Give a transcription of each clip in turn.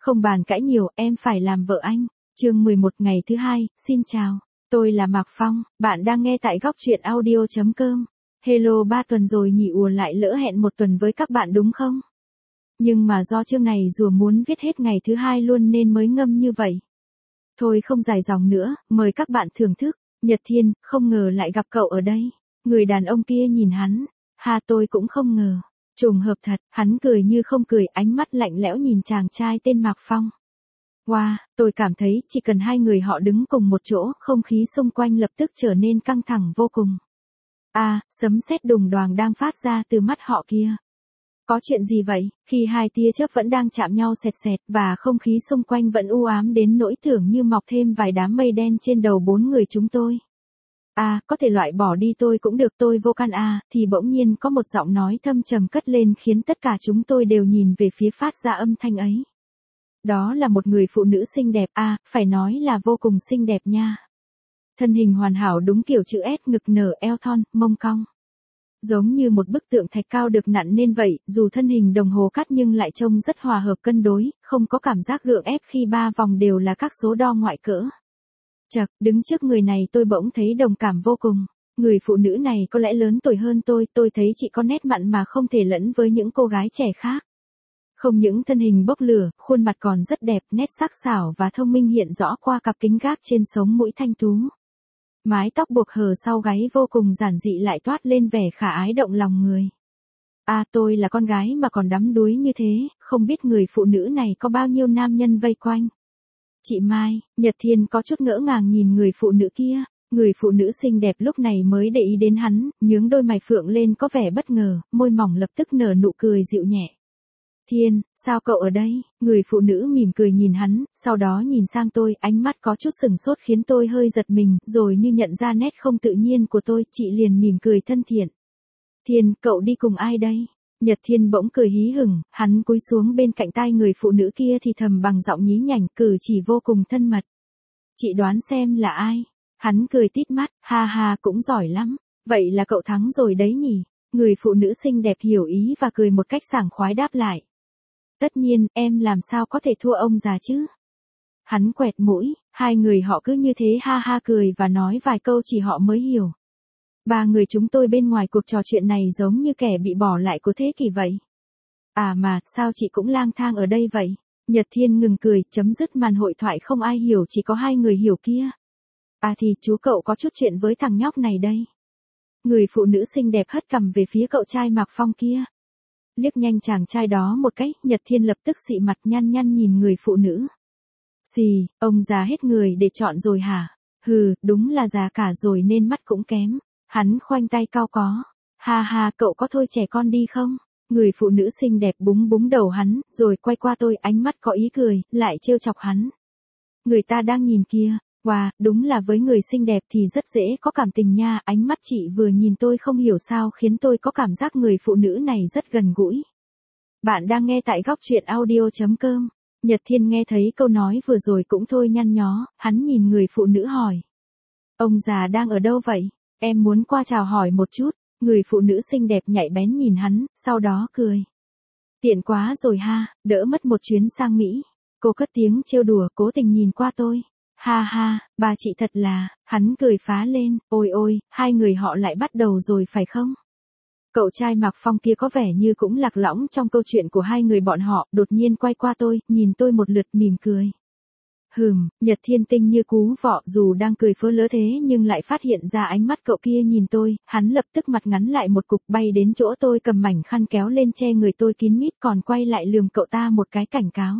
Không bàn cãi nhiều, em phải làm vợ anh. Chương 11 ngày thứ 2, xin chào. Tôi là Mạc Phong, bạn đang nghe tại góc truyện audio.com. Hello 3 tuần rồi nhỉ, ùa lại lỡ hẹn 1 tuần với các bạn đúng không? Nhưng mà do chương này rùa muốn viết hết ngày thứ 2 luôn nên mới ngâm như vậy. Thôi không dài dòng nữa, mời các bạn thưởng thức. Nhật Thiên, không ngờ lại gặp cậu ở đây. Người đàn ông kia nhìn hắn. Tôi cũng không ngờ. Trùng hợp thật, hắn cười như không cười, ánh mắt lạnh lẽo nhìn chàng trai tên Mạc Phong. Wow, tôi cảm thấy chỉ cần hai người họ đứng cùng một chỗ, không khí xung quanh lập tức trở nên căng thẳng vô cùng. Sấm sét đùng đoàng đang phát ra từ mắt họ kia. Có chuyện gì vậy? Khi hai tia chớp vẫn đang chạm nhau sẹt sẹt và không khí xung quanh vẫn u ám đến nỗi tưởng như mọc thêm vài đám mây đen trên đầu 4 người chúng tôi. Có thể loại bỏ đi tôi cũng được, tôi vô can thì bỗng nhiên có một giọng nói thâm trầm cất lên khiến tất cả chúng tôi đều nhìn về phía phát ra âm thanh ấy. Đó là một người phụ nữ xinh đẹp, phải nói là vô cùng xinh đẹp nha. Thân hình hoàn hảo đúng kiểu chữ S, ngực nở, eo thon, mông cong. Giống như một bức tượng thạch cao được nặn nên vậy, dù thân hình đồng hồ cát nhưng lại trông rất hòa hợp cân đối, không có cảm giác gượng ép khi 3 vòng đều là các số đo ngoại cỡ. Chậc, đứng trước người này tôi bỗng thấy đồng cảm vô cùng. Người phụ nữ này có lẽ lớn tuổi hơn tôi thấy chị có nét mặn mà không thể lẫn với những cô gái trẻ khác. Không những thân hình bốc lửa, khuôn mặt còn rất đẹp, nét sắc sảo và thông minh hiện rõ qua cặp kính gác trên sống mũi thanh tú. Mái tóc buộc hở sau gáy vô cùng giản dị lại toát lên vẻ khả ái động lòng người. Tôi là con gái mà còn đắm đuối như thế, không biết người phụ nữ này có bao nhiêu nam nhân vây quanh. Chị Mai, Nhật Thiên có chút ngỡ ngàng nhìn người phụ nữ kia. Người phụ nữ xinh đẹp lúc này mới để ý đến hắn, nhướng đôi mày phượng lên có vẻ bất ngờ, môi mỏng lập tức nở nụ cười dịu nhẹ. Thiên, sao cậu ở đây? Người phụ nữ mỉm cười nhìn hắn, sau đó nhìn sang tôi, ánh mắt có chút sừng sốt khiến tôi hơi giật mình, rồi như nhận ra nét không tự nhiên của tôi, chị liền mỉm cười thân thiện. Thiên, cậu đi cùng ai đây? Nhật Thiên bỗng cười hí hửng, hắn cúi xuống bên cạnh tai người phụ nữ kia thì thầm bằng giọng nhí nhảnh, cử chỉ vô cùng thân mật. Chị đoán xem là ai? Hắn cười tít mắt, cũng giỏi lắm, vậy là cậu thắng rồi đấy nhỉ? Người phụ nữ xinh đẹp hiểu ý và cười một cách sảng khoái đáp lại. Tất nhiên, em làm sao có thể thua ông già chứ? Hắn quẹt mũi, hai người họ cứ như thế cười và nói vài câu chỉ họ mới hiểu. 3 người chúng tôi bên ngoài cuộc trò chuyện này giống như kẻ bị bỏ lại của thế kỷ vậy. Mà, sao chị cũng lang thang ở đây vậy? Nhật Thiên ngừng cười, chấm dứt màn hội thoại không ai hiểu, chỉ có 2 người hiểu kia. Thì chú cậu có chút chuyện với thằng nhóc này đây. Người phụ nữ xinh đẹp hất cằm về phía cậu trai Mạc Phong kia. Liếc nhanh chàng trai đó một cái, Nhật Thiên lập tức xị mặt nhăn nhăn nhìn người phụ nữ. Xì, ông già hết người để chọn rồi hả? Đúng là già cả rồi nên mắt cũng kém. Hắn khoanh tay cau có. Cậu có thôi trẻ con đi không? Người phụ nữ xinh đẹp búng búng đầu hắn, rồi quay qua tôi, ánh mắt có ý cười, lại trêu chọc hắn. Người ta đang nhìn kia. Wow, đúng là với người xinh đẹp thì rất dễ có cảm tình nha, ánh mắt chị vừa nhìn tôi không hiểu sao khiến tôi có cảm giác người phụ nữ này rất gần gũi. Bạn đang nghe tại góc truyện audio.com. Nhật Thiên nghe thấy câu nói vừa rồi cũng thôi nhăn nhó, hắn nhìn người phụ nữ hỏi. Ông già đang ở đâu vậy? Em muốn qua chào hỏi một chút. Người phụ nữ xinh đẹp nhạy bén nhìn hắn, sau đó cười. Tiện quá rồi đỡ mất một chuyến sang Mỹ. Cô cất tiếng trêu đùa, cố tình nhìn qua tôi. Bà chị thật là, hắn cười phá lên, ôi, 2 người họ lại bắt đầu rồi phải không? Cậu trai Mạc Phong kia có vẻ như cũng lạc lõng trong câu chuyện của 2 người bọn họ, đột nhiên quay qua tôi, nhìn tôi một lượt mỉm cười. Nhật Thiên tinh như cú vọ, dù đang cười phớ lớ thế nhưng lại phát hiện ra ánh mắt cậu kia nhìn tôi, hắn lập tức mặt ngắn lại một cục bay đến chỗ tôi cầm mảnh khăn kéo lên che người tôi kín mít còn quay lại lườm cậu ta một cái cảnh cáo.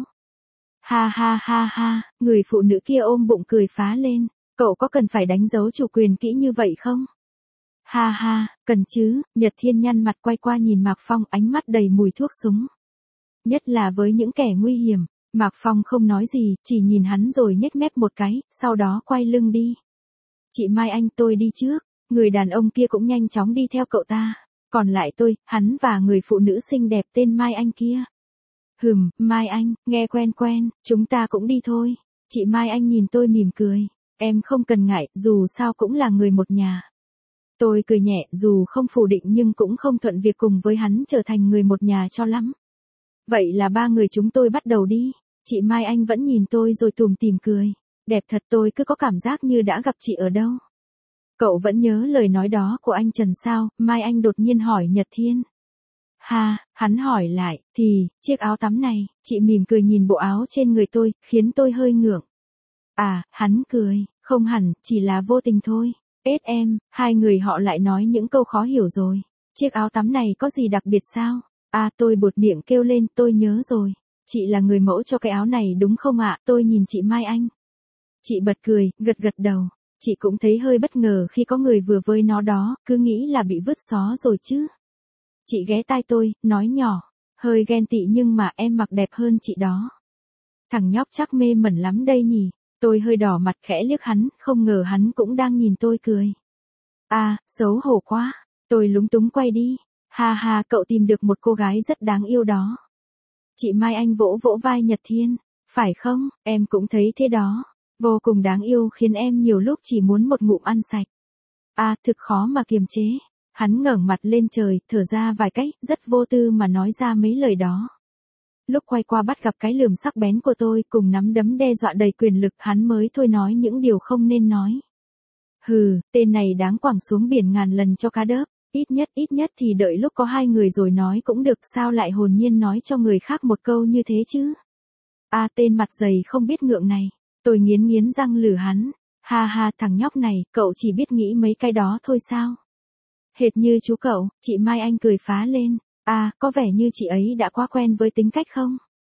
Người phụ nữ kia ôm bụng cười phá lên, cậu có cần phải đánh dấu chủ quyền kỹ như vậy không? Cần chứ, Nhật Thiên nhăn mặt quay qua nhìn Mạc Phong, ánh mắt đầy mùi thuốc súng. Nhất là với những kẻ nguy hiểm, Mạc Phong không nói gì, chỉ nhìn hắn rồi nhếch mép một cái, sau đó quay lưng đi. Chị Mai anh, tôi đi trước, người đàn ông kia cũng nhanh chóng đi theo cậu ta, còn lại tôi, hắn và người phụ nữ xinh đẹp tên Mai anh kia. Mai anh, nghe quen quen, chúng ta cũng đi thôi. Chị Mai anh nhìn tôi mỉm cười, em không cần ngại, dù sao cũng là người một nhà. Tôi cười nhẹ, dù không phủ định nhưng cũng không thuận việc cùng với hắn trở thành người một nhà cho lắm. Vậy là 3 người chúng tôi bắt đầu đi. Chị Mai Anh vẫn nhìn tôi rồi tủm tỉm cười. Đẹp thật, tôi cứ có cảm giác như đã gặp chị ở đâu. Cậu vẫn nhớ lời nói đó của anh Trần sao? Mai Anh đột nhiên hỏi Nhật Thiên. Ha, hắn hỏi lại, thì, chiếc áo tắm này, chị mỉm cười nhìn bộ áo trên người tôi, khiến tôi hơi ngượng. À, hắn cười, không hẳn, chỉ là vô tình thôi. Em, hai người họ lại nói những câu khó hiểu rồi. Chiếc áo tắm này có gì đặc biệt sao? À, tôi buột miệng kêu lên, tôi nhớ rồi. Chị là người mẫu cho cái áo này đúng không ạ? Tôi nhìn chị Mai Anh. Chị bật cười, gật gật đầu. Chị cũng thấy hơi bất ngờ khi có người vừa với nó đó, cứ nghĩ là bị vứt xó rồi chứ. Chị ghé tai tôi, nói nhỏ. Hơi ghen tị nhưng mà em mặc đẹp hơn chị đó. Thằng nhóc chắc mê mẩn lắm đây nhỉ. Tôi hơi đỏ mặt khẽ liếc hắn, không ngờ hắn cũng đang nhìn tôi cười. À, xấu hổ quá. Tôi lúng túng quay đi. Ha ha, cậu tìm được một cô gái rất đáng yêu đó. Chị Mai Anh vỗ vỗ vai Nhật Thiên. Phải không, em cũng thấy thế đó. Vô cùng đáng yêu khiến em nhiều lúc chỉ muốn một ngụm ăn sạch. À, thực khó mà kiềm chế. Hắn ngẩng mặt lên trời, thở ra vài cách, rất vô tư mà nói ra mấy lời đó. Lúc quay qua bắt gặp cái lườm sắc bén của tôi cùng nắm đấm đe dọa đầy quyền lực, hắn mới thôi nói những điều không nên nói. Hừ, tên này đáng quẳng xuống biển ngàn lần cho cá đớp. Ít nhất thì đợi lúc có hai người rồi nói cũng được, sao lại hồn nhiên nói cho người khác một câu như thế chứ. À, tên mặt dày không biết ngượng này. Tôi nghiến nghiến răng lử hắn. Ha ha, thằng nhóc này, cậu chỉ biết nghĩ mấy cái đó thôi sao? Hệt như chú cậu, chị Mai Anh cười phá lên. À, có vẻ như chị ấy đã quá quen với tính cách không?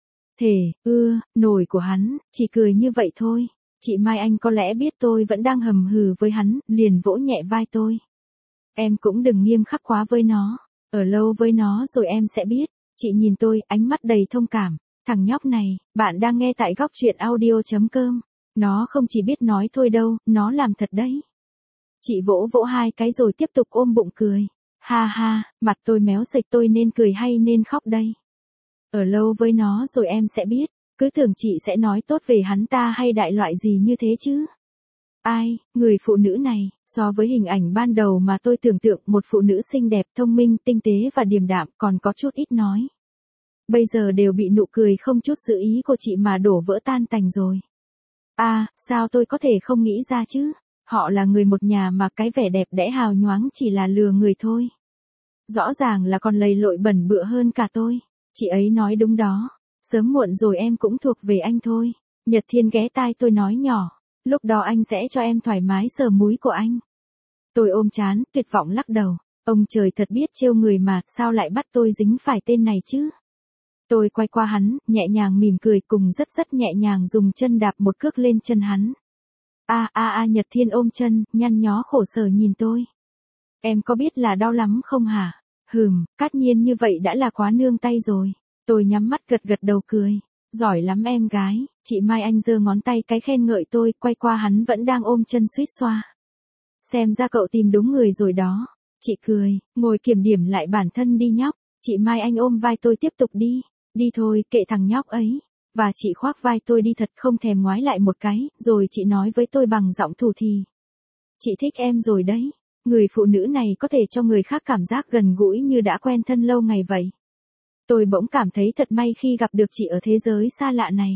Nổi của hắn, chỉ cười như vậy thôi. Chị Mai Anh có lẽ biết tôi vẫn đang hầm hừ với hắn, liền vỗ nhẹ vai tôi. Em cũng đừng nghiêm khắc quá với nó. Ở lâu với nó rồi em sẽ biết. Chị nhìn tôi, ánh mắt đầy thông cảm. Thằng nhóc này, bạn đang nghe tại góc truyện audio.com. Nó không chỉ biết nói thôi đâu, nó làm thật đấy. Chị vỗ vỗ hai cái rồi tiếp tục ôm bụng cười. Ha ha, mặt tôi méo sạch, tôi nên cười hay nên khóc đây? Ở lâu với nó rồi em sẽ biết. Cứ tưởng chị sẽ nói tốt về hắn ta hay đại loại gì như thế chứ. Ai, người phụ nữ này, so với hình ảnh ban đầu mà tôi tưởng tượng, một phụ nữ xinh đẹp, thông minh, tinh tế và điềm đạm, còn có chút ít nói. Bây giờ đều bị nụ cười không chút dự ý của chị mà đổ vỡ tan tành rồi. À, sao tôi có thể không nghĩ ra chứ? Họ là người một nhà mà cái vẻ đẹp đẽ hào nhoáng chỉ là lừa người thôi. Rõ ràng là còn lầy lội bẩn bựa hơn cả tôi. Chị ấy nói đúng đó. Sớm muộn rồi em cũng thuộc về anh thôi. Nhật Thiên ghé tai tôi nói nhỏ. Lúc đó anh sẽ cho em thoải mái sờ múi của anh. Tôi ôm trán, tuyệt vọng lắc đầu. Ông trời thật biết trêu người mà, sao lại bắt tôi dính phải tên này chứ? Tôi quay qua hắn, nhẹ nhàng mỉm cười, cùng rất nhẹ nhàng dùng chân đạp một cước lên chân hắn. Nhật Thiên ôm chân, nhăn nhó khổ sở nhìn tôi. Em có biết là đau lắm không hả? Cát nhiên như vậy đã là quá nương tay rồi. Tôi nhắm mắt gật gật đầu cười. Giỏi lắm em gái, chị Mai Anh giơ ngón tay cái khen ngợi tôi, quay qua hắn vẫn đang ôm chân suýt xoa. Xem ra cậu tìm đúng người rồi đó. Chị cười, ngồi kiểm điểm lại bản thân đi nhóc. Chị Mai Anh ôm vai tôi tiếp tục đi. Đi thôi, kệ thằng nhóc ấy. Và chị khoác vai tôi đi thật không thèm ngoái lại một cái, rồi chị nói với tôi bằng giọng thủ thì. Chị thích em rồi đấy. Người phụ nữ này có thể cho người khác cảm giác gần gũi như đã quen thân lâu ngày vậy. Tôi bỗng cảm thấy thật may khi gặp được chị ở thế giới xa lạ này.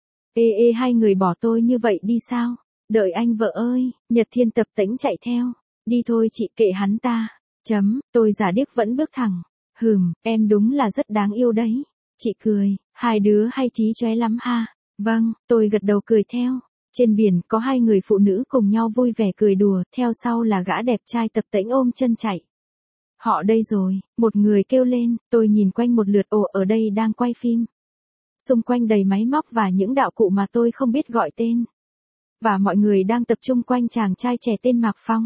Hai người bỏ tôi như vậy đi sao? Đợi anh vợ ơi, Nhật Thiên tập tễnh chạy theo. Đi thôi chị, kệ hắn ta. Tôi giả điếc vẫn bước thẳng. Em đúng là rất đáng yêu đấy. Chị cười, hai đứa hay chí chóe lắm ha. Vâng, tôi gật đầu cười theo. Trên biển có hai người phụ nữ cùng nhau vui vẻ cười đùa, theo sau là gã đẹp trai tập tễnh ôm chân chạy. Họ đây rồi, một người kêu lên, tôi nhìn quanh một lượt, ở đây đang quay phim. Xung quanh đầy máy móc và những đạo cụ mà tôi không biết gọi tên. Và mọi người đang tập trung quanh chàng trai trẻ tên Mạc Phong.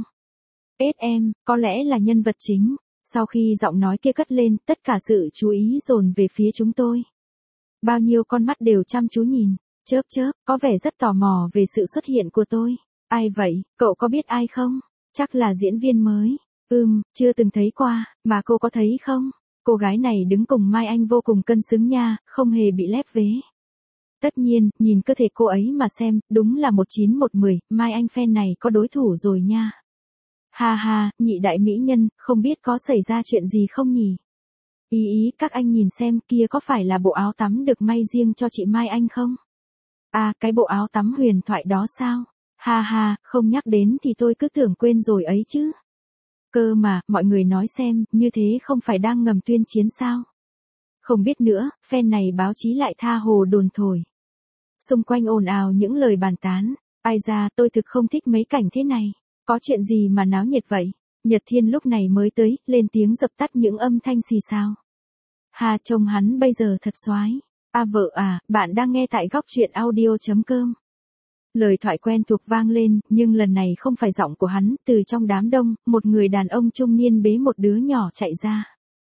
Em, có lẽ là nhân vật chính. Sau khi giọng nói kia cất lên, tất cả sự chú ý dồn về phía chúng tôi. Bao nhiêu con mắt đều chăm chú nhìn, chớp, có vẻ rất tò mò về sự xuất hiện của tôi. Ai vậy, cậu có biết ai không? Chắc là diễn viên mới. Chưa từng thấy qua, mà cô có thấy không? Cô gái này đứng cùng Mai Anh vô cùng cân xứng nha, không hề bị lép vế. Tất nhiên, nhìn cơ thể cô ấy mà xem, đúng là 19-10, Mai Anh fan này có đối thủ rồi nha. Ha ha, nhị đại mỹ nhân, không biết có xảy ra chuyện gì không nhỉ? Các anh nhìn xem kia có phải là bộ áo tắm được may riêng cho chị Mai Anh không? À, cái bộ áo tắm huyền thoại đó sao? Ha ha, không nhắc đến thì tôi cứ tưởng quên rồi ấy chứ. Cơ mà, mọi người nói xem, như thế không phải đang ngầm tuyên chiến sao? Không biết nữa, phen này báo chí lại tha hồ đồn thổi. Xung quanh ồn ào những lời bàn tán. Ai ra, tôi thực không thích mấy cảnh thế này. Có chuyện gì mà náo nhiệt vậy? Nhật Thiên lúc này mới tới, lên tiếng dập tắt những âm thanh xì xào. Ha, trông hắn bây giờ thật xoái. À vợ à, bạn đang nghe tại góc truyện audio.com. Lời thoại quen thuộc vang lên, nhưng lần này không phải giọng của hắn, từ trong đám đông, một người đàn ông trung niên bế một đứa nhỏ chạy ra.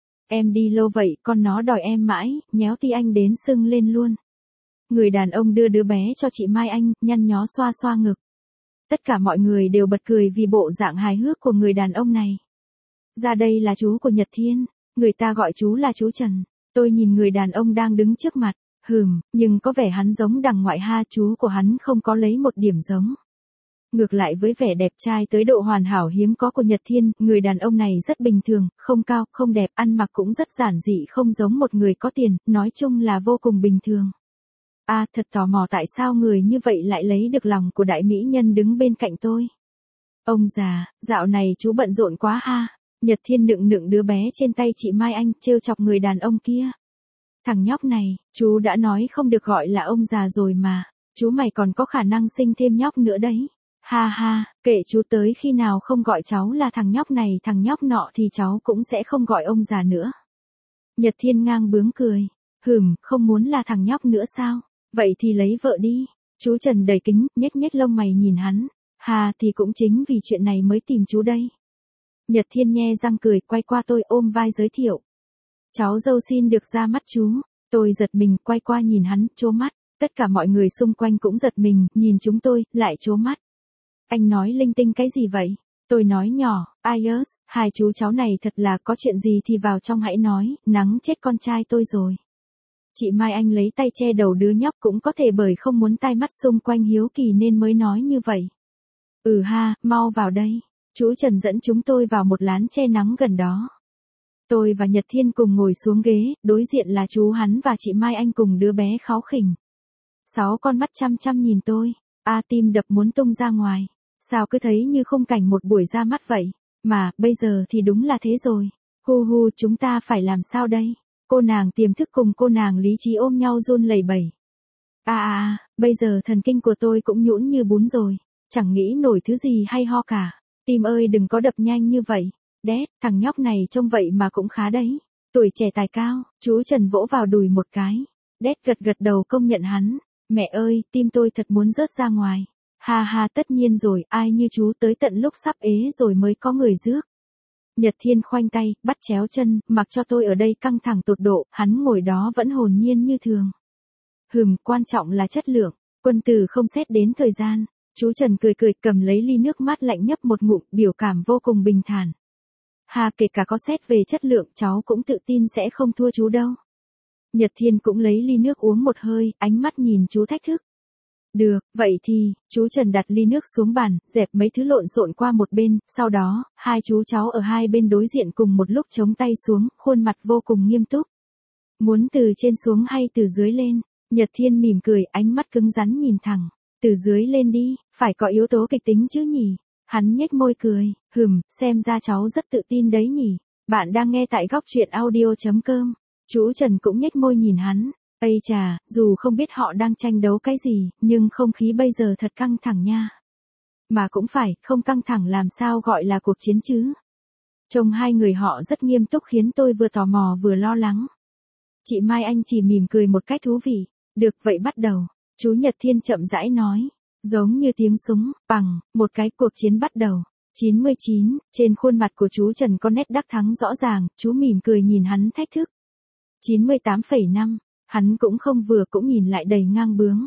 Em đi lâu vậy, con nó đòi em mãi, nhéo ti anh đến sưng lên luôn. Người đàn ông đưa đứa bé cho chị Mai Anh, nhăn nhó xoa xoa ngực. Tất cả mọi người đều bật cười vì bộ dạng hài hước của người đàn ông này. Ra đây là chú của Nhật Thiên, người ta gọi chú là chú Trần. Tôi nhìn người đàn ông đang đứng trước mặt, nhưng có vẻ hắn giống đằng ngoại ha, chú của hắn không có lấy một điểm giống. Ngược lại với vẻ đẹp trai tới độ hoàn hảo hiếm có của Nhật Thiên, người đàn ông này rất bình thường, không cao, không đẹp, ăn mặc cũng rất giản dị, không giống một người có tiền, nói chung là vô cùng bình thường. À, thật tò mò tại sao người như vậy lại lấy được lòng của đại mỹ nhân đứng bên cạnh tôi. Ông già, dạo này chú bận rộn quá ha. Nhật Thiên nựng đứa bé trên tay chị Mai Anh, trêu chọc người đàn ông kia. Thằng nhóc này, chú đã nói không được gọi là ông già rồi mà. Chú mày còn có khả năng sinh thêm nhóc nữa đấy. Ha ha, kệ chú tới khi nào không gọi cháu là thằng nhóc này thằng nhóc nọ thì cháu cũng sẽ không gọi ông già nữa. Nhật Thiên ngang bướng cười. Không muốn là thằng nhóc nữa sao? Vậy thì lấy vợ đi. Chú Trần đầy kính, nhếch lông mày nhìn hắn. Hà thì cũng chính vì chuyện này mới tìm chú đây. Nhật Thiên nhe răng cười, quay qua tôi ôm vai giới thiệu. Cháu dâu xin được ra mắt chú. Tôi giật mình, quay qua nhìn hắn, trố mắt. Tất cả mọi người xung quanh cũng giật mình, nhìn chúng tôi, lại trố mắt. Anh nói linh tinh cái gì vậy? Tôi nói nhỏ, Ayers, hai chú cháu này thật là có chuyện gì thì vào trong hãy nói, nắng chết con trai tôi rồi. Chị Mai Anh lấy tay che đầu đứa nhóc, cũng có thể bởi không muốn tai mắt xung quanh hiếu kỳ nên mới nói như vậy. Ha, mau vào đây. Chú Trần dẫn chúng tôi vào một lán che nắng gần đó. Tôi và Nhật Thiên cùng ngồi xuống ghế, đối diện là chú hắn và chị Mai Anh cùng đứa bé kháu khỉnh. 6 con mắt chăm chăm nhìn tôi. Tim đập muốn tung ra ngoài. Sao cứ thấy như khung cảnh một buổi ra mắt vậy. Mà, bây giờ thì đúng là thế rồi. Chúng ta phải làm sao đây? Cô nàng tiềm thức cùng cô nàng lý trí ôm nhau run lẩy bẩy. Bây giờ thần kinh của tôi cũng nhũn như bún rồi. Chẳng nghĩ nổi thứ gì hay ho cả. Tim ơi đừng có đập nhanh như vậy. Đét, thằng nhóc này trông vậy mà cũng khá đấy. Tuổi trẻ tài cao, chú Trần vỗ vào đùi một cái. Đét gật đầu công nhận hắn. Mẹ ơi, tim tôi thật muốn rớt ra ngoài. Ha, tất nhiên rồi, ai như chú tới tận lúc sắp ế rồi mới có người rước. Nhật Thiên khoanh tay, bắt chéo chân, mặc cho tôi ở đây căng thẳng tột độ, hắn ngồi đó vẫn hồn nhiên như thường. Quan trọng là chất lượng, quân tử không xét đến thời gian. Chú Trần cười cầm lấy ly nước mát lạnh nhấp một ngụm, biểu cảm vô cùng bình thản. Kể cả có xét về chất lượng, cháu cũng tự tin sẽ không thua chú đâu. Nhật Thiên cũng lấy ly nước uống một hơi, ánh mắt nhìn chú thách thức. Được, vậy thì, chú Trần đặt ly nước xuống bàn, dẹp mấy thứ lộn xộn qua một bên, sau đó, hai chú cháu ở hai bên đối diện cùng một lúc chống tay xuống, khuôn mặt vô cùng nghiêm túc. Muốn từ trên xuống hay từ dưới lên? Nhật Thiên mỉm cười, ánh mắt cứng rắn nhìn thẳng. Từ dưới lên đi, phải có yếu tố kịch tính chứ nhỉ? Hắn nhếch môi cười, xem ra cháu rất tự tin đấy nhỉ? Bạn đang nghe tại góc truyện audio.com. Chú Trần cũng nhếch môi nhìn hắn. Ây chà, dù không biết họ đang tranh đấu cái gì, nhưng không khí bây giờ thật căng thẳng nha. Mà cũng phải, không căng thẳng làm sao gọi là cuộc chiến chứ. Trông hai người họ rất nghiêm túc khiến tôi vừa tò mò vừa lo lắng. Chị Mai Anh chỉ mỉm cười một cách thú vị. Được vậy bắt đầu. Chú Nhật Thiên chậm rãi nói. Giống như tiếng súng, một cái cuộc chiến bắt đầu. 99, trên khuôn mặt của chú Trần có nét đắc thắng rõ ràng, chú mỉm cười nhìn hắn thách thức. 98,5. Hắn cũng không vừa cũng nhìn lại đầy ngang bướng.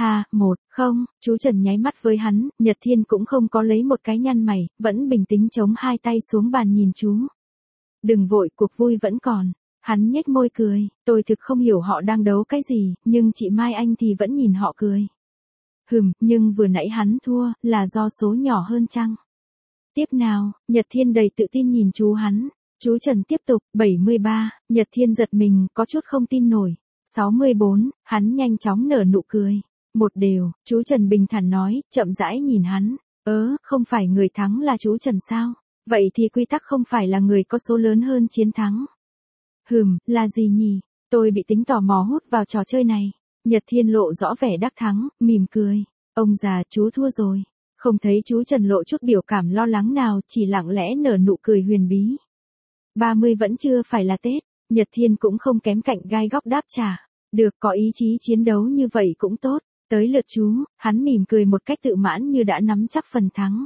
Chú Trần nháy mắt với hắn, Nhật Thiên cũng không có lấy một cái nhăn mày, vẫn bình tĩnh chống hai tay xuống bàn nhìn chú. Đừng vội, cuộc vui vẫn còn. Hắn nhếch môi cười, tôi thực không hiểu họ đang đấu cái gì, nhưng chị Mai Anh thì vẫn nhìn họ cười. Nhưng vừa nãy hắn thua, là do số nhỏ hơn chăng? Tiếp nào, Nhật Thiên đầy tự tin nhìn chú hắn. Chú Trần tiếp tục, 73, Nhật Thiên giật mình, có chút không tin nổi. 64, hắn nhanh chóng nở nụ cười. Một đều, chú Trần bình thản nói, chậm rãi nhìn hắn. Không phải người thắng là chú Trần sao? Vậy thì quy tắc không phải là người có số lớn hơn chiến thắng. Là gì nhỉ? Tôi bị tính tò mò hút vào trò chơi này. Nhật Thiên lộ rõ vẻ đắc thắng, mỉm cười. Ông già, chú thua rồi. Không thấy chú Trần lộ chút biểu cảm lo lắng nào, chỉ lặng lẽ nở nụ cười huyền bí. 30 vẫn chưa phải là Tết, Nhật Thiên cũng không kém cạnh gai góc đáp trả. Được, có ý chí chiến đấu như vậy cũng tốt. Tới lượt chú, hắn mỉm cười một cách tự mãn như đã nắm chắc phần thắng.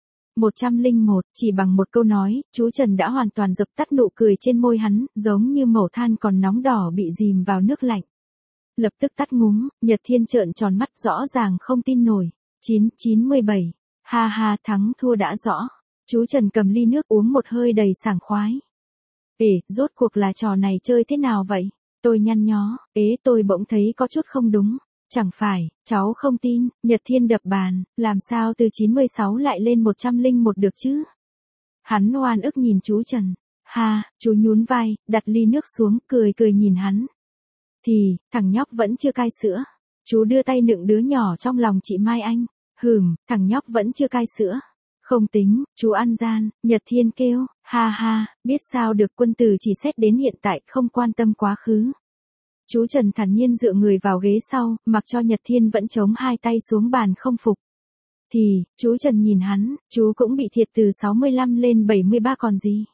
101, chỉ bằng một câu nói, chú Trần đã hoàn toàn dập tắt nụ cười trên môi hắn, giống như mẩu than còn nóng đỏ bị dìm vào nước lạnh. Lập tức tắt ngúm, Nhật Thiên trợn tròn mắt rõ ràng không tin nổi. 97, ha ha, thắng thua đã rõ. Chú Trần cầm ly nước uống một hơi đầy sảng khoái. Rốt cuộc là trò này chơi thế nào vậy? Tôi nhăn nhó, tôi bỗng thấy có chút không đúng. Chẳng phải, cháu không tin, Nhật Thiên đập bàn, làm sao từ 96 lại lên 101 được chứ? Hắn oan ức nhìn chú Trần. Chú nhún vai, đặt ly nước xuống, cười cười nhìn hắn. Thì, thằng nhóc vẫn chưa cai sữa. Chú đưa tay nựng đứa nhỏ trong lòng chị Mai Anh. Thằng nhóc vẫn chưa cai sữa. Không tính, chú ăn gian, Nhật Thiên kêu, biết sao được, quân tử chỉ xét đến hiện tại, không quan tâm quá khứ. Chú Trần thản nhiên dựa người vào ghế sau, mặc cho Nhật Thiên vẫn chống hai tay xuống bàn không phục. Thì, chú Trần nhìn hắn, chú cũng bị thiệt từ 65 lên 73 còn gì.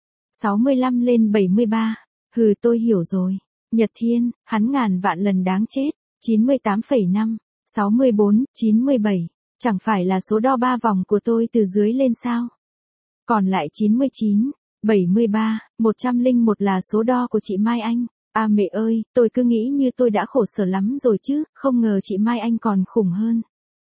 65 lên 73, tôi hiểu rồi. Nhật Thiên, hắn ngàn vạn lần đáng chết. 98,5, 64, 97, chẳng phải là số đo 3 vòng của tôi từ dưới lên sao? Còn lại 99, 73, 101 là số đo của chị Mai Anh. Mẹ ơi, tôi cứ nghĩ như tôi đã khổ sở lắm rồi chứ, không ngờ chị Mai Anh còn khủng hơn.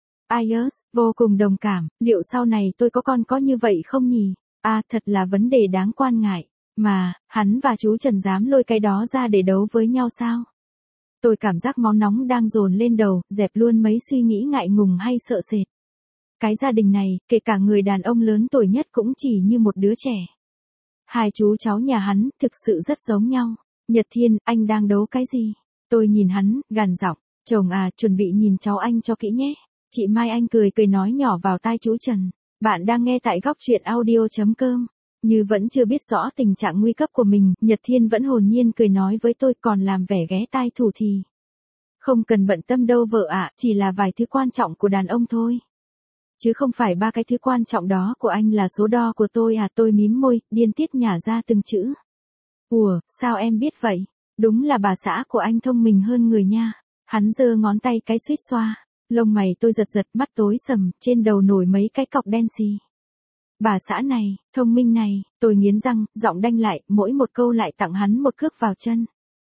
Vô cùng đồng cảm, liệu sau này tôi có con có như vậy không nhỉ? Thật là vấn đề đáng quan ngại. Mà, hắn và chú Trần dám lôi cái đó ra để đấu với nhau sao? Tôi cảm giác máu nóng đang dồn lên đầu, dẹp luôn mấy suy nghĩ ngại ngùng hay sợ sệt. Cái gia đình này, kể cả người đàn ông lớn tuổi nhất cũng chỉ như một đứa trẻ. Hai chú cháu nhà hắn, thực sự rất giống nhau. Nhật Thiên, anh đang đấu cái gì? Tôi nhìn hắn, gằn giọng, chồng chuẩn bị nhìn cháu anh cho kỹ nhé. Chị Mai Anh cười cười nói nhỏ vào tai chú Trần. Bạn đang nghe tại góc truyện audio.com. Như vẫn chưa biết rõ tình trạng nguy cấp của mình, Nhật Thiên vẫn hồn nhiên cười nói với tôi, còn làm vẻ ghé tai thủ thì. Không cần bận tâm đâu vợ ạ, chỉ là vài thứ quan trọng của đàn ông thôi. Chứ không phải 3 cái thứ quan trọng đó của anh là số đo của tôi tôi mím môi, điên tiết nhả ra từng chữ. Ủa, sao em biết vậy? Đúng là bà xã của anh thông minh hơn người nha. Hắn giơ ngón tay cái suýt xoa. Lông mày tôi giật giật, mắt tối sầm, trên đầu nổi mấy cái cọc đen xì. Bà xã này, thông minh này, tôi nghiến răng, giọng đanh lại, mỗi một câu lại tặng hắn một cước vào chân.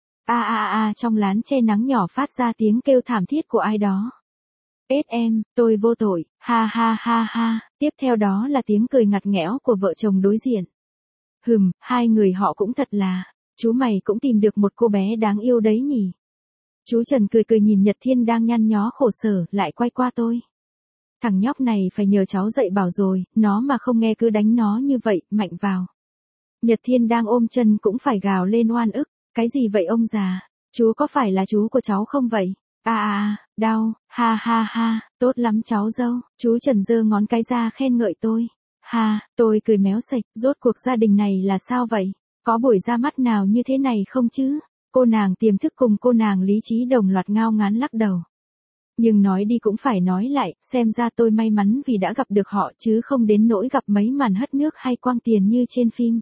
Trong lán che nắng nhỏ phát ra tiếng kêu thảm thiết của ai đó. Em, tôi vô tội, ha. Tiếp theo đó là tiếng cười ngặt nghẽo của vợ chồng đối diện. Hai người họ cũng thật là, chú mày cũng tìm được một cô bé đáng yêu đấy nhỉ. Chú Trần cười cười nhìn Nhật Thiên đang nhăn nhó khổ sở, lại quay qua tôi. Thằng nhóc này phải nhờ cháu dạy bảo rồi, nó mà không nghe cứ đánh nó như vậy, mạnh vào. Nhật Thiên đang ôm chân cũng phải gào lên oan ức. Cái gì vậy ông già? Chú có phải là chú của cháu không vậy? Đau, ha, tốt lắm cháu dâu. Chú Trần giơ ngón cái ra khen ngợi tôi. Tôi cười méo sạch, rốt cuộc gia đình này là sao vậy? Có buổi ra mắt nào như thế này không chứ? Cô nàng tiềm thức cùng cô nàng lý trí đồng loạt ngao ngán lắc đầu. Nhưng nói đi cũng phải nói lại, xem ra tôi may mắn vì đã gặp được họ chứ không đến nỗi gặp mấy màn hất nước hay quăng tiền như trên phim.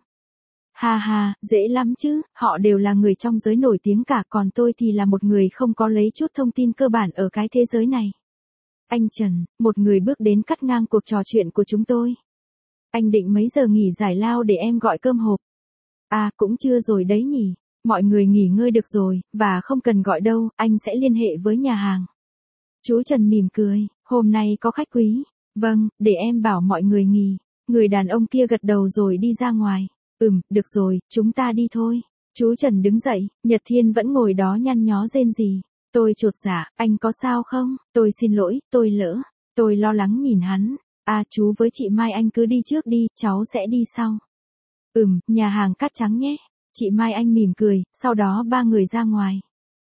Dễ lắm chứ, họ đều là người trong giới nổi tiếng cả, còn tôi thì là một người không có lấy chút thông tin cơ bản ở cái thế giới này. Anh Trần, một người bước đến cắt ngang cuộc trò chuyện của chúng tôi. Anh định mấy giờ nghỉ giải lao để em gọi cơm hộp? Cũng chưa rồi đấy nhỉ, mọi người nghỉ ngơi được rồi, và không cần gọi đâu, anh sẽ liên hệ với nhà hàng. Chú Trần mỉm cười, hôm nay có khách quý. Vâng, để em bảo mọi người nghỉ. Người đàn ông kia gật đầu rồi đi ra ngoài. Được rồi, chúng ta đi thôi. Chú Trần đứng dậy, Nhật Thiên vẫn ngồi đó nhăn nhó rên rỉ. Tôi chột dạ, anh có sao không? Tôi xin lỗi, tôi lỡ. Tôi lo lắng nhìn hắn. Chú với chị Mai Anh cứ đi trước đi, cháu sẽ đi sau. Nhà hàng cát trắng nhé. Chị Mai Anh mỉm cười, sau đó ba người ra ngoài.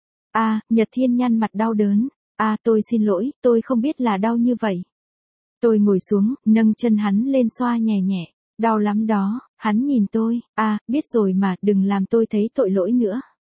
Nhật Thiên nhăn mặt đau đớn. Tôi xin lỗi, tôi không biết là đau như vậy. Tôi ngồi xuống, nâng chân hắn lên xoa nhẹ nhẹ. Đau lắm đó, hắn nhìn tôi. Biết rồi mà, đừng làm tôi thấy tội lỗi nữa.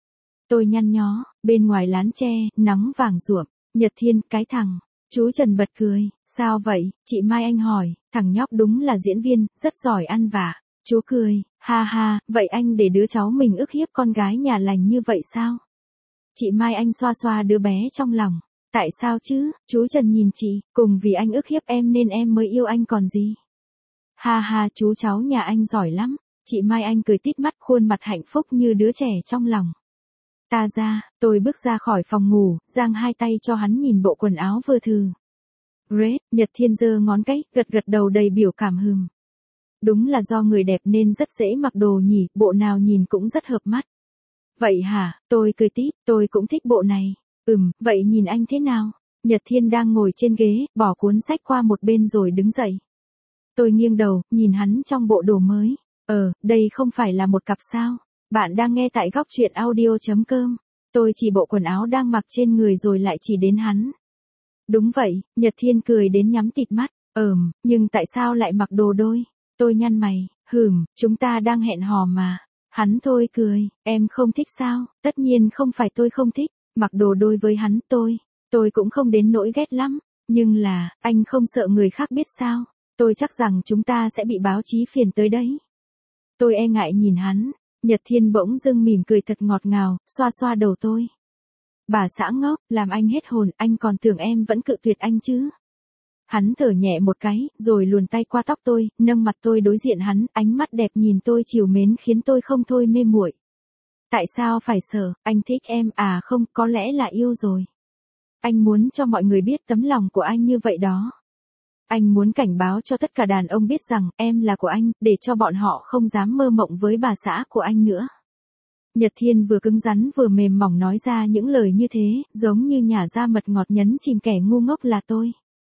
Tôi nhăn nhó, bên ngoài lán tre, nắng vàng ruộm. Nhật Thiên, cái thằng. Chú Trần bật cười. Sao vậy? Chị Mai Anh hỏi. Thằng nhóc đúng là diễn viên, rất giỏi ăn vạ. Chú cười. Ha ha, vậy anh để đứa cháu mình ức hiếp con gái nhà lành như vậy sao? Chị Mai Anh xoa xoa đứa bé trong lòng. Tại sao chứ? Chú Trần nhìn chị. Cùng vì anh ức hiếp em nên em mới yêu anh còn gì. Ha ha, chú cháu nhà anh giỏi lắm. Chị Mai Anh cười tít mắt, khuôn mặt hạnh phúc như đứa trẻ trong lòng. Ta ra, tôi bước ra khỏi phòng ngủ, giang hai tay cho hắn nhìn bộ quần áo vừa thử. Red, Nhật Thiên giơ ngón cái, gật gật đầu đầy biểu cảm hừm. Đúng là do người đẹp nên rất dễ mặc đồ nhỉ, bộ nào nhìn cũng rất hợp mắt. Vậy hả, tôi cười tít, tôi cũng thích bộ này. Vậy nhìn anh thế nào? Nhật Thiên đang ngồi trên ghế, bỏ cuốn sách qua một bên rồi đứng dậy. Tôi nghiêng đầu, nhìn hắn trong bộ đồ mới. Đây không phải là một cặp sao? Bạn đang nghe tại góc truyện audio.com. Tôi chỉ bộ quần áo đang mặc trên người rồi lại chỉ đến hắn. Đúng vậy, Nhật Thiên cười đến nhắm tịt mắt. Nhưng tại sao lại mặc đồ đôi? Tôi nhăn mày. Chúng ta đang hẹn hò mà. Hắn thôi cười. Em không thích sao? Tất nhiên không phải tôi không thích. Mặc đồ đôi với hắn tôi cũng không đến nỗi ghét lắm. Nhưng là, anh không sợ người khác biết sao? Tôi chắc rằng chúng ta sẽ bị báo chí phiền tới đấy. Tôi e ngại nhìn hắn. Nhật Thiên bỗng dưng mỉm cười thật ngọt ngào, xoa xoa đầu tôi. Bà xã ngốc, làm anh hết hồn, anh còn tưởng em vẫn cự tuyệt anh chứ. Hắn thở nhẹ một cái, rồi luồn tay qua tóc tôi, nâng mặt tôi đối diện hắn, ánh mắt đẹp nhìn tôi trìu mến khiến tôi không thôi mê muội. Tại sao phải sợ, anh thích em không, có lẽ là yêu rồi. Anh muốn cho mọi người biết tấm lòng của anh như vậy đó. Anh muốn cảnh báo cho tất cả đàn ông biết rằng em là của anh, để cho bọn họ không dám mơ mộng với bà xã của anh nữa. Nhật Thiên vừa cứng rắn vừa mềm mỏng nói ra những lời như thế, giống như nhả ra mật ngọt nhấn chìm kẻ ngu ngốc là tôi.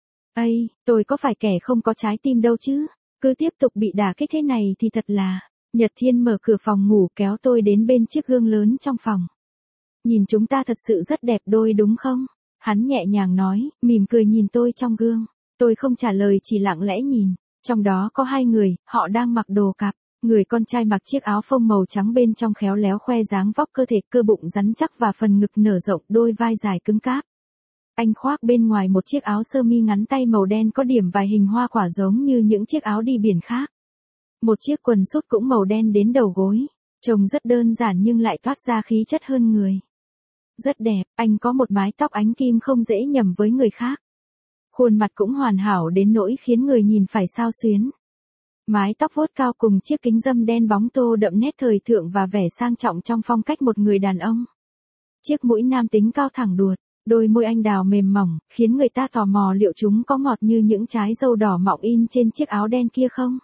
Tôi có phải kẻ không có trái tim đâu chứ, cứ tiếp tục bị đả kích thế này thì thật là... Nhật Thiên mở cửa phòng ngủ kéo tôi đến bên chiếc gương lớn trong phòng. Nhìn chúng ta thật sự rất đẹp đôi đúng không? Hắn nhẹ nhàng nói, mỉm cười nhìn tôi trong gương. Tôi không trả lời chỉ lặng lẽ nhìn. Trong đó có hai người, họ đang mặc đồ cặp. Người con trai mặc chiếc áo phông màu trắng bên trong khéo léo khoe dáng vóc cơ thể, cơ bụng rắn chắc và phần ngực nở rộng, đôi vai dài cứng cáp. Anh khoác bên ngoài một chiếc áo sơ mi ngắn tay màu đen có điểm vài hình hoa quả giống như những chiếc áo đi biển khác. Một chiếc quần sút cũng màu đen đến đầu gối. Trông rất đơn giản nhưng lại toát ra khí chất hơn người. Rất đẹp, anh có một mái tóc ánh kim không dễ nhầm với người khác. Khuôn mặt cũng hoàn hảo đến nỗi khiến người nhìn phải xao xuyến. Mái tóc vuốt cao cùng chiếc kính râm đen bóng tô đậm nét thời thượng và vẻ sang trọng trong phong cách một người đàn ông. Chiếc mũi nam tính cao thẳng đuột, đôi môi anh đào mềm mỏng, khiến người ta tò mò liệu chúng có ngọt như những trái dâu đỏ mọng in trên chiếc áo đen kia không?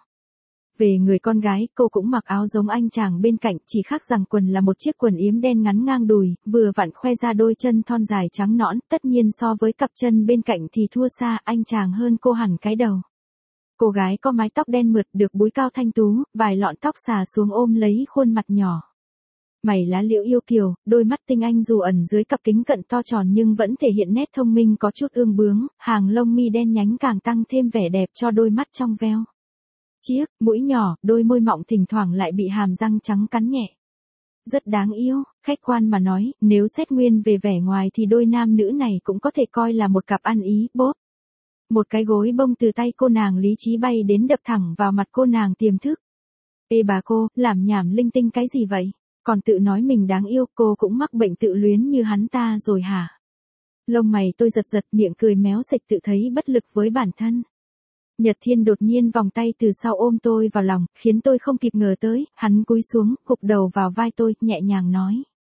Về người con gái, cô cũng mặc áo giống anh chàng bên cạnh, chỉ khác rằng quần là một chiếc quần yếm đen ngắn ngang đùi, vừa vặn khoe ra đôi chân thon dài trắng nõn, tất nhiên so với cặp chân bên cạnh thì thua xa, anh chàng hơn cô hẳn cái đầu. Cô gái có mái tóc đen mượt được búi cao thanh tú, vài lọn tóc xà xuống ôm lấy khuôn mặt nhỏ. Mày lá liễu yêu kiều, đôi mắt tinh anh dù ẩn dưới cặp kính cận to tròn nhưng vẫn thể hiện nét thông minh có chút ương bướng, hàng lông mi đen nhánh càng tăng thêm vẻ đẹp cho đôi mắt trong veo. Chiếc mũi nhỏ, đôi môi mọng thỉnh thoảng lại bị hàm răng trắng cắn nhẹ. Rất đáng yêu, khách quan mà nói, nếu xét nguyên về vẻ ngoài thì đôi nam nữ này cũng có thể coi là một cặp ăn ý, bốp. Một cái gối bông từ tay cô nàng lý trí bay đến đập thẳng vào mặt cô nàng tiềm thức. Ê bà cô, làm nhảm linh tinh cái gì vậy? Còn tự nói mình đáng yêu, cô cũng mắc bệnh tự luyến như hắn ta rồi hả? Lông mày tôi giật giật, miệng cười méo sệch, tự thấy bất lực với bản thân. Nhật Thiên đột nhiên vòng tay từ sau ôm tôi vào lòng, khiến tôi không kịp ngờ tới, hắn cúi xuống, gục đầu vào vai tôi, nhẹ nhàng nói.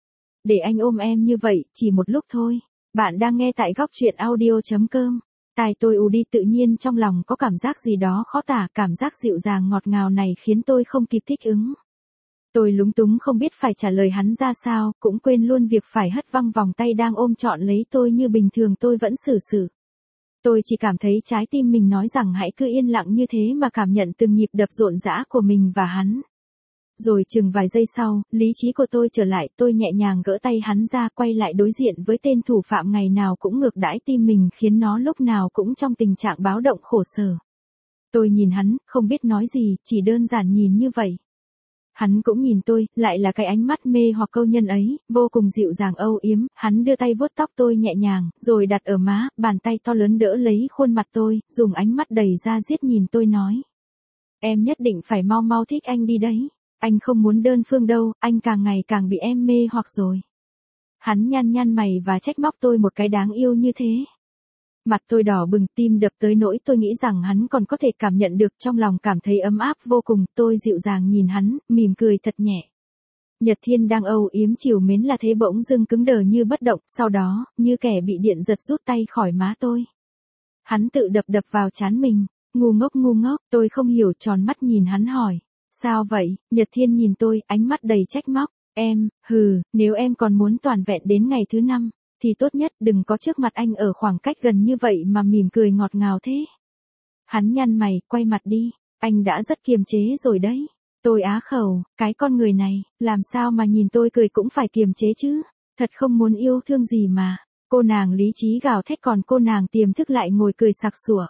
Để anh ôm em như vậy, chỉ một lúc thôi. Bạn đang nghe tại góc truyện audio.com. Tai tôi ù đi, tự nhiên trong lòng có cảm giác gì đó khó tả, cảm giác dịu dàng ngọt ngào này khiến tôi không kịp thích ứng. Tôi lúng túng không biết phải trả lời hắn ra sao, cũng quên luôn việc phải hất văng vòng tay đang ôm trọn lấy tôi như bình thường tôi vẫn xử. Tôi chỉ cảm thấy trái tim mình nói rằng hãy cứ yên lặng như thế mà cảm nhận từng nhịp đập rộn rã của mình và hắn. Rồi chừng vài giây sau, lý trí của tôi trở lại, tôi nhẹ nhàng gỡ tay hắn ra, quay lại đối diện với tên thủ phạm ngày nào cũng ngược đãi tim mình, khiến nó lúc nào cũng trong tình trạng báo động khổ sở. Tôi nhìn hắn, không biết nói gì, chỉ đơn giản nhìn như vậy. Hắn cũng nhìn tôi, lại là cái ánh mắt mê hoặc câu nhân ấy, vô cùng dịu dàng âu yếm, hắn đưa tay vuốt tóc tôi nhẹ nhàng, rồi đặt ở má, bàn tay to lớn đỡ lấy khuôn mặt tôi, dùng ánh mắt đầy da diết nhìn tôi nói. Em nhất định phải mau mau thích anh đi đấy. Anh không muốn đơn phương đâu, anh càng ngày càng bị em mê hoặc rồi. Hắn nhăn nhăn mày và trách móc tôi một cái đáng yêu như thế. Mặt tôi đỏ bừng, tim đập tới nỗi tôi nghĩ rằng hắn còn có thể cảm nhận được, trong lòng cảm thấy ấm áp vô cùng. Tôi dịu dàng nhìn hắn, mỉm cười thật nhẹ. Nhật Thiên đang âu yếm trìu mến là thế bỗng dưng cứng đờ như bất động, sau đó, như kẻ bị điện giật rút tay khỏi má tôi. Hắn tự đập đập vào trán mình, ngu ngốc, tôi không hiểu tròn mắt nhìn hắn hỏi. Sao vậy? Nhật Thiên nhìn tôi, ánh mắt đầy trách móc. Em, nếu em còn muốn toàn vẹn đến ngày thứ 5, thì tốt nhất đừng có trước mặt anh ở khoảng cách gần như vậy mà mỉm cười ngọt ngào thế. Hắn nhăn mày, quay mặt đi. Anh đã rất kiềm chế rồi đấy. Tôi á khẩu, cái con người này, làm sao mà nhìn tôi cười cũng phải kiềm chế chứ? Thật không muốn yêu thương gì mà. Cô nàng lý trí gào thét, còn cô nàng tiềm thức lại ngồi cười sặc sủa.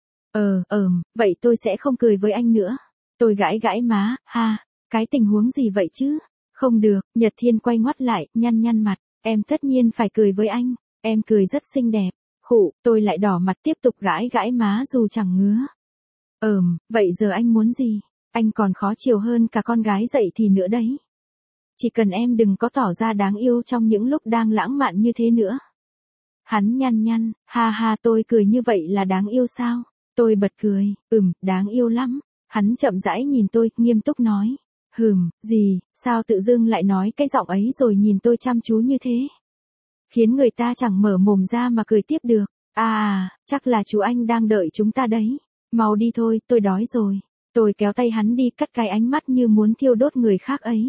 Vậy tôi sẽ không cười với anh nữa. Tôi gãi gãi má, cái tình huống gì vậy chứ? Không được, Nhật Thiên quay ngoắt lại, nhăn mặt, em tất nhiên phải cười với anh, em cười rất xinh đẹp. Tôi lại đỏ mặt tiếp tục gãi gãi má dù chẳng ngứa. Vậy giờ anh muốn gì? Anh còn khó chiều hơn cả con gái dậy thì nữa đấy. Chỉ cần em đừng có tỏ ra đáng yêu trong những lúc đang lãng mạn như thế nữa. Hắn nhăn, tôi cười như vậy là đáng yêu sao? Tôi bật cười, đáng yêu lắm. Hắn chậm rãi nhìn tôi, nghiêm túc nói. Gì, sao tự dưng lại nói cái giọng ấy rồi nhìn tôi chăm chú như thế? Khiến người ta chẳng mở mồm ra mà cười tiếp được. Chắc là chú anh đang đợi chúng ta đấy. Mau đi thôi, tôi đói rồi. Tôi kéo tay hắn đi, cắt cái ánh mắt như muốn thiêu đốt người khác ấy.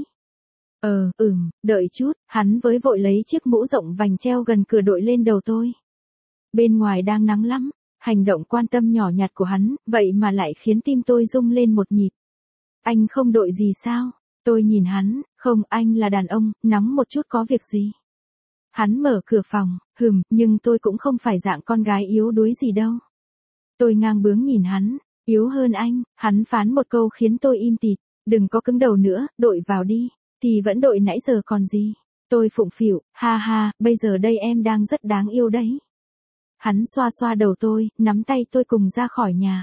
Đợi chút, hắn với vội lấy chiếc mũ rộng vành treo gần cửa đội lên đầu tôi. Bên ngoài đang nắng lắm. Hành động quan tâm nhỏ nhặt của hắn, vậy mà lại khiến tim tôi rung lên một nhịp. Anh không đội gì sao? Tôi nhìn hắn, không, anh là đàn ông, nóng một chút có việc gì? Hắn mở cửa phòng, nhưng tôi cũng không phải dạng con gái yếu đuối gì đâu. Tôi ngang bướng nhìn hắn, yếu hơn anh, hắn phán một câu khiến tôi im tịt, đừng có cứng đầu nữa, đội vào đi, thì vẫn đội nãy giờ còn gì. Tôi phụng phịu, bây giờ đây em đang rất đáng yêu đấy. Hắn xoa xoa đầu tôi, nắm tay tôi cùng ra khỏi nhà.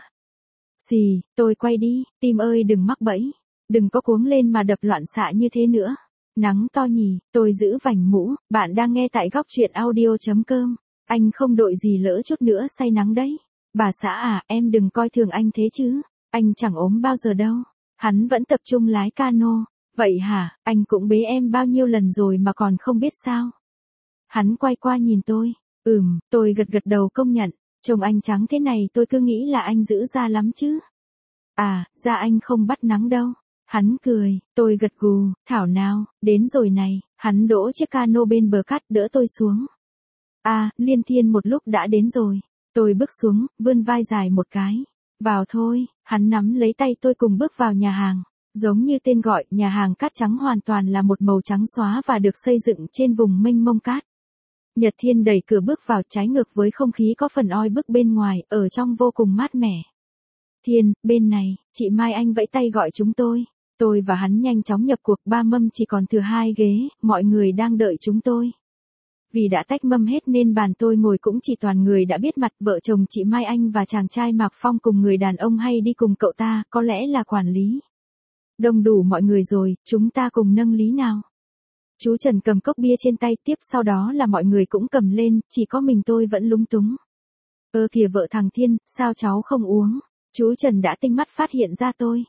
Tôi quay đi, tim ơi đừng mắc bẫy, đừng có cuống lên mà đập loạn xạ như thế nữa. Nắng to nhỉ, tôi giữ vành mũ, bạn đang nghe tại góc truyện audio.com. Anh không đội gì lỡ chút nữa say nắng đấy. Bà xã em đừng coi thường anh thế chứ, anh chẳng ốm bao giờ đâu. Hắn vẫn tập trung lái cano. Vậy hả, anh cũng bế em bao nhiêu lần rồi mà còn không biết sao? Hắn quay qua nhìn tôi. Tôi gật đầu công nhận, trông anh trắng thế này tôi cứ nghĩ là anh giữ da lắm chứ. Da anh không bắt nắng đâu. Hắn cười, tôi gật gù, thảo nào, đến rồi này, hắn đỗ chiếc cano bên bờ cát đỡ tôi xuống. Liên Thiên một lúc đã đến rồi. Tôi bước xuống, vươn vai dài một cái. Vào thôi, hắn nắm lấy tay tôi cùng bước vào nhà hàng. Giống như tên gọi, nhà hàng cát trắng hoàn toàn là một màu trắng xóa và được xây dựng trên vùng mênh mông cát. Nhật Thiên đẩy cửa bước vào, trái ngược với không khí có phần oi bức bên ngoài, ở trong vô cùng mát mẻ. Thiên, bên này, chị Mai Anh vẫy tay gọi chúng tôi. Tôi và hắn nhanh chóng nhập cuộc, 3 mâm chỉ còn thừa 2 ghế, mọi người đang đợi chúng tôi. Vì đã tách mâm hết nên bàn tôi ngồi cũng chỉ toàn người đã biết mặt, vợ chồng chị Mai Anh và chàng trai Mạc Phong cùng người đàn ông hay đi cùng cậu ta, có lẽ là quản lý. Đông đủ mọi người rồi, chúng ta cùng nâng lý nào. Chú Trần cầm cốc bia trên tay, tiếp sau đó là mọi người cũng cầm lên, chỉ có mình tôi vẫn lúng túng. Kìa vợ thằng Thiên, sao cháu không uống? Chú Trần đã tinh mắt phát hiện ra tôi.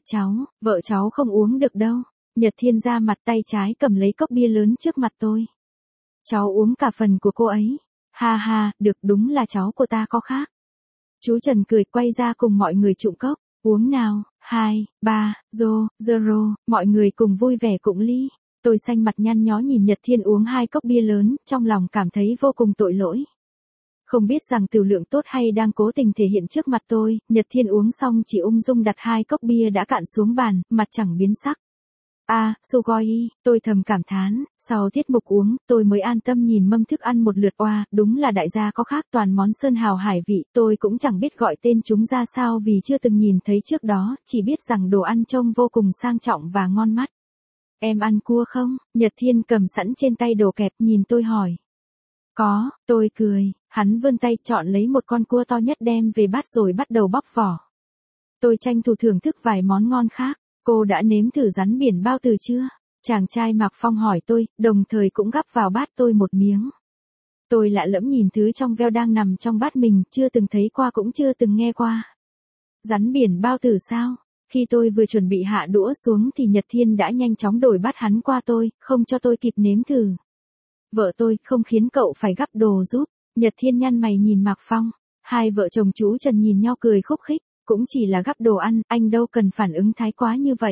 Vợ cháu không uống được đâu. Nhật Thiên ra mặt, tay trái cầm lấy cốc bia lớn trước mặt tôi. Cháu uống cả phần của cô ấy. Được, đúng là cháu của ta có khác. Chú Trần cười, quay ra cùng mọi người trụng cốc. Uống nào, 2, 3, zero, mọi người cùng vui vẻ cụng ly. Tôi xanh mặt nhăn nhó nhìn Nhật Thiên uống 2 cốc bia lớn, trong lòng cảm thấy vô cùng tội lỗi. Không biết rằng tiểu lượng tốt hay đang cố tình thể hiện trước mặt tôi, Nhật Thiên uống xong chỉ ung dung đặt 2 cốc bia đã cạn xuống bàn, mặt chẳng biến sắc. Sugoi, tôi thầm cảm thán, sau tiết mục uống, tôi mới an tâm nhìn mâm thức ăn một lượt đúng là đại gia có khác toàn món sơn hào hải vị, tôi cũng chẳng biết gọi tên chúng ra sao vì chưa từng nhìn thấy trước đó, chỉ biết rằng đồ ăn trông vô cùng sang trọng và ngon mắt. Em ăn cua không? Nhật Thiên cầm sẵn trên tay đồ kẹp nhìn tôi hỏi. Có, tôi cười, hắn vươn tay chọn lấy một con cua to nhất đem về bát rồi bắt đầu bóc vỏ. Tôi tranh thủ thưởng thức vài món ngon khác. Cô đã nếm thử rắn biển bao từ chưa? Chàng trai Mạc Phong hỏi tôi, đồng thời cũng gắp vào bát tôi một miếng. Tôi lạ lẫm nhìn thứ trong veo đang nằm trong bát mình, chưa từng thấy qua cũng chưa từng nghe qua. Rắn biển bao tử sao? Khi tôi vừa chuẩn bị hạ đũa xuống thì Nhật Thiên đã nhanh chóng đổi bát hắn qua tôi, không cho tôi kịp nếm thử. Vợ tôi không khiến cậu phải gắp đồ giúp. Nhật Thiên nhăn mày nhìn Mạc Phong. Hai vợ chồng chú Trần nhìn nhau cười khúc khích. Cũng chỉ là gắp đồ ăn, anh đâu cần phản ứng thái quá như vậy.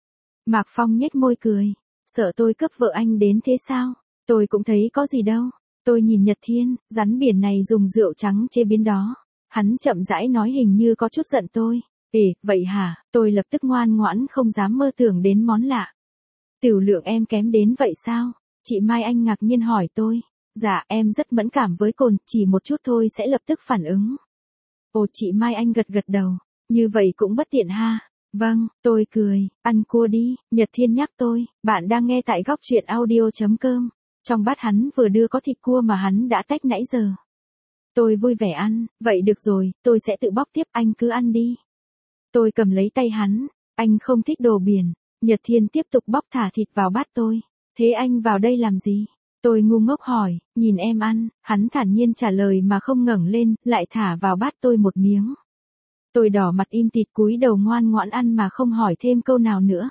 Mạc Phong nhếch môi cười. Sợ tôi cướp vợ anh đến thế sao? Tôi cũng thấy có gì đâu. Tôi nhìn Nhật Thiên, rắn biển này dùng rượu trắng chế biến đó. Hắn chậm rãi nói hình như có chút giận tôi. Vậy hả? Tôi lập tức ngoan ngoãn không dám mơ tưởng đến món lạ. Tiểu lượng em kém đến vậy sao? Chị Mai Anh ngạc nhiên hỏi tôi. Dạ, em rất mẫn cảm với cồn, chỉ một chút thôi sẽ lập tức phản ứng. Ồ, chị Mai Anh gật gật đầu. Như vậy cũng bất tiện ha. Vâng, tôi cười, ăn cua đi. Nhật Thiên nhắc tôi, bạn đang nghe tại góc truyện audio.com. Trong bát hắn vừa đưa có thịt cua mà hắn đã tách nãy giờ. Tôi vui vẻ ăn, vậy được rồi, tôi sẽ tự bóc tiếp, anh cứ ăn đi. Tôi cầm lấy tay hắn, anh không thích đồ biển. Nhật Thiên tiếp tục bóc thả thịt vào bát tôi. Thế anh vào đây làm gì? Tôi ngu ngốc hỏi, nhìn em ăn, hắn thản nhiên trả lời mà không ngẩng lên, lại thả vào bát tôi một miếng. Tôi đỏ mặt im tịt cúi đầu ngoan ngoãn ăn mà không hỏi thêm câu nào nữa.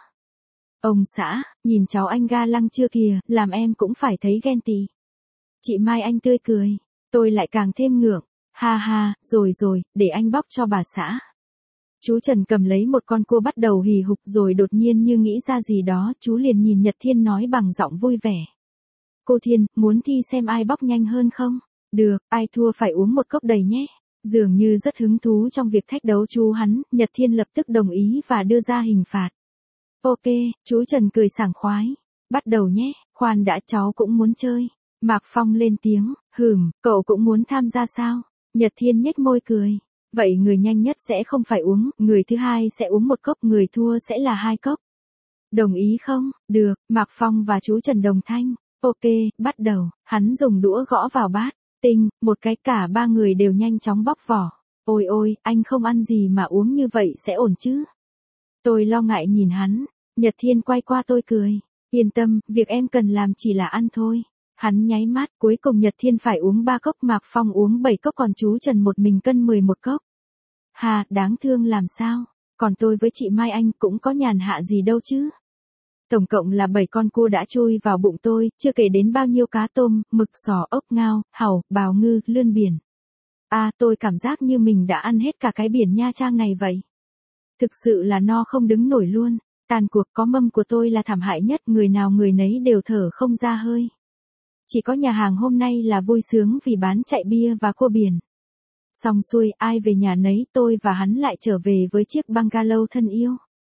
Ông xã, nhìn cháu anh ga lăng chưa kìa, làm em cũng phải thấy ghen tị. Chị Mai Anh tươi cười, tôi lại càng thêm ngượng. Ha ha, rồi, để anh bóc cho bà xã. Chú Trần cầm lấy một con cua bắt đầu hì hục rồi đột nhiên như nghĩ ra gì đó, chú liền nhìn Nhật Thiên nói bằng giọng vui vẻ. Cô Thiên, muốn thi xem ai bóc nhanh hơn không? Được, ai thua phải uống một cốc đầy nhé. Dường như rất hứng thú trong việc thách đấu chú hắn, Nhật Thiên lập tức đồng ý và đưa ra hình phạt. Ok, chú Trần cười sảng khoái. Bắt đầu nhé, khoan đã, cháu cũng muốn chơi. Mạc Phong lên tiếng, cậu cũng muốn tham gia sao? Nhật Thiên nhếch môi cười. Vậy người nhanh nhất sẽ không phải uống, người thứ hai sẽ uống một cốc, người thua sẽ là 2 cốc. Đồng ý không? Được, Mạc Phong và chú Trần đồng thanh. Ok, bắt đầu, hắn dùng đũa gõ vào bát. Tinh, một cái, cả ba người đều nhanh chóng bóc vỏ. Ôi, anh không ăn gì mà uống như vậy sẽ ổn chứ? Tôi lo ngại nhìn hắn. Nhật Thiên quay qua tôi cười. Yên tâm, việc em cần làm chỉ là ăn thôi. Hắn nháy mắt, cuối cùng Nhật Thiên phải uống 3 cốc, Mạc Phong uống 7 cốc, còn chú Trần một mình cân 11 cốc. Hà, đáng thương làm sao? Còn tôi với chị Mai Anh cũng có nhàn hạ gì đâu chứ? Tổng cộng là 7 con cua đã chui vào bụng tôi, chưa kể đến bao nhiêu cá tôm, mực, sò, ốc ngao, hàu, bào ngư, lươn biển. Tôi cảm giác như mình đã ăn hết cả cái biển Nha Trang này vậy. Thực sự là no không đứng nổi luôn. Tàn cuộc, có mâm của tôi là thảm hại nhất, người nào người nấy đều thở không ra hơi. Chỉ có nhà hàng hôm nay là vui sướng vì bán chạy bia và cua biển. Xong xuôi, ai về nhà nấy, tôi và hắn lại trở về với chiếc bungalow thân yêu.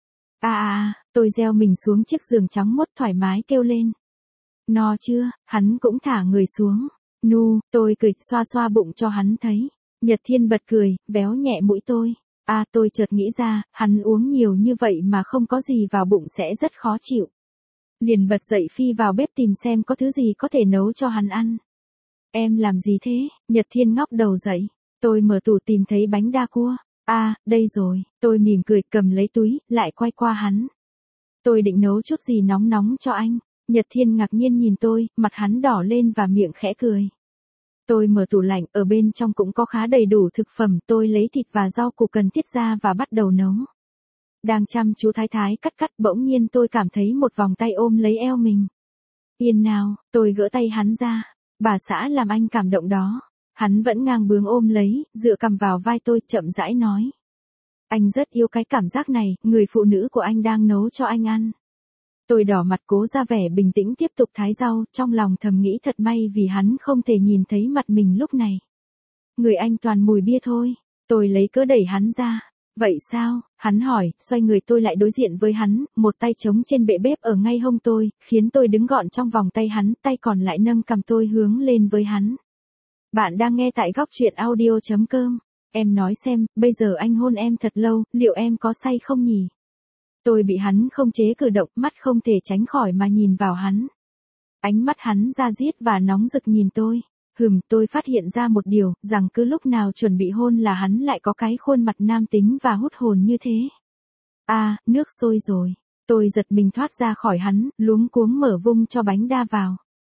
Tôi gieo mình xuống chiếc giường trắng muốt thoải mái kêu lên. No chưa? Hắn cũng thả người xuống. Tôi cười xoa xoa bụng cho hắn thấy. Nhật Thiên bật cười, véo nhẹ mũi tôi. Tôi chợt nghĩ ra, hắn uống nhiều như vậy mà không có gì vào bụng sẽ rất khó chịu. Liền bật dậy phi vào bếp tìm xem có thứ gì có thể nấu cho hắn ăn. Em làm gì thế? Nhật Thiên ngóc đầu dậy. Tôi mở tủ tìm thấy bánh đa cua. Đây rồi. Tôi mỉm cười cầm lấy túi, lại quay qua hắn. Tôi định nấu chút gì nóng nóng cho anh. Nhật Thiên ngạc nhiên nhìn tôi, mặt hắn đỏ lên và miệng khẽ cười. Tôi mở tủ lạnh, ở bên trong cũng có khá đầy đủ thực phẩm, tôi lấy thịt và rau củ cần thiết ra và bắt đầu nấu. Đang chăm chú thái cắt, bỗng nhiên tôi cảm thấy một vòng tay ôm lấy eo mình. Yên nào, tôi gỡ tay hắn ra. Bà xã làm anh cảm động đó. Hắn vẫn ngang bướng ôm lấy, dựa cằm vào vai tôi, chậm rãi nói. Anh rất yêu cái cảm giác này, người phụ nữ của anh đang nấu cho anh ăn. Tôi đỏ mặt cố ra vẻ bình tĩnh tiếp tục thái rau, trong lòng thầm nghĩ thật may vì hắn không thể nhìn thấy mặt mình lúc này. Người anh toàn mùi bia thôi. Tôi lấy cớ đẩy hắn ra. Vậy sao? Hắn hỏi, xoay người tôi lại đối diện với hắn, một tay chống trên bệ bếp ở ngay hông tôi, khiến tôi đứng gọn trong vòng tay hắn, tay còn lại nâng cầm tôi hướng lên với hắn. Bạn đang nghe tại góc truyện audio.com. Em nói xem, bây giờ anh hôn em thật lâu, liệu em có say không nhỉ? Tôi bị hắn không chế cử động, mắt không thể tránh khỏi mà nhìn vào hắn. Ánh mắt hắn da diết và nóng rực nhìn tôi. Tôi phát hiện ra một điều, rằng cứ lúc nào chuẩn bị hôn là hắn lại có cái khuôn mặt nam tính và hút hồn như thế. Nước sôi rồi. Tôi giật mình thoát ra khỏi hắn, luống cuống mở vung cho bánh đa vào.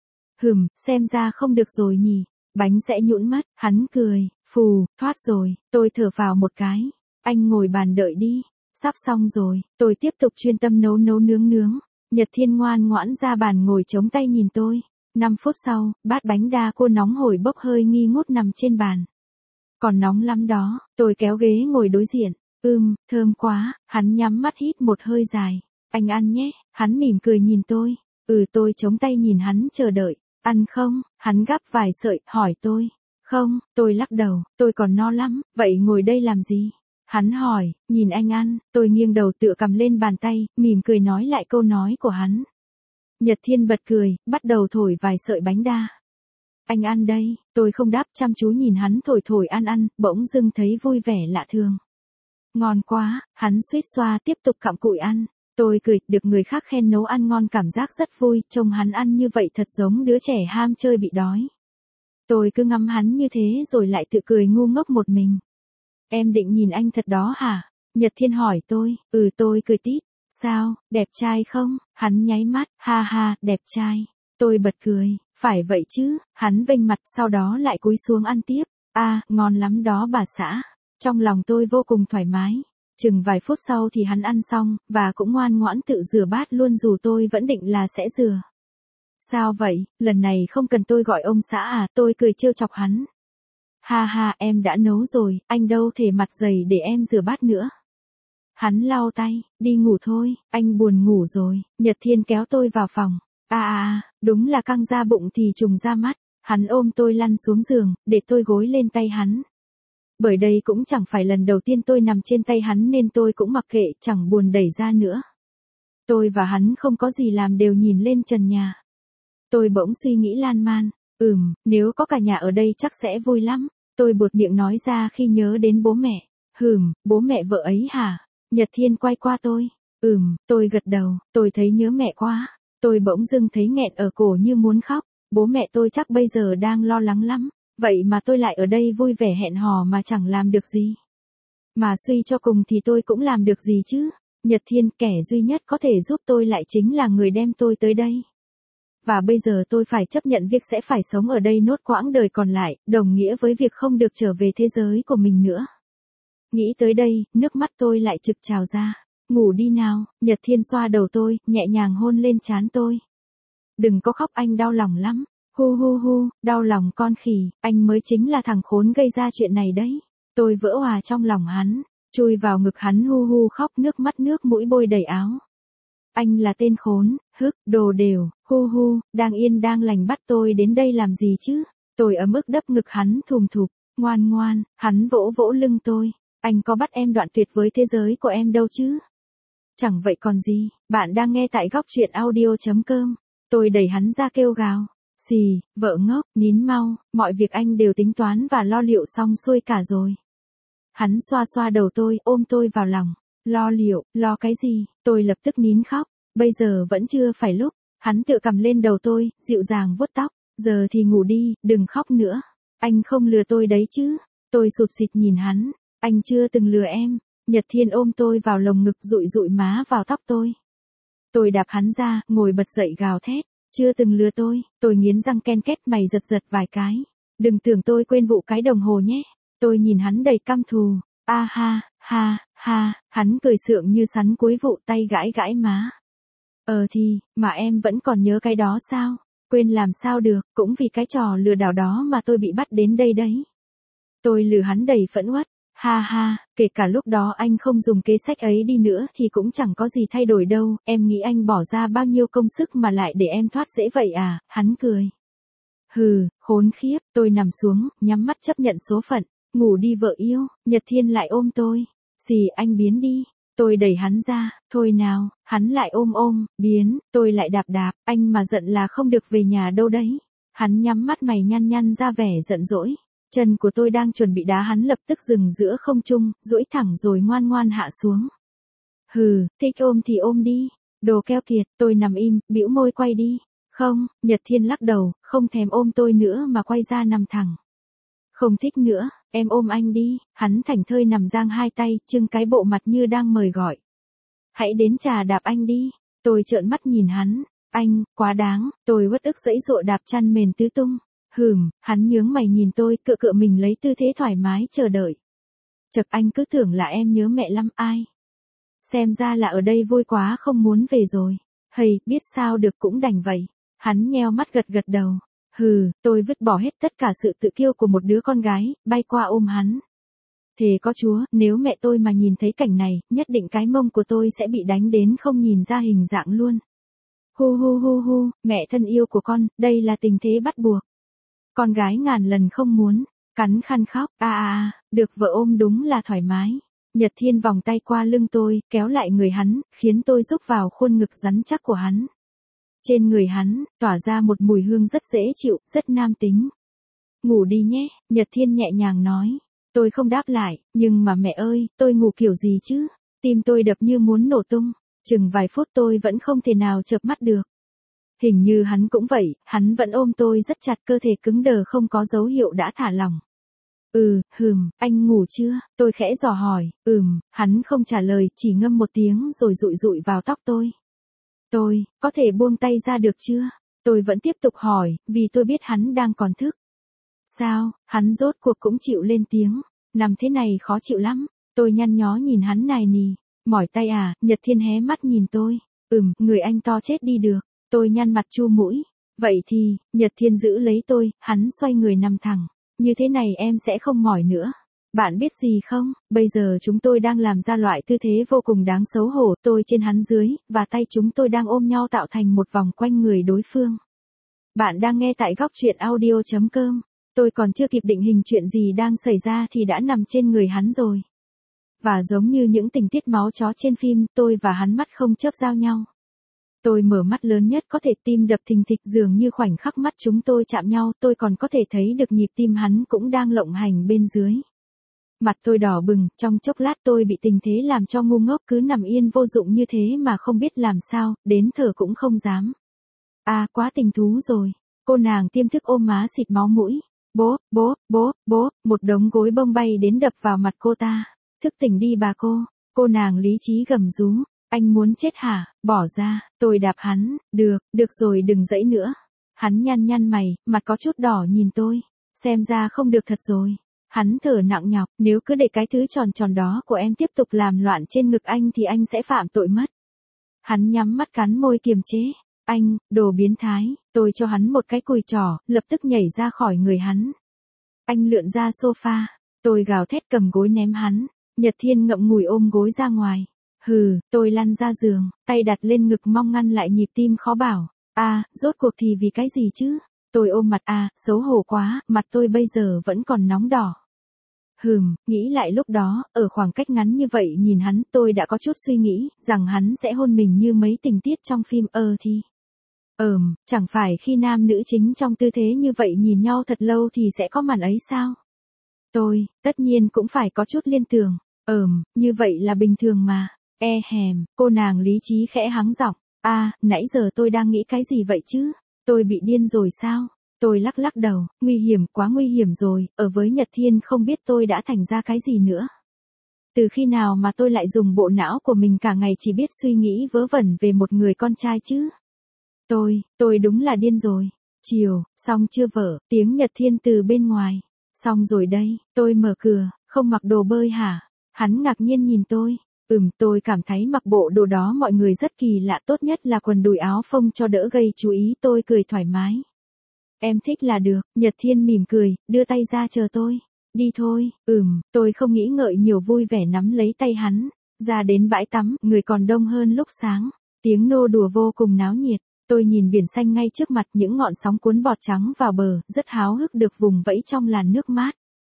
Xem ra không được rồi nhỉ. Bánh sẽ nhũn mất, hắn cười, thoát rồi, tôi thở vào một cái. Anh ngồi bàn đợi đi. Sắp xong rồi, tôi tiếp tục chuyên tâm nấu nướng. Nhật Thiên ngoan ngoãn ra bàn ngồi chống tay nhìn tôi. 5 phút sau, bát bánh đa cua nóng hổi bốc hơi nghi ngút nằm trên bàn. Còn nóng lắm đó, tôi kéo ghế ngồi đối diện. Thơm quá, hắn nhắm mắt hít một hơi dài. Anh ăn nhé, hắn mỉm cười nhìn tôi. Tôi chống tay nhìn hắn chờ đợi. Ăn không? Hắn gắp vài sợi, hỏi tôi. Không, tôi lắc đầu, tôi còn no lắm, vậy ngồi đây làm gì? Hắn hỏi, nhìn anh ăn, tôi nghiêng đầu tựa cầm lên bàn tay, mỉm cười nói lại câu nói của hắn. Nhật Thiên bật cười, bắt đầu thổi vài sợi bánh đa. Anh ăn đây, tôi không đáp chăm chú nhìn hắn thổi ăn, bỗng dưng thấy vui vẻ lạ thường. Ngon quá, hắn suýt xoa tiếp tục cặm cụi ăn. Tôi cười, được người khác khen nấu ăn ngon cảm giác rất vui, trông hắn ăn như vậy thật giống đứa trẻ ham chơi bị đói. Tôi cứ ngắm hắn như thế rồi lại tự cười ngu ngốc một mình. Em định nhìn anh thật đó hả? Nhật Thiên hỏi tôi, tôi cười tít. Sao, đẹp trai không? Hắn nháy mắt, ha, đẹp trai. Tôi bật cười, phải vậy chứ, hắn vênh mặt sau đó lại cúi xuống ăn tiếp. Ngon lắm đó bà xã. Trong lòng tôi vô cùng thoải mái. Chừng vài phút sau thì hắn ăn xong, và cũng ngoan ngoãn tự rửa bát luôn dù tôi vẫn định là sẽ rửa. Sao vậy, lần này không cần tôi gọi ông xã tôi cười trêu chọc hắn. Ha, em đã nấu rồi, anh đâu thể mặt dày để em rửa bát nữa. Hắn lau tay, đi ngủ thôi, anh buồn ngủ rồi. Nhật Thiên kéo tôi vào phòng. Đúng là căng ra bụng thì trùng ra mắt. Hắn ôm tôi lăn xuống giường, để tôi gối lên tay hắn. Bởi đây cũng chẳng phải lần đầu tiên tôi nằm trên tay hắn nên tôi cũng mặc kệ, chẳng buồn đẩy ra nữa. Tôi và hắn không có gì làm đều nhìn lên trần nhà. Tôi bỗng suy nghĩ lan man. Nếu có cả nhà ở đây chắc sẽ vui lắm. Tôi buột miệng nói ra khi nhớ đến bố mẹ. Bố mẹ vợ ấy hả? Nhật Thiên quay qua tôi. Tôi gật đầu, tôi thấy nhớ mẹ quá. Tôi bỗng dưng thấy nghẹn ở cổ như muốn khóc. Bố mẹ tôi chắc bây giờ đang lo lắng lắm. Vậy mà tôi lại ở đây vui vẻ hẹn hò mà chẳng làm được gì. Mà suy cho cùng thì tôi cũng làm được gì chứ. Nhật Thiên, kẻ duy nhất có thể giúp tôi lại chính là người đem tôi tới đây. Và bây giờ tôi phải chấp nhận việc sẽ phải sống ở đây nốt quãng đời còn lại, đồng nghĩa với việc không được trở về thế giới của mình nữa. Nghĩ tới đây, nước mắt tôi lại trực trào ra. Ngủ đi nào, Nhật Thiên xoa đầu tôi, nhẹ nhàng hôn lên trán tôi. Đừng có khóc, anh đau lòng lắm. Hu, đau lòng con khỉ, anh mới chính là thằng khốn gây ra chuyện này đấy. Tôi vỡ òa trong lòng hắn, chui vào ngực hắn hu khóc nước mắt nước mũi bôi đầy áo. Anh là tên khốn, đồ đều, hu, đang yên đang lành bắt tôi đến đây làm gì chứ? Tôi ấm ức đắp ngực hắn thùm thụp, ngoan, hắn vỗ lưng tôi. Anh có bắt em đoạn tuyệt với thế giới của em đâu chứ? Chẳng vậy còn gì, bạn đang nghe tại góc truyện audio.com. Tôi đẩy hắn ra kêu gào. Xì, vợ ngốc, nín mau, mọi việc anh đều tính toán và lo liệu xong xuôi cả rồi. Hắn xoa đầu tôi, ôm tôi vào lòng. Lo liệu, lo cái gì, tôi lập tức nín khóc. Bây giờ vẫn chưa phải lúc. Hắn tựa cầm lên đầu tôi, dịu dàng vuốt tóc. Giờ thì ngủ đi, đừng khóc nữa. Anh không lừa tôi đấy chứ. Tôi sụt sịt nhìn hắn. Anh chưa từng lừa em. Nhật Thiên ôm tôi vào lồng ngực dụi má vào tóc tôi. Tôi đạp hắn ra, ngồi bật dậy gào thét. Chưa từng lừa tôi nghiến răng ken két mày giật vài cái. Đừng tưởng tôi quên vụ cái đồng hồ nhé. Tôi nhìn hắn đầy căm thù. Ha, hắn cười sượng như sắn cuối vụ tay gãi má. Mà em vẫn còn nhớ cái đó sao? Quên làm sao được, cũng vì cái trò lừa đảo đó mà tôi bị bắt đến đây đấy. Tôi lừa hắn đầy phẫn uất. Ha, kể cả lúc đó anh không dùng kế sách ấy đi nữa thì cũng chẳng có gì thay đổi đâu, em nghĩ anh bỏ ra bao nhiêu công sức mà lại để em thoát dễ vậy à, hắn cười. Khốn khiếp, tôi nằm xuống, nhắm mắt chấp nhận số phận, ngủ đi vợ yêu, Nhật Thiên lại ôm tôi. Xì anh biến đi. Tôi đẩy hắn ra, thôi nào, hắn lại ôm, biến, tôi lại đạp, anh mà giận là không được về nhà đâu đấy. Hắn nhắm mắt mày nhăn ra vẻ giận dỗi. Chân của tôi đang chuẩn bị đá hắn lập tức dừng giữa không trung, duỗi thẳng rồi ngoan hạ xuống. Hừ, thích ôm thì ôm đi. Đồ keo kiệt, tôi nằm im, bĩu môi quay đi. Không, Nhật Thiên lắc đầu, không thèm ôm tôi nữa mà quay ra nằm thẳng. Không thích nữa, em ôm anh đi. Hắn thảnh thơi nằm giang hai tay, trưng cái bộ mặt như đang mời gọi. Hãy đến trà đạp anh đi. Tôi trợn mắt nhìn hắn. Anh, quá đáng, tôi uất ức giãy giụa đạp chăn mền tứ tung. Hắn nhướng mày nhìn tôi, cựa mình lấy tư thế thoải mái chờ đợi. Chật, anh cứ tưởng là em nhớ mẹ lắm ai. Xem ra là ở đây vui quá không muốn về rồi. Hây, biết sao được cũng đành vậy. Hắn nheo mắt gật đầu. Tôi vứt bỏ hết tất cả sự tự kiêu của một đứa con gái, bay qua ôm hắn. Thề có Chúa, nếu mẹ tôi mà nhìn thấy cảnh này, nhất định cái mông của tôi sẽ bị đánh đến không nhìn ra hình dạng luôn. Hu, mẹ thân yêu của con, đây là tình thế bắt buộc. Con gái ngàn lần không muốn, cắn khăn khóc, được vợ ôm đúng là thoải mái. Nhật Thiên vòng tay qua lưng tôi, kéo lại người hắn, khiến tôi rúc vào khuôn ngực rắn chắc của hắn. Trên người hắn, tỏa ra một mùi hương rất dễ chịu, rất nam tính. Ngủ đi nhé, Nhật Thiên nhẹ nhàng nói. Tôi không đáp lại, nhưng mà mẹ ơi, tôi ngủ kiểu gì chứ? Tim tôi đập như muốn nổ tung, chừng vài phút tôi vẫn không thể nào chợp mắt được. Hình như hắn cũng vậy, hắn vẫn ôm tôi rất chặt, cơ thể cứng đờ không có dấu hiệu đã thả lỏng. Anh ngủ chưa? Tôi khẽ dò hỏi. Hắn không trả lời, chỉ ngâm một tiếng rồi dụi vào tóc tôi. Tôi, có thể buông tay ra được chưa? Tôi vẫn tiếp tục hỏi, vì tôi biết hắn đang còn thức. Sao, hắn rốt cuộc cũng chịu lên tiếng. Nằm thế này khó chịu lắm. Tôi nhăn nhó nhìn hắn nài nỉ. Mỏi tay à? Nhật Thiên hé mắt nhìn tôi. Người anh to chết đi được. Tôi nhăn mặt chu mũi. Vậy thì, Nhật Thiên giữ lấy tôi, hắn xoay người nằm thẳng. Như thế này em sẽ không mỏi nữa. Bạn biết gì không, bây giờ chúng tôi đang làm ra loại tư thế vô cùng đáng xấu hổ, tôi trên hắn dưới, và tay chúng tôi đang ôm nhau tạo thành một vòng quanh người đối phương. Bạn đang nghe tại góc truyện audio.com. Tôi còn chưa kịp định hình chuyện gì đang xảy ra thì đã nằm trên người hắn rồi. Và giống như những tình tiết máu chó trên phim, tôi và hắn mắt không chớp giao nhau. Tôi mở mắt lớn nhất có thể, tim đập thình thịch, dường như khoảnh khắc mắt chúng tôi chạm nhau, tôi còn có thể thấy được nhịp tim hắn cũng đang lộng hành bên dưới. Mặt tôi đỏ bừng, trong chốc lát tôi bị tình thế làm cho ngu ngốc, cứ nằm yên vô dụng như thế mà không biết làm sao, đến thở cũng không dám. Quá tình thú rồi. Cô nàng tiêm thức ôm má xịt máu mũi. Bố, một đống gối bông bay đến đập vào mặt cô ta. Thức tỉnh đi bà cô. Cô nàng lý trí gầm rú. Anh muốn chết hả? Bỏ ra. Tôi đạp hắn. Được rồi, đừng dãy nữa. Hắn nhăn mày, mặt có chút đỏ nhìn tôi. Xem ra không được thật rồi. Hắn thở nặng nhọc, nếu cứ để cái thứ tròn đó của em tiếp tục làm loạn trên ngực anh thì anh sẽ phạm tội mất. Hắn nhắm mắt cắn môi kiềm chế. Anh, đồ biến thái. Tôi cho hắn một cái cùi trỏ, lập tức nhảy ra khỏi người hắn. Anh lượn ra sofa. Tôi gào thét cầm gối ném hắn. Nhật Thiên ngậm ngùi ôm gối ra ngoài. Tôi lăn ra giường, tay đặt lên ngực mong ngăn lại nhịp tim khó bảo. Rốt cuộc thì vì cái gì chứ? Tôi ôm mặt xấu hổ quá, mặt tôi bây giờ vẫn còn nóng đỏ. Nghĩ lại lúc đó, ở khoảng cách ngắn như vậy nhìn hắn, tôi đã có chút suy nghĩ, rằng hắn sẽ hôn mình như mấy tình tiết trong phim, chẳng phải khi nam nữ chính trong tư thế như vậy nhìn nhau thật lâu thì sẽ có màn ấy sao? Tôi, tất nhiên cũng phải có chút liên tưởng, như vậy là bình thường mà. Cô nàng lý trí khẽ hắng giọng. Nãy giờ tôi đang nghĩ cái gì vậy chứ? Tôi bị điên rồi sao? Tôi lắc đầu, nguy hiểm, quá nguy hiểm rồi, ở với Nhật Thiên không biết tôi đã thành ra cái gì nữa. Từ khi nào mà tôi lại dùng bộ não của mình cả ngày chỉ biết suy nghĩ vớ vẩn về một người con trai chứ? Tôi đúng là điên rồi. Chiều, xong chưa vợ, tiếng Nhật Thiên từ bên ngoài. Xong rồi đây, tôi mở cửa, không mặc đồ bơi hả? Hắn ngạc nhiên nhìn tôi. Tôi cảm thấy mặc bộ đồ đó mọi người rất kỳ lạ, tốt nhất là quần đùi áo phông cho đỡ gây chú ý, tôi cười thoải mái. Em thích là được, Nhật Thiên mỉm cười, đưa tay ra chờ tôi. Đi thôi, tôi không nghĩ ngợi nhiều, vui vẻ nắm lấy tay hắn. Ra đến bãi tắm, người còn đông hơn lúc sáng. Tiếng nô đùa vô cùng náo nhiệt. Tôi nhìn biển xanh ngay trước mặt, những ngọn sóng cuốn bọt trắng vào bờ, rất háo hức được vùng vẫy trong làn nước mát.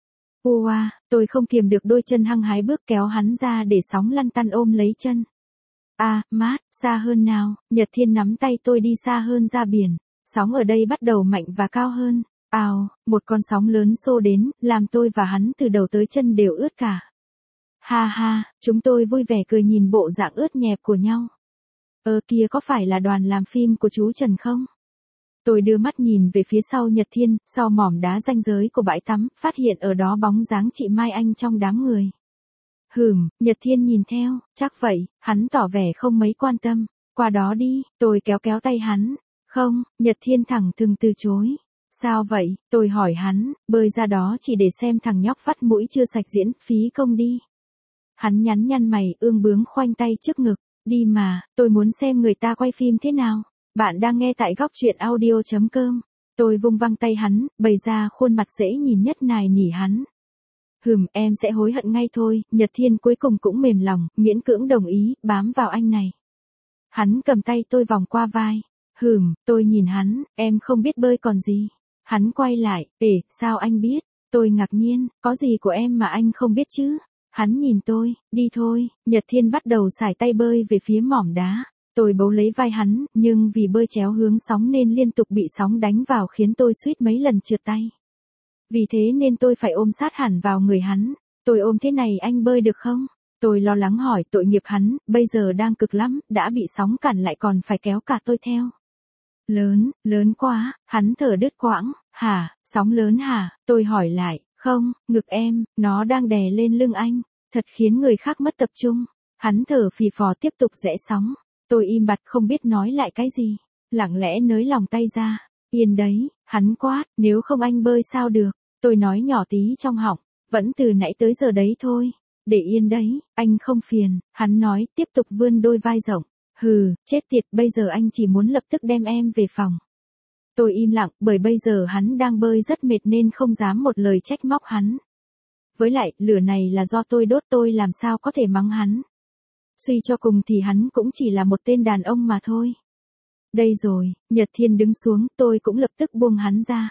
Ua, tôi không kiềm được đôi chân hăng hái bước kéo hắn ra để sóng lăn tăn ôm lấy chân. Mát, xa hơn nào, Nhật Thiên nắm tay tôi đi xa hơn ra biển. Sóng ở đây bắt đầu mạnh và cao hơn. Một con sóng lớn xô đến, làm tôi và hắn từ đầu tới chân đều ướt cả. Ha ha, chúng tôi vui vẻ cười nhìn bộ dạng ướt nhẹp của nhau. Kia có phải là đoàn làm phim của chú Trần không? Tôi đưa mắt nhìn về phía sau Nhật Thiên, sau mỏm đá ranh giới của bãi tắm, phát hiện ở đó bóng dáng chị Mai Anh trong đám người. Nhật Thiên nhìn theo, chắc vậy, hắn tỏ vẻ không mấy quan tâm. Qua đó đi, tôi kéo kéo tay hắn. Không, Nhật Thiên thẳng thừng từ chối. Sao vậy, tôi hỏi hắn, bơi ra đó chỉ để xem thằng nhóc vắt mũi chưa sạch diễn, phí công đi. Hắn nhăn mày, ương bướng khoanh tay trước ngực. Đi mà, tôi muốn xem người ta quay phim thế nào. Bạn đang nghe tại góc truyện audio.com. Tôi vung văng tay hắn, bày ra khuôn mặt dễ nhìn nhất nài nỉ hắn. Em sẽ hối hận ngay thôi. Nhật Thiên cuối cùng cũng mềm lòng, miễn cưỡng đồng ý, bám vào anh này. Hắn cầm tay tôi vòng qua vai. Tôi nhìn hắn, em không biết bơi còn gì. Hắn quay lại, sao anh biết? Tôi ngạc nhiên, có gì của em mà anh không biết chứ? Hắn nhìn tôi, đi thôi. Nhật Thiên bắt đầu sải tay bơi về phía mỏm đá. Tôi bấu lấy vai hắn, nhưng vì bơi chéo hướng sóng nên liên tục bị sóng đánh vào khiến tôi suýt mấy lần trượt tay. Vì thế nên tôi phải ôm sát hẳn vào người hắn. Tôi ôm thế này anh bơi được không? Tôi lo lắng hỏi tội nghiệp hắn, bây giờ đang cực lắm, đã bị sóng cản lại còn phải kéo cả tôi theo. Lớn quá, hắn thở đứt quãng. Hả, sóng lớn hả? Tôi hỏi lại, không, ngực em, nó đang đè lên lưng anh. Thật khiến người khác mất tập trung. Hắn thở phì phò tiếp tục rẽ sóng. Tôi im bặt không biết nói lại cái gì. Lặng lẽ nới lòng tay ra. Yên đấy, hắn quát, nếu không anh bơi sao được. Tôi nói nhỏ tí trong họng, vẫn từ nãy tới giờ đấy thôi. Để yên đấy, anh không phiền. Hắn nói, tiếp tục vươn đôi vai rộng. Chết tiệt, bây giờ anh chỉ muốn lập tức đem em về phòng. Tôi im lặng, bởi bây giờ hắn đang bơi rất mệt nên không dám một lời trách móc hắn. Với lại, lửa này là do tôi đốt, tôi làm sao có thể mắng hắn. Suy cho cùng thì hắn cũng chỉ là một tên đàn ông mà thôi. Đây rồi, Nhật Thiên đứng xuống, tôi cũng lập tức buông hắn ra.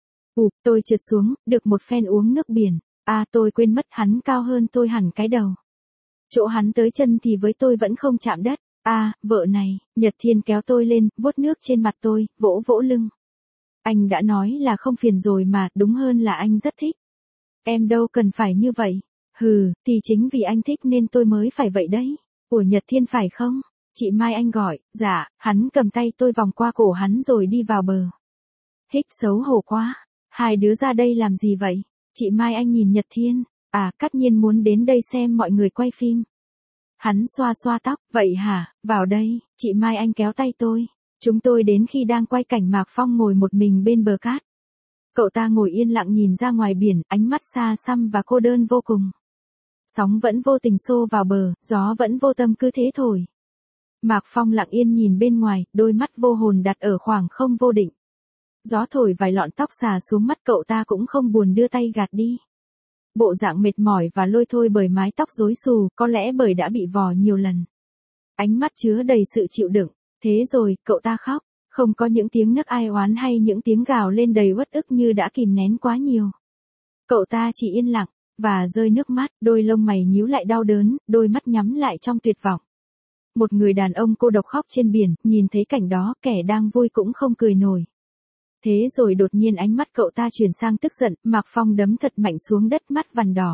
Tôi trượt xuống, được một phen uống nước biển. Tôi quên mất hắn cao hơn tôi hẳn cái đầu. Chỗ hắn tới chân thì với tôi vẫn không chạm đất. Vợ này, Nhật Thiên kéo tôi lên, vuốt nước trên mặt tôi, vỗ vỗ lưng. Anh đã nói là không phiền rồi mà, đúng hơn là anh rất thích. Em đâu cần phải như vậy. Thì chính vì anh thích nên tôi mới phải vậy đấy. Của Nhật Thiên phải không? Chị Mai Anh gọi. Dạ. Hắn cầm tay tôi vòng qua cổ hắn rồi đi vào bờ. Hích, xấu hổ quá. Hai đứa ra đây làm gì vậy? Chị Mai Anh nhìn Nhật Thiên. Cát nhiên muốn đến đây xem mọi người quay phim. Hắn xoa xoa tóc. Vậy hả? Vào đây. Chị Mai Anh kéo tay tôi. Chúng tôi đến khi đang quay cảnh Mạc Phong ngồi một mình bên bờ cát. Cậu ta ngồi yên lặng nhìn ra ngoài biển, ánh mắt xa xăm và cô đơn vô cùng. Sóng vẫn vô tình xô vào bờ, gió vẫn vô tâm cứ thế thổi. Mạc Phong lặng yên nhìn bên ngoài, đôi mắt vô hồn đặt ở khoảng không vô định. Gió thổi vài lọn tóc xà xuống mắt cậu ta cũng không buồn đưa tay gạt đi. Bộ dạng mệt mỏi và lôi thôi bởi mái tóc rối xù, có lẽ bởi đã bị vò nhiều lần. Ánh mắt chứa đầy sự chịu đựng. Thế rồi, cậu ta khóc. Không có những tiếng nấc ai oán hay những tiếng gào lên đầy uất ức như đã kìm nén quá nhiều. Cậu ta chỉ yên lặng, và rơi nước mắt, đôi lông mày nhíu lại đau đớn, đôi mắt nhắm lại trong tuyệt vọng. Một người đàn ông cô độc khóc trên biển, nhìn thấy cảnh đó, kẻ đang vui cũng không cười nổi. Thế rồi đột nhiên ánh mắt cậu ta chuyển sang tức giận, Mạc Phong đấm thật mạnh xuống đất, mắt vằn đỏ.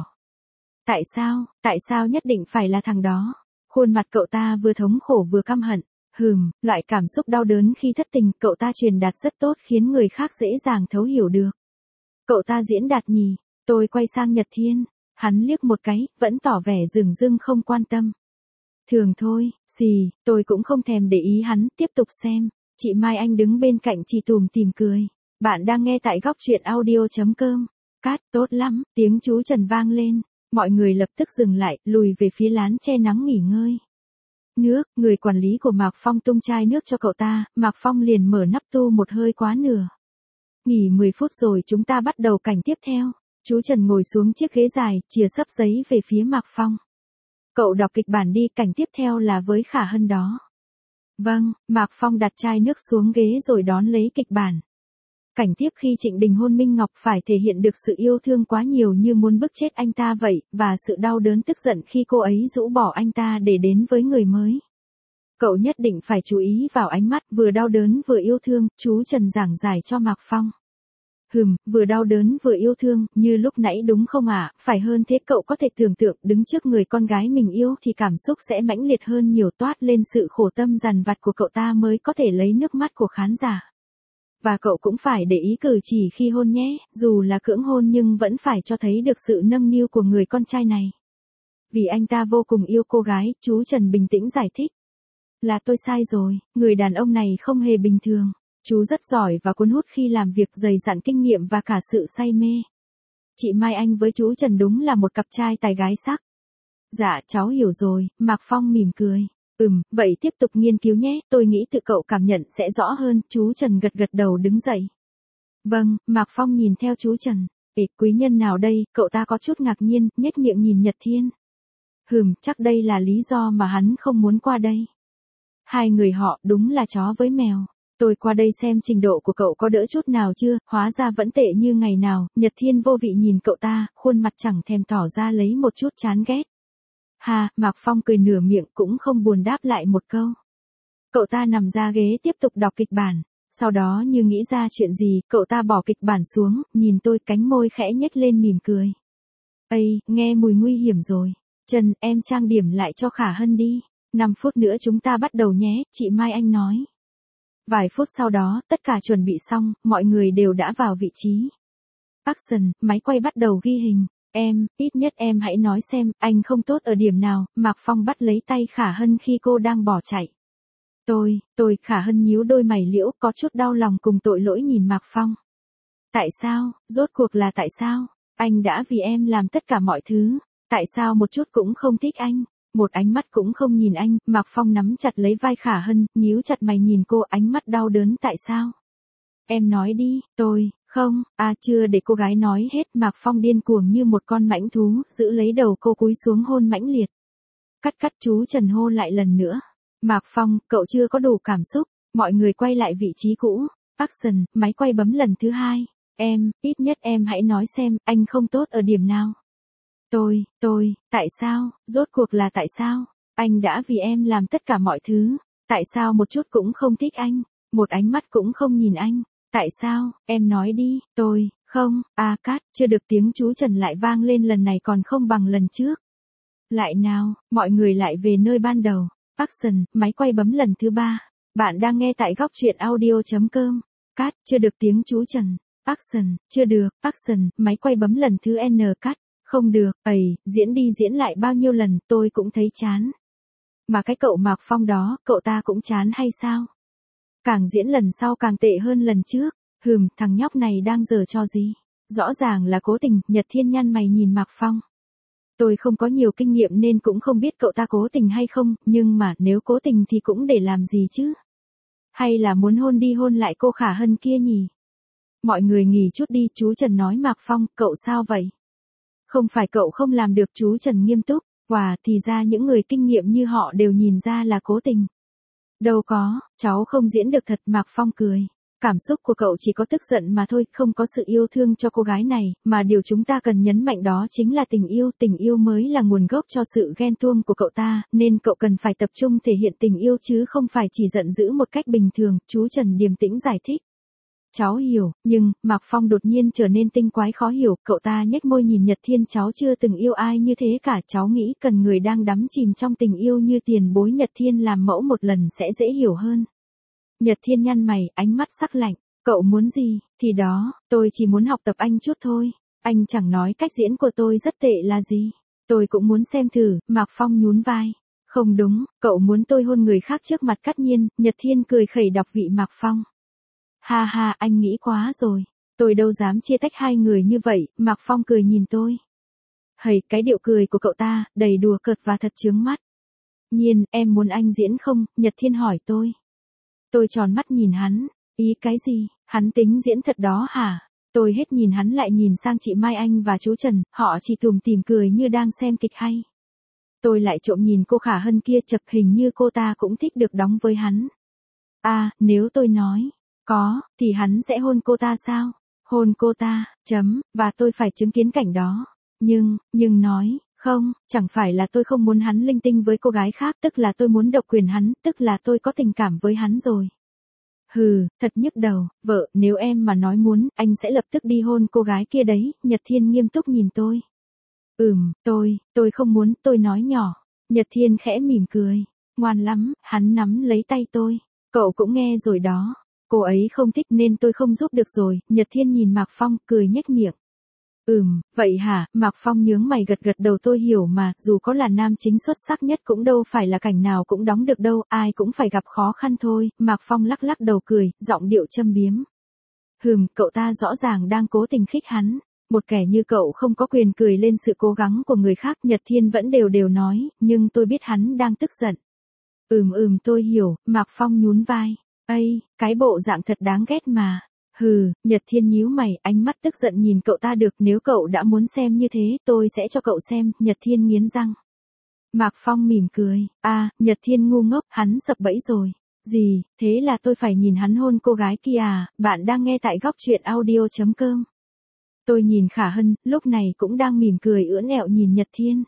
Tại sao nhất định phải là thằng đó? Khuôn mặt cậu ta vừa thống khổ vừa căm hận. Loại cảm xúc đau đớn khi thất tình, cậu ta truyền đạt rất tốt khiến người khác dễ dàng thấu hiểu được. Cậu ta diễn đạt nhì. Tôi quay sang Nhật Thiên. Hắn liếc một cái, vẫn tỏ vẻ dửng dưng không quan tâm. Thường thôi, tôi cũng không thèm để ý hắn, tiếp tục xem. Chị Mai Anh đứng bên cạnh chỉ tủm tỉm cười. Bạn đang nghe tại góc truyện audio.com. Cát, tốt lắm, tiếng chú Trần vang lên. Mọi người lập tức dừng lại, lùi về phía lán che nắng nghỉ ngơi. Người quản lý của Mạc Phong tung chai nước cho cậu ta, Mạc Phong liền mở nắp tu một hơi quá nửa. Nghỉ 10 phút rồi chúng ta bắt đầu cảnh tiếp theo. Chú Trần ngồi xuống chiếc ghế dài, chìa sấp giấy về phía Mạc Phong. Cậu đọc kịch bản đi, cảnh tiếp theo là với Khả Hân đó. Vâng, Mạc Phong đặt chai nước xuống ghế rồi đón lấy kịch bản. Cảnh tiếp khi Trịnh Đình hôn Minh Ngọc phải thể hiện được sự yêu thương quá nhiều như muốn bức chết anh ta vậy, và sự đau đớn tức giận khi cô ấy rũ bỏ anh ta để đến với người mới. Cậu nhất định phải chú ý vào ánh mắt vừa đau đớn vừa yêu thương, chú Trần giảng giải cho Mạc Phong. Vừa đau đớn vừa yêu thương, như lúc nãy đúng không ạ? Phải hơn thế, cậu có thể tưởng tượng đứng trước người con gái mình yêu thì cảm xúc sẽ mãnh liệt hơn nhiều, toát lên sự khổ tâm dằn vặt của cậu ta mới có thể lấy nước mắt của khán giả. Và cậu cũng phải để ý cử chỉ khi hôn nhé, dù là cưỡng hôn nhưng vẫn phải cho thấy được sự nâng niu của người con trai này. Vì anh ta vô cùng yêu cô gái, chú Trần bình tĩnh giải thích. Là tôi sai rồi, người đàn ông này không hề bình thường. Chú rất giỏi và cuốn hút khi làm việc, dày dặn kinh nghiệm và cả sự say mê. Chị Mai Anh với chú Trần đúng là một cặp trai tài gái sắc. Dạ, cháu hiểu rồi, Mạc Phong mỉm cười. Vậy tiếp tục nghiên cứu nhé, tôi nghĩ tự cậu cảm nhận sẽ rõ hơn, chú Trần gật gật đầu đứng dậy. Vâng, Mạc Phong nhìn theo chú Trần. Quý nhân nào đây, cậu ta có chút ngạc nhiên, nhếch miệng nhìn Nhật Thiên. Chắc đây là lý do mà hắn không muốn qua đây. Hai người họ đúng là chó với mèo. Tôi qua đây xem trình độ của cậu có đỡ chút nào chưa, hóa ra vẫn tệ như ngày nào. Nhật Thiên vô vị nhìn cậu ta, khuôn mặt chẳng thèm tỏ ra lấy một chút chán ghét. Mạc Phong cười nửa miệng cũng không buồn đáp lại một câu. Cậu ta nằm ra ghế tiếp tục đọc kịch bản. Sau đó như nghĩ ra chuyện gì, cậu ta bỏ kịch bản xuống, nhìn tôi, cánh môi khẽ nhếch lên mỉm cười. Nghe mùi nguy hiểm rồi. Trần, em trang điểm lại cho Khả Hân đi. 5 phút nữa chúng ta bắt đầu nhé, chị Mai Anh nói. Vài phút sau đó, tất cả chuẩn bị xong, mọi người đều đã vào vị trí. Action, máy quay bắt đầu ghi hình. Ít nhất em hãy nói xem, anh không tốt ở điểm nào. Mạc Phong bắt lấy tay Khả Hân khi cô đang bỏ chạy. Khả Hân nhíu đôi mày liễu, có chút đau lòng cùng tội lỗi nhìn Mạc Phong. Tại sao, rốt cuộc là tại sao? Anh đã vì em làm tất cả mọi thứ. Tại sao một chút cũng không thích anh? Một ánh mắt cũng không nhìn anh. Mạc Phong nắm chặt lấy vai Khả Hân, nhíu chặt mày nhìn cô, ánh mắt đau đớn. Tại sao? Em nói đi. Không, chưa để cô gái nói hết, Mạc Phong điên cuồng như một con mãnh thú, giữ lấy đầu cô cúi xuống hôn mãnh liệt. Cắt, chú Trần hô lại lần nữa. Mạc Phong, cậu chưa có đủ cảm xúc. Mọi người quay lại vị trí cũ. Action, máy quay bấm lần thứ 2. Ít nhất em hãy nói xem, anh không tốt ở điểm nào. Tại sao, rốt cuộc là tại sao? Anh đã vì em làm tất cả mọi thứ. Tại sao một chút cũng không thích anh? Một ánh mắt cũng không nhìn anh? Tại sao, em nói đi. Không, cắt, chưa được, tiếng chú Trần lại vang lên, lần này còn không bằng lần trước. Lại nào, mọi người lại về nơi ban đầu. Action, máy quay bấm lần thứ 3. Bạn đang nghe tại góc truyện audio.com. Cắt, chưa được, tiếng chú Trần. Action, chưa được. Action, máy quay bấm lần thứ N. Cắt. Không được, diễn đi diễn lại bao nhiêu lần, tôi cũng thấy chán. Mà cái cậu Mạc Phong đó, cậu ta cũng chán hay sao? Càng diễn lần sau càng tệ hơn lần trước. Thằng nhóc này đang giở trò gì? Rõ ràng là cố tình. Nhật Thiên nhăn mày nhìn Mạc Phong. Tôi không có nhiều kinh nghiệm nên cũng không biết cậu ta cố tình hay không, nhưng mà nếu cố tình thì cũng để làm gì chứ? Hay là muốn hôn đi hôn lại cô Khả Hân kia nhỉ? Mọi người nghỉ chút đi, chú Trần nói. Mạc Phong, cậu sao vậy? Không phải cậu không làm được, chú Trần nghiêm túc. Thì ra những người kinh nghiệm như họ đều nhìn ra là cố tình. Đâu có, cháu không diễn được thật. Mạc Phong cười. Cảm xúc của cậu chỉ có tức giận mà thôi, không có sự yêu thương cho cô gái này, mà điều chúng ta cần nhấn mạnh đó chính là tình yêu mới là nguồn gốc cho sự ghen tuông của cậu ta, nên cậu cần phải tập trung thể hiện tình yêu chứ không phải chỉ giận dữ một cách bình thường, chú Trần điềm tĩnh giải thích. Cháu hiểu, nhưng, Mạc Phong đột nhiên trở nên tinh quái khó hiểu, cậu ta nhếch môi nhìn Nhật Thiên. Cháu chưa từng yêu ai như thế cả, cháu nghĩ cần người đang đắm chìm trong tình yêu như tiền bối Nhật Thiên làm mẫu một lần sẽ dễ hiểu hơn. Nhật Thiên nhăn mày, ánh mắt sắc lạnh. Cậu muốn gì, thì đó, tôi chỉ muốn học tập anh chút thôi. Anh chẳng nói cách diễn của tôi rất tệ là gì. Tôi cũng muốn xem thử. Mạc Phong nhún vai. Không đúng, cậu muốn tôi hôn người khác trước mặt Cát Nhiên. Nhật Thiên cười khẩy đọc vị Mạc Phong. Ha, anh nghĩ quá rồi. Tôi đâu dám chia tách hai người như vậy. Mạc Phong cười nhìn tôi. Cái điệu cười của cậu ta, đầy đùa cợt và thật chướng mắt. Nhiên, em muốn anh diễn không? Nhật Thiên hỏi tôi. Tôi tròn mắt nhìn hắn. Ý cái gì? Hắn tính diễn thật đó hả? Tôi hết nhìn hắn lại nhìn sang chị Mai Anh và chú Trần, họ chỉ tủm tỉm cười như đang xem kịch hay. Tôi lại trộm nhìn cô Khả Hân kia, chật, hình như cô ta cũng thích được đóng với hắn. Nếu tôi nói, Có, thì hắn sẽ hôn cô ta sao? Hôn cô ta, và tôi phải chứng kiến cảnh đó. Nhưng nói, không, chẳng phải là tôi không muốn hắn linh tinh với cô gái khác, tức là tôi muốn độc quyền hắn, tức là tôi có tình cảm với hắn rồi. Hừ, thật nhức đầu, vợ, nếu em mà nói muốn, anh sẽ lập tức đi hôn cô gái kia đấy, Nhật Thiên nghiêm túc nhìn tôi. Tôi không muốn, tôi nói nhỏ. Nhật Thiên khẽ mỉm cười. Ngoan lắm, hắn nắm lấy tay tôi. Cậu cũng nghe rồi đó. Cô ấy không thích nên tôi không giúp được rồi. Nhật Thiên nhìn Mạc Phong, cười nhếch miệng. Vậy hả? Mạc Phong nhướng mày gật gật đầu, tôi hiểu mà, dù có là nam chính xuất sắc nhất cũng đâu phải là cảnh nào cũng đóng được đâu, ai cũng phải gặp khó khăn thôi. Mạc Phong lắc lắc đầu cười, giọng điệu châm biếm. Cậu ta rõ ràng đang cố tình khích hắn. Một kẻ như cậu không có quyền cười lên sự cố gắng của người khác. Nhật Thiên vẫn đều nói, nhưng tôi biết hắn đang tức giận. Tôi hiểu. Mạc Phong nhún vai. Cái bộ dạng thật đáng ghét mà. Nhật Thiên nhíu mày, ánh mắt tức giận nhìn cậu ta. Được, nếu cậu đã muốn xem như thế, tôi sẽ cho cậu xem. Nhật Thiên nghiến răng. Mạc Phong mỉm cười. Nhật Thiên ngu ngốc, hắn sập bẫy rồi. Gì, thế là tôi phải nhìn hắn hôn cô gái kia à? Bạn đang nghe tại góc truyện audio.com. Tôi nhìn Khả Hân, lúc này cũng đang mỉm cười ưỡn ẹo nhìn Nhật Thiên.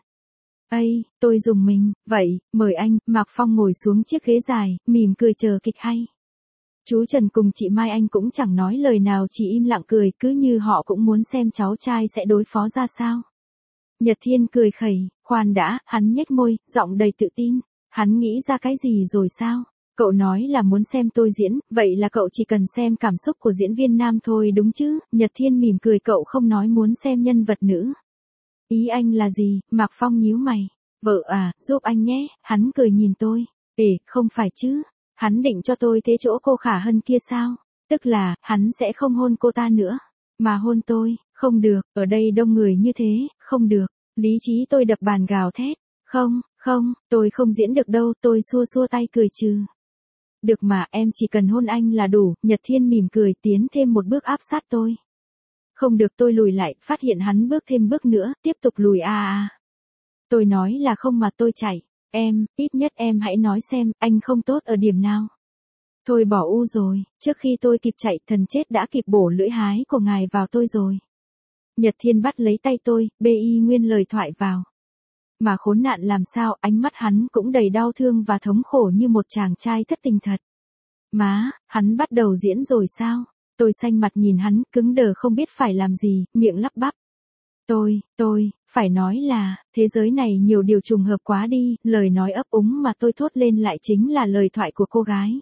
Tôi dùng mình, vậy, mời anh. Mạc Phong ngồi xuống chiếc ghế dài, mỉm cười chờ kịch hay. Chú Trần cùng chị Mai Anh cũng chẳng nói lời nào, chỉ im lặng cười, cứ như họ cũng muốn xem cháu trai sẽ đối phó ra sao. Nhật Thiên cười khẩy, khoan đã, hắn nhếch môi, giọng đầy tự tin. Hắn nghĩ ra cái gì rồi sao? Cậu nói là muốn xem tôi diễn, vậy là cậu chỉ cần xem cảm xúc của diễn viên nam thôi đúng chứ? Nhật Thiên mỉm cười, cậu không nói muốn xem nhân vật nữ. Ý anh là gì? Mạc Phong nhíu mày. Vợ à, giúp anh nhé, hắn cười nhìn tôi. Không phải chứ, hắn định cho tôi thế chỗ cô Khả Hân kia sao? Tức là, hắn sẽ không hôn cô ta nữa, mà hôn tôi, không được, ở đây đông người như thế, không được. Lý trí tôi đập bàn gào thét. Không, tôi không diễn được đâu, tôi xua xua tay cười trừ. Được mà, em chỉ cần hôn anh là đủ. Nhật Thiên mỉm cười tiến thêm một bước áp sát tôi. Không được, tôi lùi lại, phát hiện hắn bước thêm bước nữa, tiếp tục lùi Tôi nói là không mà tôi chạy. Ít nhất em hãy nói xem, anh không tốt ở điểm nào. Thôi bỏ u rồi, trước khi tôi kịp chạy, thần chết đã kịp bổ lưỡi hái của ngài vào tôi rồi. Nhật Thiên bắt lấy tay tôi, y nguyên lời thoại vào. Mà khốn nạn làm sao, ánh mắt hắn cũng đầy đau thương và thống khổ như một chàng trai thất tình thật. Má, hắn bắt đầu diễn rồi sao? Tôi xanh mặt nhìn hắn, cứng đờ không biết phải làm gì, miệng lắp bắp. Phải nói là, thế giới này nhiều điều trùng hợp quá đi, lời nói ấp úng mà tôi thốt lên lại chính là lời thoại của cô gái.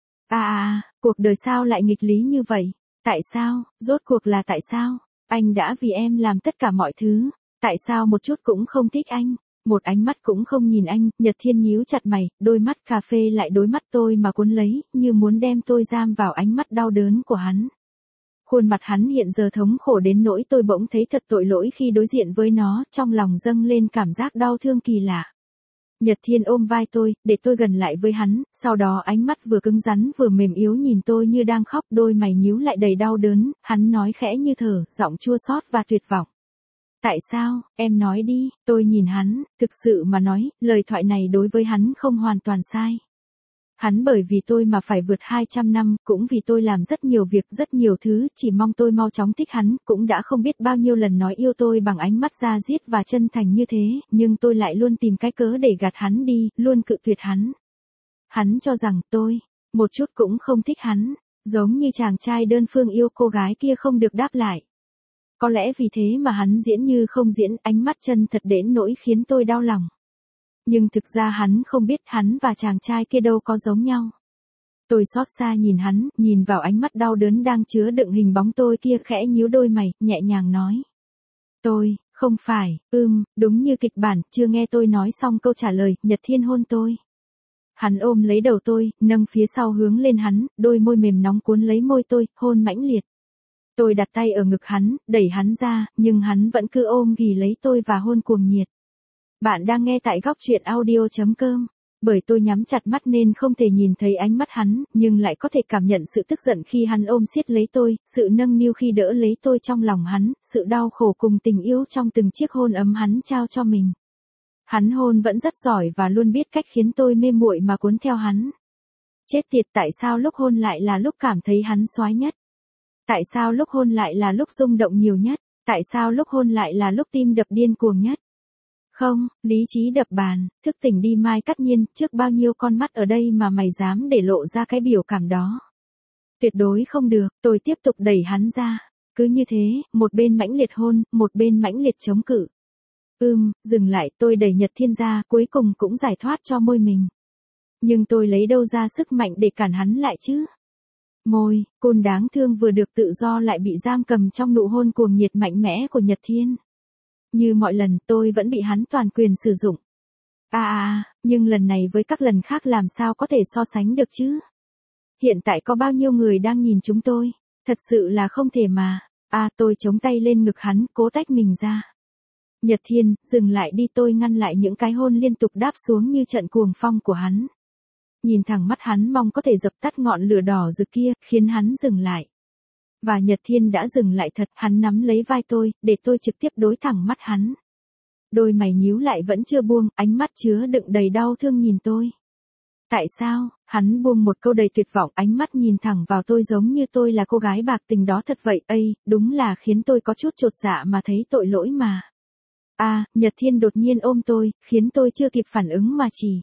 Cuộc đời sao lại nghịch lý như vậy? Tại sao, rốt cuộc là tại sao? Anh đã vì em làm tất cả mọi thứ, tại sao một chút cũng không thích anh? Một ánh mắt cũng không nhìn anh. Nhật Thiên nhíu chặt mày, đôi mắt cà phê lại đối mắt tôi mà cuốn lấy, như muốn đem tôi giam vào ánh mắt đau đớn của hắn. Khuôn mặt hắn hiện giờ thống khổ đến nỗi tôi bỗng thấy thật tội lỗi khi đối diện với nó, trong lòng dâng lên cảm giác đau thương kỳ lạ. Nhật Thiên ôm vai tôi, để tôi gần lại với hắn, sau đó ánh mắt vừa cứng rắn vừa mềm yếu nhìn tôi như đang khóc, đôi mày nhíu lại đầy đau đớn, hắn nói khẽ như thở, giọng chua xót và tuyệt vọng. Tại sao, em nói đi. Tôi nhìn hắn, thực sự mà nói, lời thoại này đối với hắn không hoàn toàn sai. Hắn bởi vì tôi mà phải vượt 200 năm, cũng vì tôi làm rất nhiều việc, rất nhiều thứ, chỉ mong tôi mau chóng thích hắn, cũng đã không biết bao nhiêu lần nói yêu tôi bằng ánh mắt da diết và chân thành như thế, nhưng tôi lại luôn tìm cái cớ để gạt hắn đi, luôn cự tuyệt hắn. Hắn cho rằng tôi, một chút cũng không thích hắn, giống như chàng trai đơn phương yêu cô gái kia không được đáp lại. Có lẽ vì thế mà hắn diễn như không diễn, ánh mắt chân thật đến nỗi khiến tôi đau lòng. Nhưng thực ra hắn không biết hắn và chàng trai kia đâu có giống nhau. Tôi xót xa nhìn hắn, nhìn vào ánh mắt đau đớn đang chứa đựng hình bóng tôi kia, khẽ nhíu đôi mày, nhẹ nhàng nói. Không phải, đúng như kịch bản. Chưa nghe tôi nói xong câu trả lời, Nhật Thiên hôn tôi. Hắn ôm lấy đầu tôi, nâng phía sau hướng lên hắn, đôi môi mềm nóng cuốn lấy môi tôi, hôn mãnh liệt. Tôi đặt tay ở ngực hắn, đẩy hắn ra, nhưng hắn vẫn cứ ôm ghì lấy tôi và hôn cuồng nhiệt. Bạn đang nghe tại góc truyện audio.com. Bởi tôi nhắm chặt mắt nên không thể nhìn thấy ánh mắt hắn, nhưng lại có thể cảm nhận sự tức giận khi hắn ôm siết lấy tôi, sự nâng niu khi đỡ lấy tôi trong lòng hắn, sự đau khổ cùng tình yêu trong từng chiếc hôn ấm hắn trao cho mình. Hắn hôn vẫn rất giỏi và luôn biết cách khiến tôi mê muội mà cuốn theo hắn. Chết tiệt, tại sao lúc hôn lại là lúc cảm thấy hắn soái nhất? Tại sao lúc hôn lại là lúc rung động nhiều nhất? Tại sao lúc hôn lại là lúc tim đập điên cuồng nhất? Không, lý trí đập bàn, thức tỉnh đi Mai Cát Nhiên, trước bao nhiêu con mắt ở đây mà mày dám để lộ ra cái biểu cảm đó. Tuyệt đối không được, tôi tiếp tục đẩy hắn ra. Cứ như thế, một bên mãnh liệt hôn, một bên mãnh liệt chống cự. Dừng lại, tôi đẩy Nhật Thiên ra, cuối cùng cũng giải thoát cho môi mình. Nhưng tôi lấy đâu ra sức mạnh để cản hắn lại chứ? Môi, côn đáng thương vừa được tự do lại bị giam cầm trong nụ hôn cuồng nhiệt mạnh mẽ của Nhật Thiên. Như mọi lần, tôi vẫn bị hắn toàn quyền sử dụng. Nhưng lần này với các lần khác làm sao có thể so sánh được chứ? Hiện tại có bao nhiêu người đang nhìn chúng tôi? Thật sự là không thể mà. Tôi chống tay lên ngực hắn, cố tách mình ra. Nhật Thiên, dừng lại đi, tôi ngăn lại những cái hôn liên tục đáp xuống như trận cuồng phong của hắn. Nhìn thẳng mắt hắn mong có thể dập tắt ngọn lửa đỏ rực kia, khiến hắn dừng lại. Và Nhật Thiên đã dừng lại thật, hắn nắm lấy vai tôi, để tôi trực tiếp đối thẳng mắt hắn. Đôi mày nhíu lại vẫn chưa buông, ánh mắt chứa đựng đầy đau thương nhìn tôi. Tại sao? Hắn buông một câu đầy tuyệt vọng, ánh mắt nhìn thẳng vào tôi giống như tôi là cô gái bạc tình đó thật vậy. Đúng là khiến tôi có chút chột dạ mà thấy tội lỗi mà. Nhật Thiên đột nhiên ôm tôi, khiến tôi chưa kịp phản ứng mà chỉ.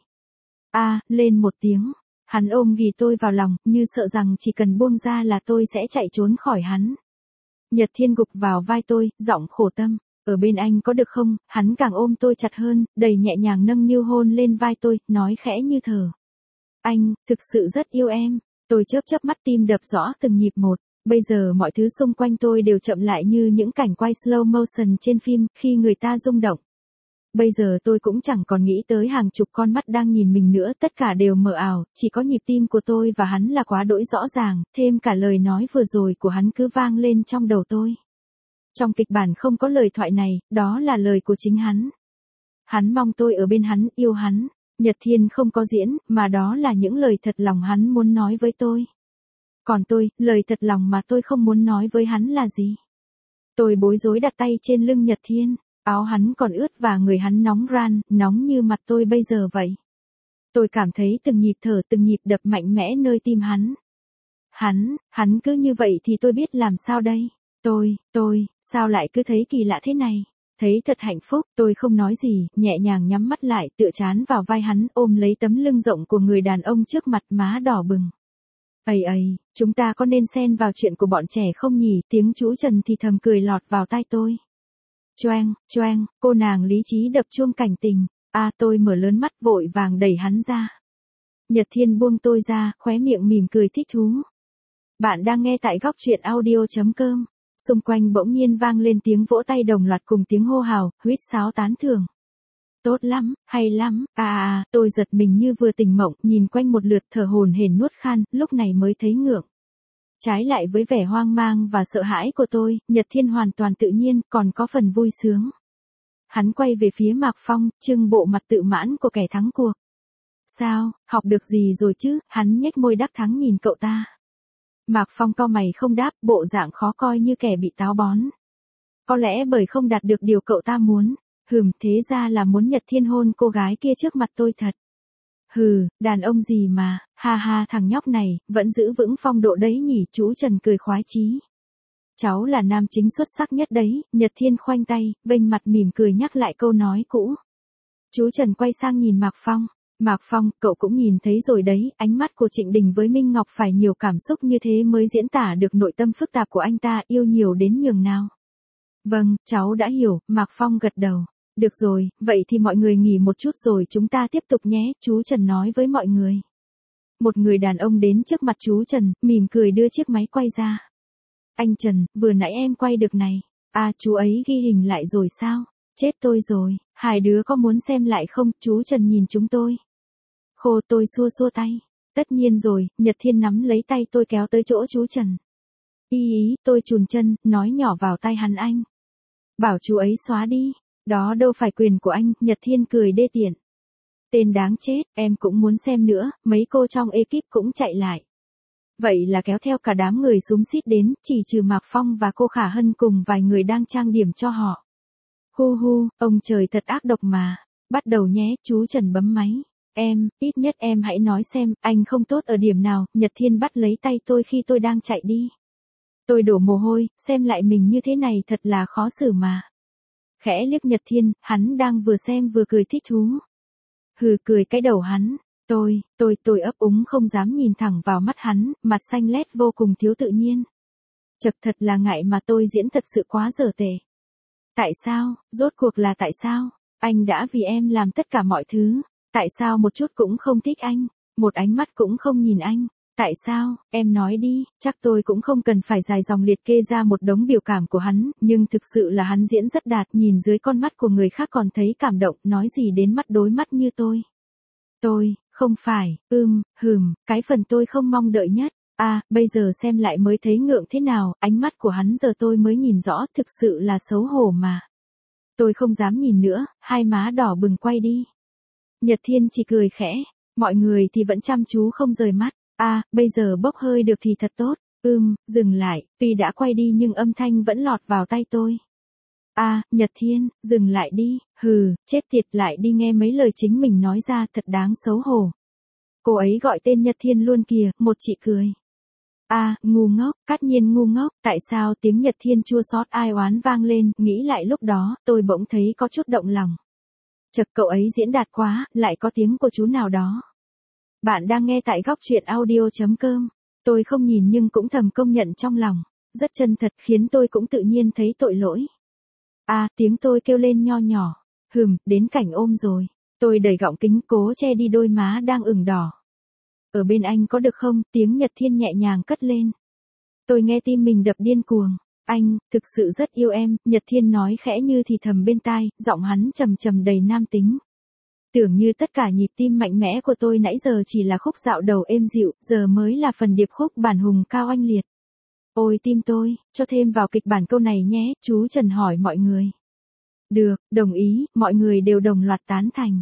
Lên một tiếng. Hắn ôm ghì tôi vào lòng, như sợ rằng chỉ cần buông ra là tôi sẽ chạy trốn khỏi hắn. Nhật Thiên gục vào vai tôi, giọng khổ tâm. Ở bên anh có được không? Hắn càng ôm tôi chặt hơn, đầy nhẹ nhàng nâng niu hôn lên vai tôi, nói khẽ như thở. Anh, thực sự rất yêu em. Tôi chớp mắt, tim đập rõ từng nhịp một. Bây giờ mọi thứ xung quanh tôi đều chậm lại như những cảnh quay slow motion trên phim, khi người ta rung động. Bây giờ tôi cũng chẳng còn nghĩ tới hàng chục con mắt đang nhìn mình nữa, tất cả đều mờ ảo, chỉ có nhịp tim của tôi và hắn là quá đỗi rõ ràng, thêm cả lời nói vừa rồi của hắn cứ vang lên trong đầu tôi. Trong kịch bản không có lời thoại này, đó là lời của chính hắn. Hắn mong tôi ở bên hắn, yêu hắn. Nhật Thiên không có diễn, mà đó là những lời thật lòng hắn muốn nói với tôi. Còn tôi, lời thật lòng mà tôi không muốn nói với hắn là gì? Tôi bối rối đặt tay trên lưng Nhật Thiên, áo hắn còn ướt và người hắn nóng ran, nóng như mặt tôi bây giờ vậy. Tôi cảm thấy từng nhịp thở, từng nhịp đập mạnh mẽ nơi tim hắn. Hắn cứ như vậy thì tôi biết làm sao đây? Tôi, sao lại cứ thấy kỳ lạ thế này? Thấy thật hạnh phúc, tôi không nói gì, nhẹ nhàng nhắm mắt lại, tựa trán vào vai hắn, ôm lấy tấm lưng rộng của người đàn ông trước mặt, má đỏ bừng. Chúng ta có nên xen vào chuyện của bọn trẻ không nhỉ? Tiếng chú Trần thì thầm cười lọt vào tai tôi. Choang, cô nàng lý trí đập chuông cảnh tình. Tôi mở lớn mắt vội vàng đẩy hắn ra. Nhật Thiên buông tôi ra, khóe miệng mỉm cười thích thú. Bạn đang nghe tại góc truyện audio.com. Xung quanh bỗng nhiên vang lên tiếng vỗ tay đồng loạt cùng tiếng hô hào, huýt sáo tán thưởng. Tốt lắm, hay lắm, tôi giật mình như vừa tỉnh mộng, nhìn quanh một lượt thở hổn hển nuốt khan, lúc này mới thấy ngượng. Trái lại với vẻ hoang mang và sợ hãi của tôi, Nhật Thiên hoàn toàn tự nhiên, còn có phần vui sướng. Hắn quay về phía Mạc Phong, trưng bộ mặt tự mãn của kẻ thắng cuộc. Sao, học được gì rồi chứ? Hắn nhếch môi đắc thắng nhìn cậu ta. Mạc Phong cau mày không đáp, bộ dạng khó coi như kẻ bị táo bón. Có lẽ bởi không đạt được điều cậu ta muốn. Thế ra là muốn Nhật Thiên hôn cô gái kia trước mặt tôi thật. Đàn ông gì mà, ha thằng nhóc này, vẫn giữ vững phong độ đấy nhỉ, chú Trần cười khoái chí. Cháu là nam chính xuất sắc nhất đấy, Nhật Thiên khoanh tay, vênh mặt mỉm cười nhắc lại câu nói cũ. Chú Trần quay sang nhìn Mạc Phong. Mạc Phong, cậu cũng nhìn thấy rồi đấy, ánh mắt của Trịnh Đình với Minh Ngọc phải nhiều cảm xúc như thế mới diễn tả được nội tâm phức tạp của anh ta, yêu nhiều đến nhường nào. Vâng, cháu đã hiểu, Mạc Phong gật đầu. Được rồi, vậy thì mọi người nghỉ một chút rồi chúng ta tiếp tục nhé, chú Trần nói với mọi người. Một người đàn ông đến trước mặt chú Trần, mỉm cười đưa chiếc máy quay ra. Anh Trần, vừa nãy em quay được này. Chú ấy ghi hình lại rồi sao? Chết tôi rồi, hai đứa có muốn xem lại không? Chú Trần nhìn chúng tôi. Tôi xua tay. Tất nhiên rồi, Nhật Thiên nắm lấy tay tôi kéo tới chỗ chú Trần. Tôi chùn chân, nói nhỏ vào tai hắn anh. Bảo chú ấy xóa đi. Đó đâu phải quyền của anh, Nhật Thiên cười đê tiện. Tên đáng chết, em cũng muốn xem nữa, mấy cô trong ekip cũng chạy lại. Vậy là kéo theo cả đám người xúm xít đến, chỉ trừ Mạc Phong và cô Khả Hân cùng vài người đang trang điểm cho họ. Ông trời thật ác độc mà. Bắt đầu nhé, chú Trần bấm máy. Em, ít nhất em hãy nói xem, anh không tốt ở điểm nào, Nhật Thiên bắt lấy tay tôi khi tôi đang chạy đi. Tôi đổ mồ hôi, xem lại mình như thế này thật là khó xử mà. Khẽ liếc Nhật Thiên, hắn đang vừa xem vừa cười thích thú. Hừ, cười cái đầu hắn. Tôi ấp úng không dám nhìn thẳng vào mắt hắn, mặt xanh lét vô cùng thiếu tự nhiên. Chật, thật là ngại mà tôi diễn thật sự quá dở tệ. Tại sao, rốt cuộc là tại sao? Anh đã vì em làm tất cả mọi thứ. Tại sao một chút cũng không thích anh? Một ánh mắt cũng không nhìn anh? Tại sao, em nói đi, chắc tôi cũng không cần phải dài dòng liệt kê ra một đống biểu cảm của hắn, nhưng thực sự là hắn diễn rất đạt, nhìn dưới con mắt của người khác còn thấy cảm động, nói gì đến mắt đối mắt như tôi. Không phải, cái phần tôi không mong đợi nhất. Bây giờ xem lại mới thấy ngượng thế nào, ánh mắt của hắn giờ tôi mới nhìn rõ, thực sự là xấu hổ mà. Tôi không dám nhìn nữa, hai má đỏ bừng quay đi. Nhật Thiên chỉ cười khẽ, mọi người thì vẫn chăm chú không rời mắt. Bây giờ bốc hơi được thì thật tốt. Dừng lại, tuy đã quay đi nhưng âm thanh vẫn lọt vào tai tôi. Nhật Thiên, dừng lại đi, chết tiệt, lại đi nghe mấy lời chính mình nói ra, thật đáng xấu hổ. Cô ấy gọi tên Nhật Thiên luôn kìa, một chị cười. Ngu ngốc, Cát Nhiên ngu ngốc, tại sao tiếng Nhật Thiên chua xót ai oán vang lên, nghĩ lại lúc đó, tôi bỗng thấy có chút động lòng. Chật, cậu ấy diễn đạt quá, lại có tiếng của chú nào đó. Bạn đang nghe tại góc truyện audio.com. Tôi không nhìn nhưng cũng thầm công nhận trong lòng. Rất chân thật, khiến tôi cũng tự nhiên thấy tội lỗi. Tiếng tôi kêu lên nho nhỏ. Đến cảnh ôm rồi. Tôi đẩy gọng kính cố che đi đôi má đang ửng đỏ. Ở bên anh có được không? Tiếng Nhật Thiên nhẹ nhàng cất lên. Tôi nghe tim mình đập điên cuồng. Anh, thực sự rất yêu em, Nhật Thiên nói khẽ như thì thầm bên tai, giọng hắn trầm trầm đầy nam tính. Tưởng như tất cả nhịp tim mạnh mẽ của tôi nãy giờ chỉ là khúc dạo đầu êm dịu, giờ mới là phần điệp khúc bản hùng cao oanh liệt. Ôi tim tôi, cho thêm vào kịch bản câu này nhé, chú Trần hỏi mọi người. Được, đồng ý, mọi người đều đồng loạt tán thành.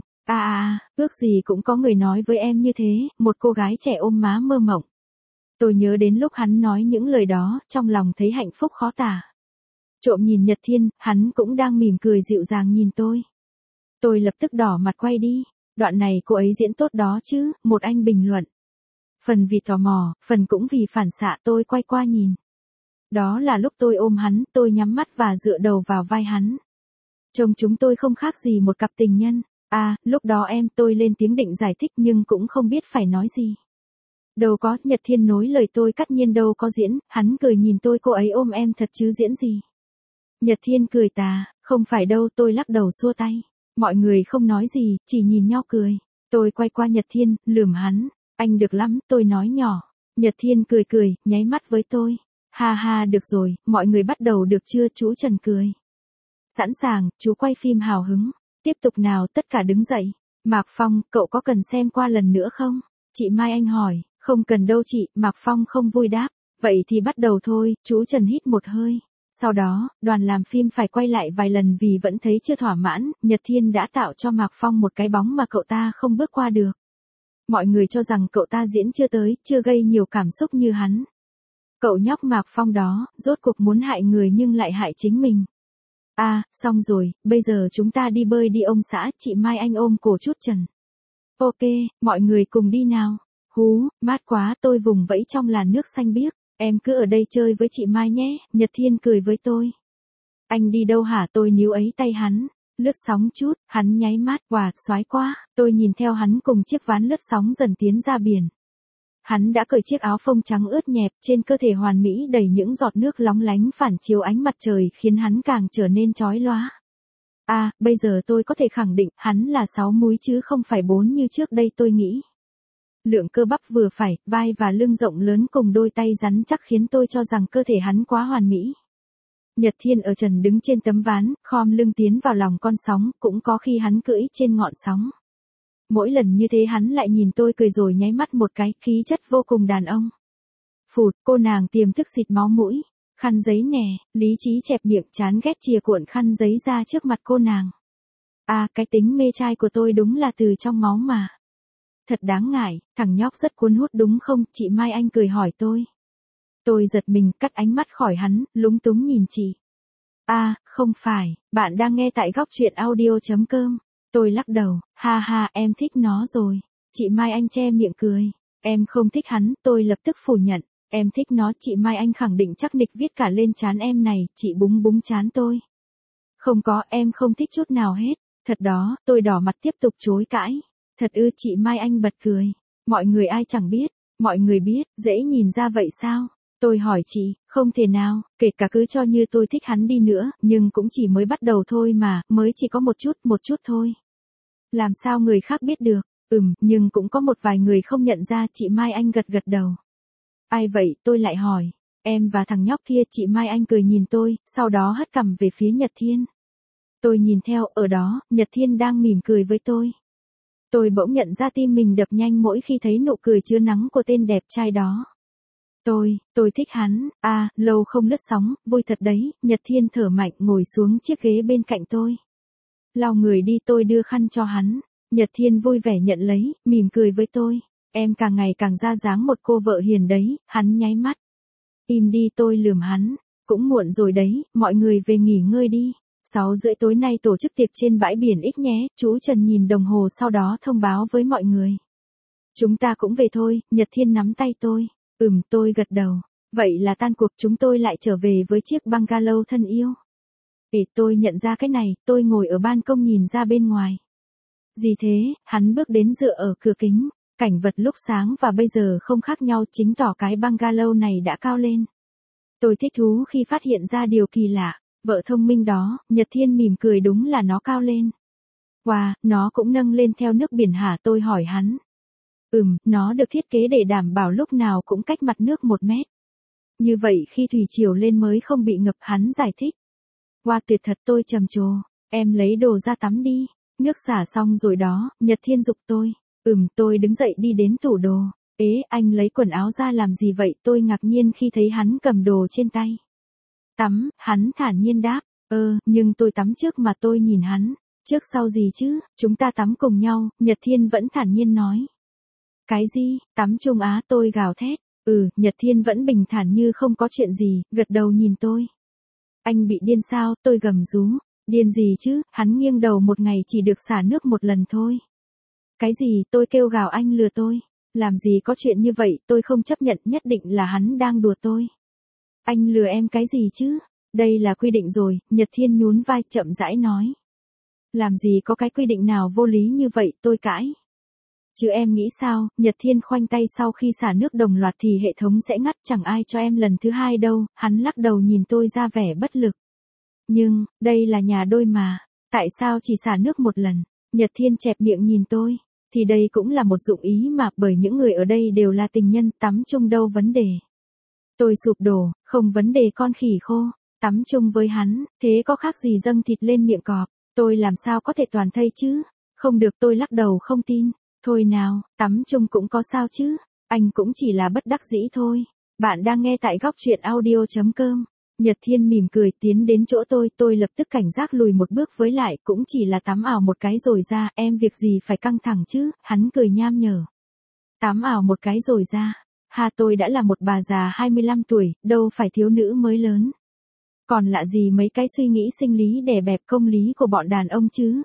Ước gì cũng có người nói với em như thế, một cô gái trẻ ôm má mơ mộng. Tôi nhớ đến lúc hắn nói những lời đó, trong lòng thấy hạnh phúc khó tả. Trộm nhìn Nhật Thiên, hắn cũng đang mỉm cười dịu dàng nhìn tôi. Tôi lập tức đỏ mặt quay đi. Đoạn này cô ấy diễn tốt đó chứ, một anh bình luận. Phần vì tò mò, phần cũng vì phản xạ, tôi quay qua nhìn. Đó là lúc tôi ôm hắn, tôi nhắm mắt và dựa đầu vào vai hắn. Trông chúng tôi không khác gì một cặp tình nhân. Lúc đó tôi lên tiếng định giải thích nhưng cũng không biết phải nói gì. Đâu có, Nhật Thiên nối lời tôi, Cát Nhiên đâu có diễn, hắn cười nhìn tôi, cô ấy ôm em thật chứ diễn gì. Nhật Thiên cười tà, không phải đâu, tôi lắc đầu xua tay. Mọi người không nói gì, chỉ nhìn nhau cười. Tôi quay qua Nhật Thiên, lườm hắn. Anh được lắm, tôi nói nhỏ. Nhật Thiên cười, nháy mắt với tôi. Ha, được rồi, mọi người bắt đầu được chưa? Chú Trần cười. Sẵn sàng, chú quay phim hào hứng. Tiếp tục nào, tất cả đứng dậy. Mạc Phong, cậu có cần xem qua lần nữa không? Chị Mai Anh hỏi. Không cần đâu chị, Mạc Phong không vui đáp. Vậy thì bắt đầu thôi, chú Trần hít một hơi. Sau đó, đoàn làm phim phải quay lại vài lần vì vẫn thấy chưa thỏa mãn, Nhật Thiên đã tạo cho Mạc Phong một cái bóng mà cậu ta không bước qua được. Mọi người cho rằng cậu ta diễn chưa tới, chưa gây nhiều cảm xúc như hắn. Cậu nhóc Mạc Phong đó, rốt cuộc muốn hại người nhưng lại hại chính mình. Xong rồi, bây giờ chúng ta đi bơi đi ông xã, chị Mai Anh ôm cổ chút Trần. Ok, mọi người cùng đi nào. Mát quá, tôi vùng vẫy trong làn nước xanh biếc. Em cứ ở đây chơi với chị Mai nhé, Nhật Thiên cười với tôi. Anh đi đâu hả? Tôi níu ấy tay hắn. Lướt sóng chút, hắn nháy mắt, xoái quá. Tôi nhìn theo hắn cùng chiếc ván lướt sóng dần tiến ra biển. Hắn đã cởi chiếc áo phông trắng ướt nhẹp, trên cơ thể hoàn mỹ đầy những giọt nước lóng lánh phản chiếu ánh mặt trời khiến hắn càng trở nên chói lóa. Bây giờ tôi có thể khẳng định, hắn là 6 múi chứ không phải 4 như trước đây tôi nghĩ. Lượng cơ bắp vừa phải, vai và lưng rộng lớn cùng đôi tay rắn chắc khiến tôi cho rằng cơ thể hắn quá hoàn mỹ. Nhật Thiên ở trần đứng trên tấm ván, khom lưng tiến vào lòng con sóng, cũng có khi hắn cưỡi trên ngọn sóng. Mỗi lần như thế hắn lại nhìn tôi cười rồi nháy mắt một cái, khí chất vô cùng đàn ông. Phụt, cô nàng tiềm thức xịt máu mũi. Khăn giấy nè, lý trí chẹp miệng chán ghét chìa cuộn khăn giấy ra trước mặt cô nàng. Cái tính mê trai của tôi đúng là từ trong máu mà. Thật đáng ngại, thằng nhóc rất cuốn hút đúng không? Chị Mai Anh cười hỏi tôi. Tôi giật mình, cắt ánh mắt khỏi hắn, lúng túng nhìn chị. Không phải, bạn đang nghe tại góc truyện audio.com. Tôi lắc đầu, ha ha em thích nó rồi. Chị Mai Anh che miệng cười. Em không thích hắn, tôi lập tức phủ nhận. Em thích nó, chị Mai Anh khẳng định chắc nịch viết cả lên trán em này, chị búng búng trán tôi. Không có, em không thích chút nào hết. Thật đó, tôi đỏ mặt tiếp tục chối cãi. Thật ư, chị Mai Anh bật cười. Mọi người ai chẳng biết, mọi người biết, dễ nhìn ra vậy sao? Tôi hỏi chị, không thể nào, kể cả cứ cho như tôi thích hắn đi nữa, nhưng cũng chỉ mới bắt đầu thôi mà, mới chỉ có một chút thôi. Làm sao người khác biết được? Nhưng cũng có một vài người không nhận ra, chị Mai Anh gật gật đầu. Ai vậy, tôi lại hỏi. Em và thằng nhóc kia, chị Mai Anh cười nhìn tôi, sau đó hất cằm về phía Nhật Thiên. Tôi nhìn theo, ở đó, Nhật Thiên đang mỉm cười với tôi. Tôi bỗng nhận ra tim mình đập nhanh mỗi khi thấy nụ cười chứa nắng của tên đẹp trai đó. Tôi thích hắn, lâu không lướt sóng, vui thật đấy, Nhật Thiên thở mạnh ngồi xuống chiếc ghế bên cạnh tôi. Lau người đi, tôi đưa khăn cho hắn. Nhật Thiên vui vẻ nhận lấy, mỉm cười với tôi. Em càng ngày càng ra dáng một cô vợ hiền đấy, hắn nháy mắt. Im đi, tôi lườm hắn. Cũng muộn rồi đấy, mọi người về nghỉ ngơi đi. 6:30 tối nay tổ chức tiệc trên bãi biển X nhé, chú Trần nhìn đồng hồ sau đó thông báo với mọi người. Chúng ta cũng về thôi, Nhật Thiên nắm tay tôi. Tôi gật đầu. Vậy là tan cuộc, chúng tôi lại trở về với chiếc bungalow thân yêu. Tôi nhận ra cái này, tôi ngồi ở ban công nhìn ra bên ngoài. Gì thế, hắn bước đến dựa ở cửa kính. Cảnh vật lúc sáng và bây giờ không khác nhau, chính tỏ cái bungalow này đã cao lên. Tôi thích thú khi phát hiện ra điều kỳ lạ. Vợ thông minh đó, Nhật Thiên mỉm cười, đúng là nó cao lên. Wow, nó cũng nâng lên theo nước biển hả, tôi hỏi hắn. Nó được thiết kế để đảm bảo lúc nào cũng cách mặt nước 1 mét. Như vậy khi thủy triều lên mới không bị ngập, hắn giải thích. Wow, tuyệt thật, tôi trầm trồ. Em lấy đồ ra tắm đi. Nước xả xong rồi đó, Nhật Thiên giục tôi. Tôi đứng dậy đi đến tủ đồ. Anh lấy quần áo ra làm gì vậy? Tôi ngạc nhiên khi thấy hắn cầm đồ trên tay. Tắm, hắn thản nhiên đáp. Nhưng tôi tắm trước mà, tôi nhìn hắn. Trước sau gì chứ, chúng ta tắm cùng nhau, Nhật Thiên vẫn thản nhiên nói. Cái gì, tắm chung á, tôi gào thét. Nhật Thiên vẫn bình thản như không có chuyện gì, gật đầu nhìn tôi. Anh bị điên sao, tôi gầm rú. Điên gì chứ, hắn nghiêng đầu, một ngày chỉ được xả nước 1 lần thôi. Cái gì, tôi kêu gào, anh lừa tôi. Làm gì có chuyện như vậy, tôi không chấp nhận, nhất định là hắn đang đùa tôi. Anh lừa em cái gì chứ? Đây là quy định rồi, Nhật Thiên nhún vai chậm rãi nói. Làm gì có cái quy định nào vô lý như vậy, tôi cãi. Chứ em nghĩ sao, Nhật Thiên khoanh tay, sau khi xả nước đồng loạt thì hệ thống sẽ ngắt, chẳng ai cho em lần thứ hai đâu, hắn lắc đầu nhìn tôi ra vẻ bất lực. Nhưng, đây là nhà đôi mà, tại sao chỉ xả nước 1 lần? Nhật Thiên chẹp miệng nhìn tôi. Thì đây cũng là một dụng ý mà, bởi những người ở đây đều là tình nhân, tắm chung đâu vấn đề. Tôi sụp đổ, không vấn đề con khỉ khô, tắm chung với hắn, thế có khác gì dâng thịt lên miệng cọp, tôi làm sao có thể toàn thây chứ? Không được, tôi lắc đầu không tin. Thôi nào, tắm chung cũng có sao chứ, anh cũng chỉ là bất đắc dĩ thôi. Bạn đang nghe tại góc truyện audio.com. Nhật Thiên mỉm cười tiến đến chỗ tôi lập tức cảnh giác lùi một bước, với lại cũng chỉ là tắm ảo một cái rồi ra, em việc gì phải căng thẳng chứ, hắn cười nham nhở. Tắm ảo một cái rồi ra, tôi đã là một bà già 25 tuổi, đâu phải thiếu nữ mới lớn. Còn lạ gì mấy cái suy nghĩ sinh lý đè bẹp công lý của bọn đàn ông chứ.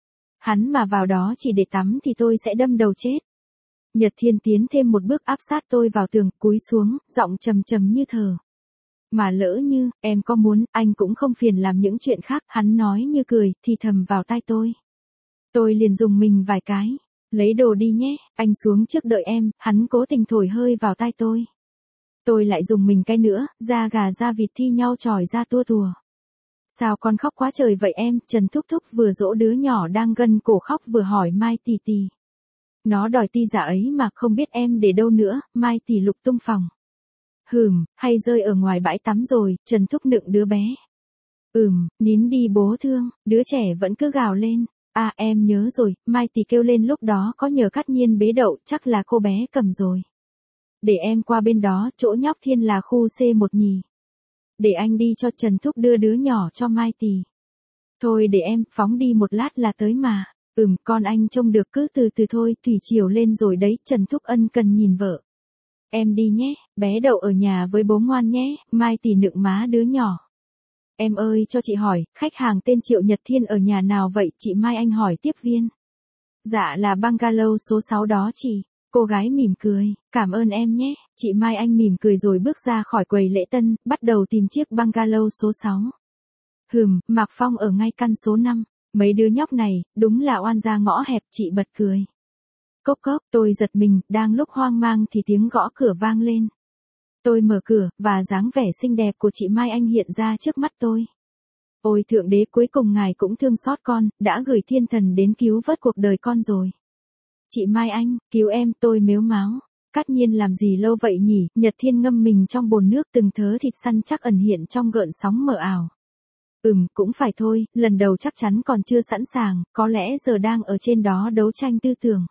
Hắn mà vào đó chỉ để tắm thì tôi sẽ đâm đầu chết. Nhật Thiên tiến thêm một bước áp sát tôi vào tường, cúi xuống, giọng trầm trầm như thở. Mà lỡ như, em có muốn, anh cũng không phiền làm những chuyện khác, hắn nói như cười, thì thầm vào tai tôi. Tôi liền dùng mình vài cái. Lấy đồ đi nhé, anh xuống trước đợi em, hắn cố tình thổi hơi vào tai tôi. Tôi lại dùng mình cái nữa, da gà da vịt thi nhau tròi ra tua tùa. Sao con khóc quá trời vậy em? Trần Thúc Thúc vừa dỗ đứa nhỏ đang gân cổ khóc vừa hỏi Mai tì tì. Nó đòi ti giả ấy mà không biết em để đâu nữa, Mai tì lục tung phòng. Hay rơi ở ngoài bãi tắm rồi, Trần Thúc nựng đứa bé. Nín đi bố thương, đứa trẻ vẫn cứ gào lên. Em nhớ rồi, Mai tì kêu lên, lúc đó có nhờ Cát Nhiên bế đậu, chắc là cô bé cầm rồi. Để em qua bên đó, chỗ nhóc Thiên là khu C1 nhì. Để anh đi cho Trần Thúc đưa đứa nhỏ cho Mai tì. Thôi để em, phóng đi một lát là tới mà. Con anh trông được, cứ từ từ thôi, thủy triều lên rồi đấy, Trần Thúc ân cần nhìn vợ. Em đi nhé, bé đậu ở nhà với bố ngoan nhé, Mai tì nựng má đứa nhỏ. Em ơi cho chị hỏi, khách hàng tên Triệu Nhật Thiên ở nhà nào vậy? Chị Mai Anh hỏi tiếp viên. Dạ là bungalow số 6 đó chị. Cô gái mỉm cười, cảm ơn em nhé. Chị Mai Anh mỉm cười rồi bước ra khỏi quầy lễ tân, bắt đầu tìm chiếc bungalow số 6. Mạc Phong ở ngay căn số 5. Mấy đứa nhóc này, đúng là oan gia ngõ hẹp, chị bật cười. Cốc cốc, tôi giật mình, đang lúc hoang mang thì tiếng gõ cửa vang lên. Tôi mở cửa, và dáng vẻ xinh đẹp của chị Mai Anh hiện ra trước mắt tôi. Ôi thượng đế, cuối cùng ngài cũng thương xót con, đã gửi thiên thần đến cứu vớt cuộc đời con rồi. Chị Mai Anh, cứu em, tôi mếu máo. Cát Nhiên làm gì lâu vậy nhỉ? Nhật Thiên ngâm mình trong bồn nước, từng thớ thịt săn chắc ẩn hiện trong gợn sóng mờ ảo. Cũng phải thôi, lần đầu chắc chắn còn chưa sẵn sàng, có lẽ giờ đang ở trên đó đấu tranh tư tưởng.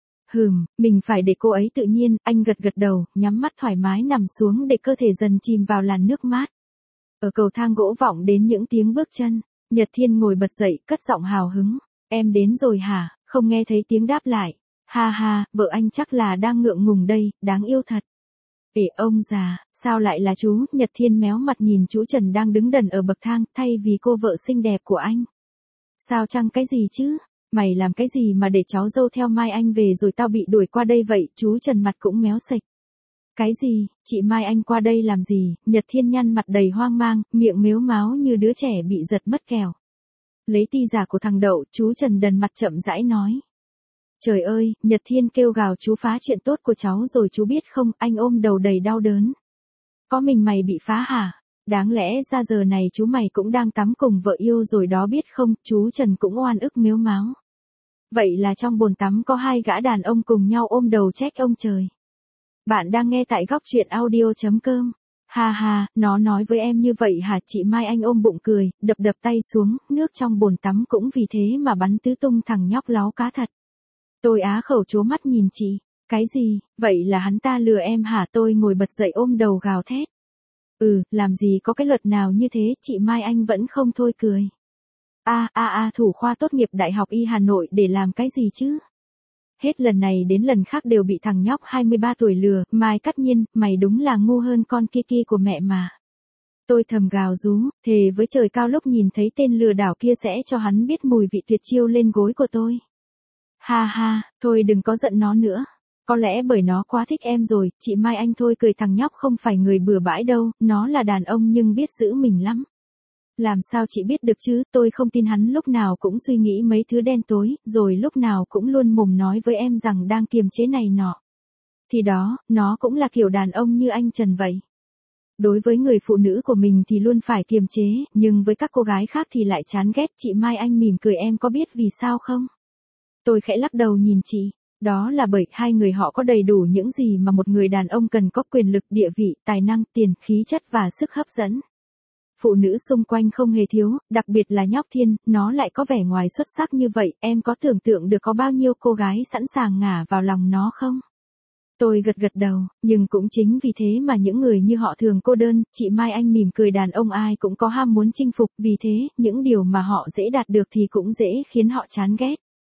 Mình phải để cô ấy tự nhiên, anh gật gật đầu, nhắm mắt thoải mái nằm xuống để cơ thể dần chìm vào làn nước mát. Ở cầu thang gỗ vọng đến những tiếng bước chân, Nhật Thiên ngồi bật dậy, cất giọng hào hứng. Em đến rồi hả? Không nghe thấy tiếng đáp lại. Ha ha, vợ anh chắc là đang ngượng ngùng đây, đáng yêu thật. Ông già, sao lại là chú? Nhật Thiên méo mặt nhìn chú Trần đang đứng đần ở bậc thang, thay vì cô vợ xinh đẹp của anh. Sao chăng cái gì chứ? Mày làm cái gì mà để cháu dâu theo Mai Anh về rồi tao bị đuổi qua đây vậy? Chú Trần mặt cũng méo sạch. Cái gì? Chị Mai Anh qua đây làm gì? Nhật Thiên nhăn mặt đầy hoang mang, miệng mếu máo như đứa trẻ bị giật mất kèo. Lấy ti giả của thằng Đậu, chú Trần đần mặt chậm rãi nói. Trời ơi, Nhật Thiên kêu gào, chú phá chuyện tốt của cháu rồi chú biết không? Anh ôm đầu đầy đau đớn. Có mình mày bị phá hả? Đáng lẽ ra giờ này chú mày cũng đang tắm cùng vợ yêu rồi đó biết không? Chú Trần cũng oan ức mếu máo. Vậy là trong bồn tắm có hai gã đàn ông cùng nhau ôm đầu trách ông trời. Bạn đang nghe tại góc truyện audio.com. Ha ha, nó nói với em như vậy hả? Chị Mai Anh ôm bụng cười, đập đập tay xuống, nước trong bồn tắm cũng vì thế mà bắn tứ tung, thằng nhóc láo cá thật. Tôi á khẩu trố mắt nhìn chị. Cái gì? Vậy là hắn ta lừa em hả? Tôi ngồi bật dậy ôm đầu gào thét. Làm gì có cái luật nào như thế? Chị Mai Anh vẫn không thôi cười. Thủ khoa tốt nghiệp Đại học Y Hà Nội để làm cái gì chứ? Hết lần này đến lần khác đều bị thằng nhóc 23 tuổi lừa. Mai Cát Nhiên, mày đúng là ngu hơn con Kiki của mẹ mà. Tôi thầm gào rú, thề với trời cao lúc nhìn thấy tên lừa đảo kia sẽ cho hắn biết mùi vị tuyệt chiêu lên gối của tôi. Ha ha, thôi đừng có giận nó nữa. Có lẽ bởi nó quá thích em rồi. Chị Mai Anh thôi cười, thằng nhóc không phải người bừa bãi đâu, nó là đàn ông nhưng biết giữ mình lắm. Làm sao chị biết được chứ? Tôi không tin hắn lúc nào cũng suy nghĩ mấy thứ đen tối, rồi lúc nào cũng luôn mồm nói với em rằng đang kiềm chế này nọ. Thì đó, nó cũng là kiểu đàn ông như anh Trần vậy. Đối với người phụ nữ của mình thì luôn phải kiềm chế, nhưng với các cô gái khác thì lại chán ghét. Chị Mai Anh mỉm cười, em có biết vì sao không? Tôi khẽ lắc đầu nhìn chị. Đó là bởi hai người họ có đầy đủ những gì mà một người đàn ông cần có: quyền lực, địa vị, tài năng, tiền, khí chất và sức hấp dẫn. Phụ nữ xung quanh không hề thiếu, đặc biệt là nhóc Thiên, nó lại có vẻ ngoài xuất sắc như vậy. Em có tưởng tượng được có bao nhiêu cô gái sẵn sàng ngả vào lòng nó không? Tôi gật gật đầu, nhưng cũng chính vì thế mà những người như họ thường cô đơn. Chị Mai Anh mỉm cười, đàn ông ai cũng có ham muốn chinh phục, vì thế, những điều mà họ dễ đạt được thì cũng dễ khiến họ chán ghét.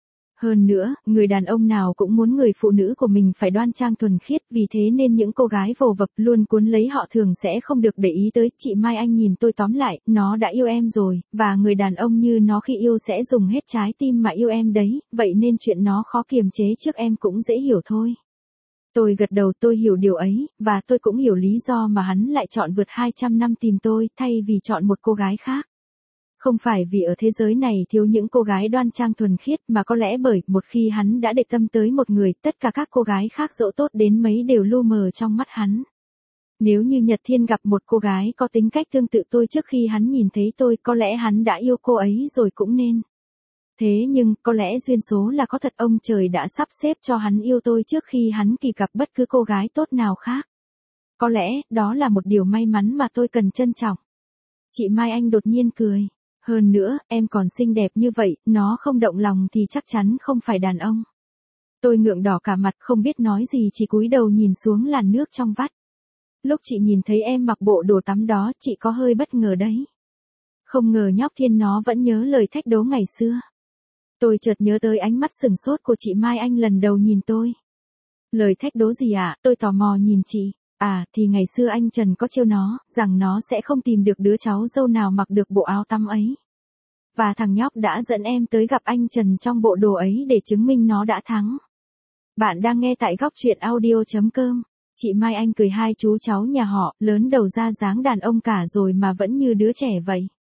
Hơn nữa, người đàn ông nào cũng muốn người phụ nữ của mình phải đoan trang thuần khiết, vì thế nên những cô gái vồ vập luôn cuốn lấy họ thường sẽ không được để ý tới. Chị Mai Anh nhìn tôi, tóm lại, nó đã yêu em rồi, và người đàn ông như nó khi yêu sẽ dùng hết trái tim mà yêu em đấy, vậy nên chuyện nó khó kiềm chế trước em cũng dễ hiểu thôi. Tôi gật đầu, tôi hiểu điều ấy, và tôi cũng hiểu lý do mà hắn lại chọn vượt 200 năm tìm tôi, thay vì chọn một cô gái khác. Không phải vì ở thế giới này thiếu những cô gái đoan trang thuần khiết, mà có lẽ bởi một khi hắn đã để tâm tới một người, tất cả các cô gái khác dẫu tốt đến mấy đều lu mờ trong mắt hắn. Nếu như Nhật Thiên gặp một cô gái có tính cách tương tự tôi trước khi hắn nhìn thấy tôi, có lẽ hắn đã yêu cô ấy rồi cũng nên. Thế nhưng, có lẽ duyên số là có thật, ông trời đã sắp xếp cho hắn yêu tôi trước khi hắn kịp gặp bất cứ cô gái tốt nào khác. Có lẽ, đó là một điều may mắn mà tôi cần trân trọng. Chị Mai Anh đột nhiên cười. Hơn nữa, em còn xinh đẹp như vậy, nó không động lòng thì chắc chắn không phải đàn ông. Tôi ngượng đỏ cả mặt, không biết nói gì, chỉ cúi đầu nhìn xuống làn nước trong vắt. Lúc chị nhìn thấy em mặc bộ đồ tắm đó, chị có hơi bất ngờ đấy. Không ngờ nhóc Thiên nó vẫn nhớ lời thách đố ngày xưa. Tôi chợt nhớ tới ánh mắt sừng sốt của chị Mai Anh lần đầu nhìn tôi. Lời thách đố gì ạ? Tôi tò mò nhìn chị. À, thì ngày xưa anh Trần có trêu nó, rằng nó sẽ không tìm được đứa cháu dâu nào mặc được bộ áo tắm ấy. Và thằng nhóc đã dẫn em tới gặp anh Trần trong bộ đồ ấy để chứng minh nó đã thắng. Bạn đang nghe tại góc truyện audio.com. Chị Mai Anh cười hai chú cháu nhà họ, lớn đầu ra dáng đàn ông cả rồi mà vẫn như đứa trẻ vậy.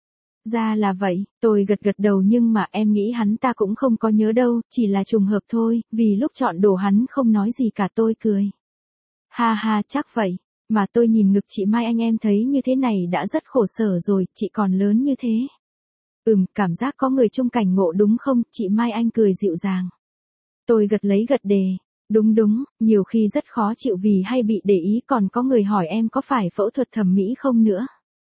Ra là vậy, tôi gật gật đầu nhưng mà em nghĩ hắn ta cũng không có nhớ đâu, chỉ là trùng hợp thôi, vì lúc chọn đồ hắn không nói gì cả tôi cười. Ha ha chắc vậy, mà tôi nhìn ngực chị Mai Anh em thấy như thế này đã rất khổ sở rồi, chị còn lớn như thế. Cảm giác có người chung cảnh ngộ đúng không, chị Mai Anh cười dịu dàng. Tôi gật đề. Đúng, nhiều khi rất khó chịu vì hay bị để ý còn có người hỏi em có phải phẫu thuật thẩm mỹ không nữa.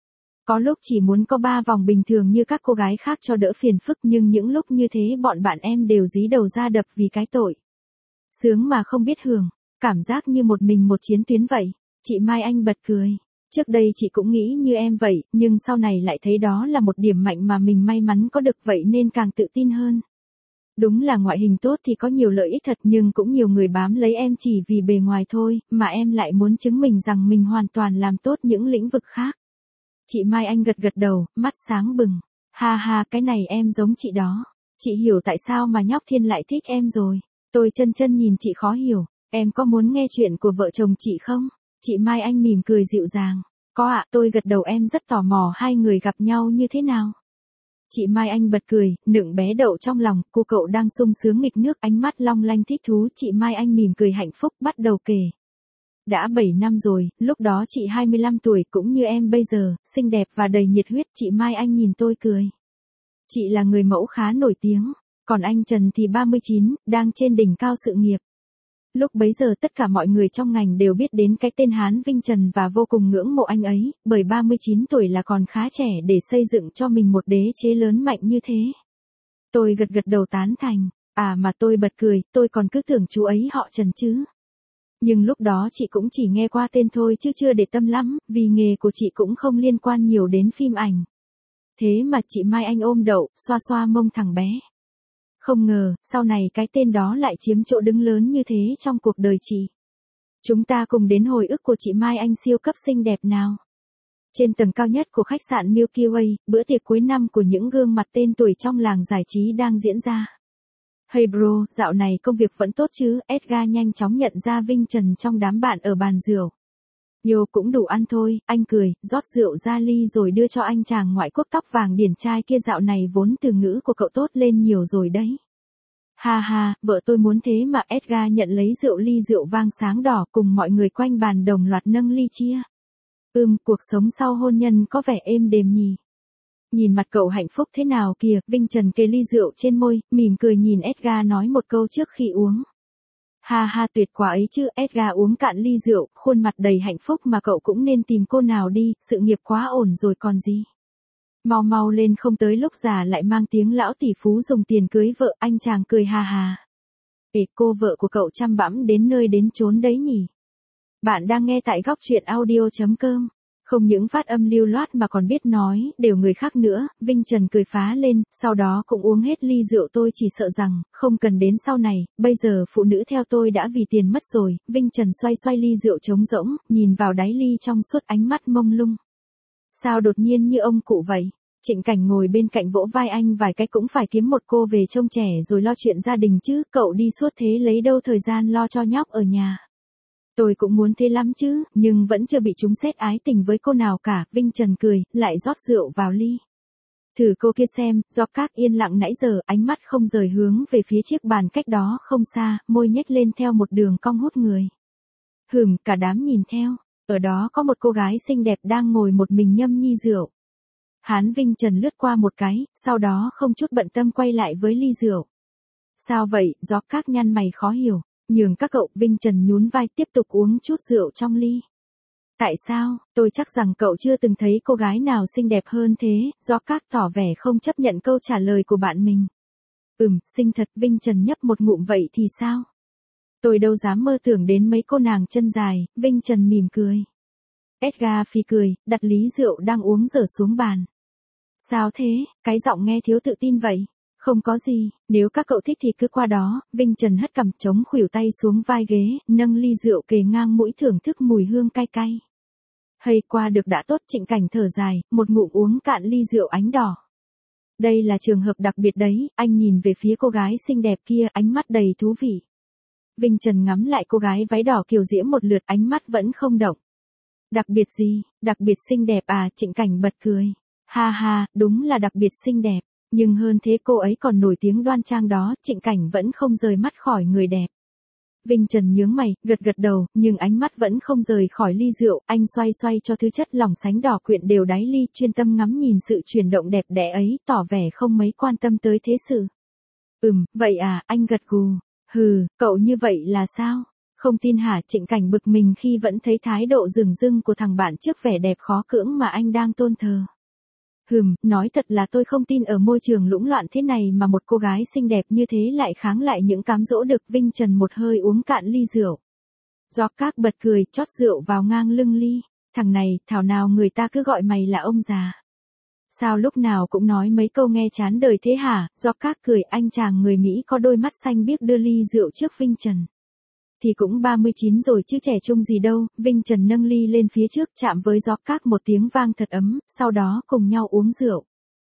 Có lúc chỉ muốn có 3 vòng bình thường như các cô gái khác cho đỡ phiền phức nhưng những lúc như thế bọn bạn em đều dí đầu ra đập vì cái tội. Sướng mà không biết hưởng, cảm giác như một mình một chiến tuyến vậy. Chị Mai Anh bật cười. Trước đây chị cũng nghĩ như em vậy, nhưng sau này lại thấy đó là một điểm mạnh mà mình may mắn có được vậy nên càng tự tin hơn. Đúng là ngoại hình tốt thì có nhiều lợi ích thật nhưng cũng nhiều người bám lấy em chỉ vì bề ngoài thôi, mà em lại muốn chứng minh rằng mình hoàn toàn làm tốt những lĩnh vực khác. Chị Mai Anh gật đầu, mắt sáng bừng. Ha ha, cái này em giống chị đó. Chị hiểu tại sao mà nhóc Thiên lại thích em rồi. Tôi chân nhìn chị khó hiểu. Em có muốn nghe chuyện của vợ chồng chị không? Chị Mai Anh mỉm cười dịu dàng. Có ạ, tôi gật đầu em rất tò mò hai người gặp nhau như thế nào. Chị Mai Anh bật cười, nựng bé đậu trong lòng, cô cậu đang sung sướng nghịch nước ánh mắt long lanh thích thú. Chị Mai Anh mỉm cười hạnh phúc bắt đầu kể. Đã 7 năm rồi, lúc đó chị 25 tuổi cũng như em bây giờ, xinh đẹp và đầy nhiệt huyết. Chị Mai Anh nhìn tôi cười. Chị là người mẫu khá nổi tiếng, còn anh Trần thì 39, đang trên đỉnh cao sự nghiệp. Lúc bấy giờ tất cả mọi người trong ngành đều biết đến cái tên Hán Vinh Trần và vô cùng ngưỡng mộ anh ấy, bởi 39 tuổi là còn khá trẻ để xây dựng cho mình một đế chế lớn mạnh như thế. Tôi gật đầu tán thành, à mà tôi bật cười, tôi còn cứ tưởng chú ấy họ Trần chứ. Nhưng lúc đó chị cũng chỉ nghe qua tên thôi chứ chưa để tâm lắm, vì nghề của chị cũng không liên quan nhiều đến phim ảnh. Thế mà chị Mai Anh ôm đậu, xoa xoa mông thằng bé. Không ngờ, sau này cái tên đó lại chiếm chỗ đứng lớn như thế trong cuộc đời chị. Chúng ta cùng đến hồi ức của chị Mai Anh siêu cấp xinh đẹp nào. Trên tầng cao nhất của khách sạn Milky Way, bữa tiệc cuối năm của những gương mặt tên tuổi trong làng giải trí đang diễn ra. Hey bro, dạo này công việc vẫn tốt chứ? Edgar nhanh chóng nhận ra Vinh Trần trong đám bạn ở bàn rượu. Yo cũng đủ ăn thôi, anh cười, rót rượu ra ly rồi đưa cho anh chàng ngoại quốc tóc vàng điển trai kia. Dạo này vốn từ ngữ của cậu tốt lên nhiều rồi đấy. Ha ha, vợ tôi muốn thế mà. Edgar nhận lấy ly rượu vang sáng đỏ cùng mọi người quanh bàn đồng loạt nâng ly chia. Cuộc sống sau hôn nhân có vẻ êm đềm nhỉ. Nhìn mặt cậu hạnh phúc thế nào kìa. Vinh Trần kê ly rượu trên môi, mỉm cười nhìn Edgar nói một câu trước khi uống. Ha ha tuyệt quá ấy chứ. Edgar uống cạn ly rượu, khuôn mặt đầy hạnh phúc mà cậu cũng nên tìm cô nào đi, sự nghiệp quá ổn rồi còn gì. Mau lên không tới lúc già lại mang tiếng lão tỷ phú dùng tiền cưới vợ. Anh chàng cười ha ha. Cô vợ của cậu chăm bẵm đến nơi đến chốn đấy nhỉ. Bạn đang nghe tại góc truyện audio.com. Không những phát âm lưu loát mà còn biết nói đều người khác nữa. Vinh Trần cười phá lên, sau đó cũng uống hết ly rượu. Tôi chỉ sợ rằng, không cần đến sau này, bây giờ phụ nữ theo tôi đã vì tiền mất rồi. Vinh Trần xoay ly rượu trống rỗng, nhìn vào đáy ly trong suốt ánh mắt mông lung. Sao đột nhiên như ông cụ vậy? Trịnh Cảnh ngồi bên cạnh vỗ vai anh vài cái. Cũng phải kiếm một cô về trông trẻ rồi lo chuyện gia đình chứ. Cậu đi suốt thế lấy đâu thời gian lo cho nhóc ở nhà. Tôi cũng muốn thế lắm chứ, nhưng vẫn chưa bị chúng xét ái tình với cô nào cả. Vinh Trần cười, lại rót rượu vào ly. Thử cô kia xem. Do các yên lặng nãy giờ, ánh mắt không rời hướng về phía chiếc bàn cách đó không xa, môi nhếch lên theo một đường cong hút người. Cả đám nhìn theo. Ở đó có một cô gái xinh đẹp đang ngồi một mình nhâm nhi rượu. Hán Vinh Trần lướt qua một cái, sau đó không chút bận tâm quay lại với ly rượu. Sao vậy? Do các nhăn mày khó hiểu. Nhường các cậu. Vinh Trần nhún vai tiếp tục uống chút rượu trong ly. Tại sao? Tôi chắc rằng cậu chưa từng thấy cô gái nào xinh đẹp hơn thế. Do các tỏ vẻ không chấp nhận câu trả lời của bạn mình. Xinh thật. Vinh Trần nhấp một ngụm. Vậy thì sao? Tôi đâu dám mơ tưởng đến mấy cô nàng chân dài. Vinh Trần mỉm cười. Edgar phì cười, đặt ly rượu đang uống dở xuống bàn. Sao thế? Cái giọng nghe thiếu tự tin vậy. Không có gì, nếu các cậu thích thì cứ qua đó. Vinh Trần hất cằm chống khuỷu tay xuống vai ghế, nâng ly rượu kề ngang mũi thưởng thức mùi hương cay cay. Hay qua được đã tốt. Trịnh Cảnh thở dài, một ngụm uống cạn ly rượu ánh đỏ. Đây là trường hợp đặc biệt đấy, anh nhìn về phía cô gái xinh đẹp kia, ánh mắt đầy thú vị. Vinh Trần ngắm lại cô gái váy đỏ kiều diễm một lượt, ánh mắt vẫn không động. Đặc biệt gì, đặc biệt xinh đẹp à? Trịnh Cảnh bật cười. Ha ha, đúng là đặc biệt xinh đẹp, nhưng hơn thế cô ấy còn nổi tiếng đoan trang đó. Trịnh Cảnh vẫn không rời mắt khỏi người đẹp. Vinh Trần nhướng mày, gật gật đầu, nhưng ánh mắt vẫn không rời khỏi ly rượu, anh xoay xoay cho thứ chất lỏng sánh đỏ quyện đều đáy ly, chuyên tâm ngắm nhìn sự chuyển động đẹp đẽ ấy, tỏ vẻ không mấy quan tâm tới thế sự. Vậy à? Anh gật gù. Hừ, cậu như vậy là sao? Không tin hả? Trịnh Cảnh bực mình khi vẫn thấy thái độ dửng dưng của thằng bạn trước vẻ đẹp khó cưỡng mà anh đang tôn thờ. Nói thật là tôi không tin ở môi trường lũng loạn thế này mà một cô gái xinh đẹp như thế lại kháng lại những cám dỗ được. Vinh Trần một hơi uống cạn ly rượu. George bật cười, chót rượu vào ngang lưng ly. Thằng này, thảo nào người ta cứ gọi mày là ông già. Sao lúc nào cũng nói mấy câu nghe chán đời thế hả? George cười, anh chàng người Mỹ có đôi mắt xanh biếc đưa ly rượu trước Vinh Trần. Thì cũng 39 rồi chứ trẻ trung gì đâu. Vinh Trần nâng ly lên phía trước, chạm với George một tiếng vang thật ấm, sau đó cùng nhau uống rượu.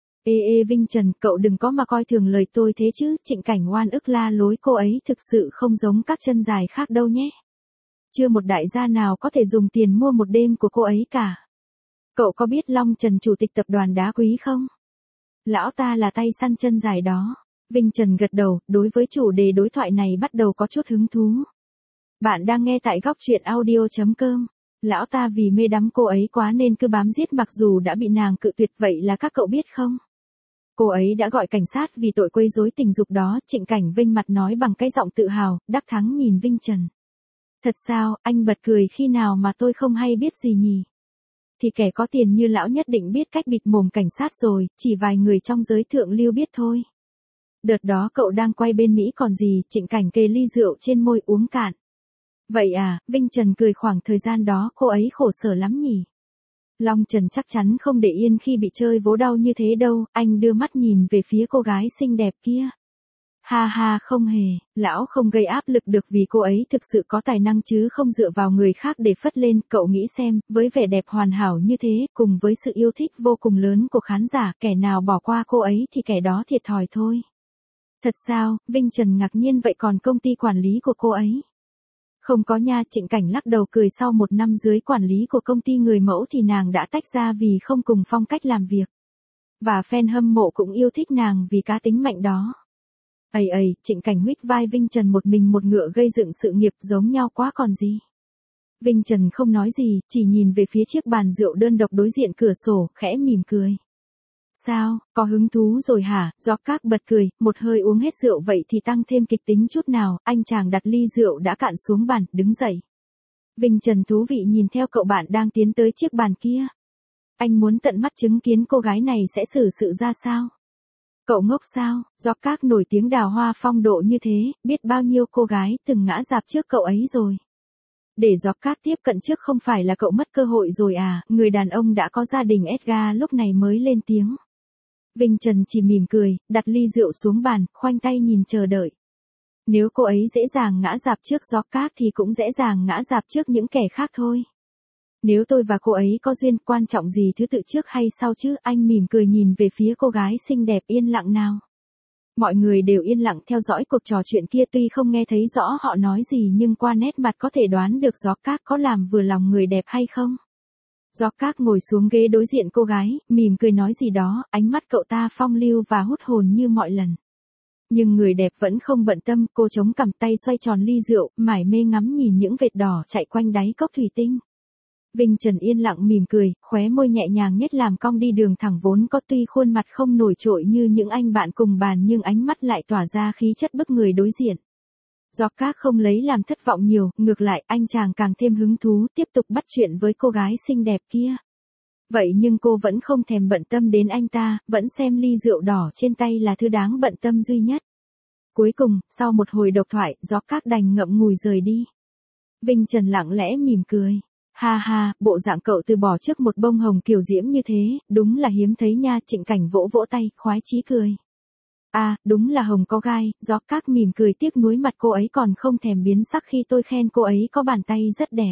Ê Vinh Trần, cậu đừng có mà coi thường lời tôi thế chứ. Trịnh Cảnh oan ức la lối, cô ấy thực sự không giống các chân dài khác đâu nhé. Chưa một đại gia nào có thể dùng tiền mua một đêm của cô ấy cả. Cậu có biết Long Trần chủ tịch tập đoàn đá quý không? Lão ta là tay săn chân dài đó. Vinh Trần gật đầu, đối với chủ đề đối thoại này bắt đầu có chút hứng thú. Bạn đang nghe tại góc truyện audio.com. Lão ta vì mê đắm cô ấy quá nên cứ bám giết mặc dù đã bị nàng cự tuyệt. Vậy là các cậu biết không? Cô ấy đã gọi cảnh sát vì tội quấy rối tình dục đó. Trịnh Cảnh vênh mặt nói bằng cái giọng tự hào, đắc thắng nhìn Vinh Trần. Thật sao? Anh bật cười, khi nào mà tôi không hay biết gì nhỉ? Thì kẻ có tiền như lão nhất định biết cách bịt mồm cảnh sát rồi, chỉ vài người trong giới thượng lưu biết thôi. Đợt đó cậu đang quay bên Mỹ còn gì? Trịnh Cảnh kề ly rượu trên môi uống cạn. Vậy à? Vinh Trần cười, khoảng thời gian đó cô ấy khổ sở lắm nhỉ? Long Trần chắc chắn không để yên khi bị chơi vố đau như thế đâu. Anh đưa mắt nhìn về phía cô gái xinh đẹp kia. Ha ha, không hề, lão không gây áp lực được vì cô ấy thực sự có tài năng chứ không dựa vào người khác để phất lên. Cậu nghĩ xem, với vẻ đẹp hoàn hảo như thế, cùng với sự yêu thích vô cùng lớn của khán giả, kẻ nào bỏ qua cô ấy thì kẻ đó thiệt thòi thôi. Thật sao? Vinh Trần ngạc nhiên, vậy còn công ty quản lý của cô ấy? Không có nha. Trịnh Cảnh lắc đầu cười, sau một năm dưới quản lý của công ty người mẫu thì nàng đã tách ra vì không cùng phong cách làm việc. Và fan hâm mộ cũng yêu thích nàng vì cá tính mạnh đó. Trịnh Cảnh huých vai Vinh Trần, một mình một ngựa gây dựng sự nghiệp, giống nhau quá còn gì. Vinh Trần không nói gì, chỉ nhìn về phía chiếc bàn rượu đơn độc đối diện cửa sổ, khẽ mỉm cười. Sao, có hứng thú rồi hả? George bật cười, một hơi uống hết rượu vậy thì tăng thêm kịch tính chút nào. Anh chàng đặt ly rượu đã cạn xuống bàn, đứng dậy. Vinh Trần thú vị nhìn theo cậu bạn đang tiến tới chiếc bàn kia. Anh muốn tận mắt chứng kiến cô gái này sẽ xử sự ra sao. Cậu ngốc sao? George nổi tiếng đào hoa phong độ như thế, biết bao nhiêu cô gái từng ngã rạp trước cậu ấy rồi. Để George tiếp cận trước không phải là cậu mất cơ hội rồi à? Người đàn ông đã có gia đình Edgar lúc này mới lên tiếng. Vinh Trần chỉ mỉm cười, đặt ly rượu xuống bàn, khoanh tay nhìn chờ đợi. Nếu cô ấy dễ dàng ngã rạp trước George thì cũng dễ dàng ngã rạp trước những kẻ khác thôi. Nếu tôi và cô ấy có duyên, quan trọng gì thứ tự trước hay sau chứ? Anh mỉm cười nhìn về phía cô gái xinh đẹp. Yên lặng nào. Mọi người đều yên lặng theo dõi cuộc trò chuyện kia, tuy không nghe thấy rõ họ nói gì nhưng qua nét mặt có thể đoán được George có làm vừa lòng người đẹp hay không. George ngồi xuống ghế đối diện cô gái, mỉm cười nói gì đó, ánh mắt cậu ta phong lưu và hút hồn như mọi lần. Nhưng người đẹp vẫn không bận tâm, cô chống cằm, tay xoay tròn ly rượu, mải mê ngắm nhìn những vệt đỏ chạy quanh đáy cốc thủy tinh. Vinh Trần yên lặng mỉm cười, khóe môi nhẹ nhàng nhất làm cong đi đường thẳng vốn có, tuy khuôn mặt không nổi trội như những anh bạn cùng bàn nhưng ánh mắt lại tỏa ra khí chất bức người đối diện. George không lấy làm thất vọng nhiều, ngược lại anh chàng càng thêm hứng thú, tiếp tục bắt chuyện với cô gái xinh đẹp kia. Vậy nhưng cô vẫn không thèm bận tâm đến anh ta, vẫn xem ly rượu đỏ trên tay là thứ đáng bận tâm duy nhất. Cuối cùng, sau một hồi độc thoại, George đành ngậm ngùi rời đi. Vinh Trần lặng lẽ mỉm cười. Ha ha, bộ dạng cậu từ bỏ trước một bông hồng kiều diễm như thế, đúng là hiếm thấy nha. Trịnh Cảnh vỗ vỗ tay, khoái chí cười. À, đúng là hồng có gai, gió các mỉm cười tiếc nuối mặt cô ấy còn không thèm biến sắc khi tôi khen cô ấy có bàn tay rất đẹp.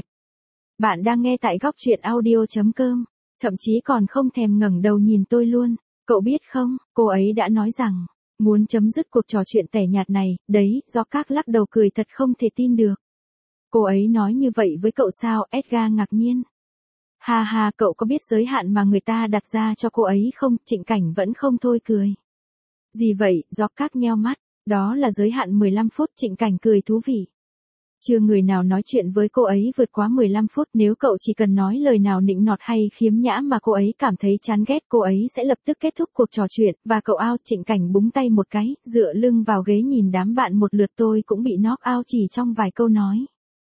Bạn đang nghe tại góc truyện audio.com, thậm chí còn không thèm ngẩng đầu nhìn tôi luôn. Cậu biết không, cô ấy đã nói rằng, muốn chấm dứt cuộc trò chuyện tẻ nhạt này, đấy, do các lắc đầu cười thật không thể tin được. Cô ấy nói như vậy với cậu sao? Edgar ngạc nhiên. Ha ha, cậu có biết giới hạn mà người ta đặt ra cho cô ấy không? Trịnh Cảnh vẫn không thôi cười. Gì vậy? Do các nheo mắt, đó là giới hạn 15 phút. Trịnh Cảnh cười thú vị. Chưa người nào nói chuyện với cô ấy vượt quá 15 phút, nếu cậu chỉ cần nói lời nào nịnh nọt hay khiếm nhã mà cô ấy cảm thấy chán ghét, cô ấy sẽ lập tức kết thúc cuộc trò chuyện, và cậu out. Trịnh Cảnh búng tay một cái, dựa lưng vào ghế nhìn đám bạn một lượt. Tôi cũng bị knock out chỉ trong vài câu nói.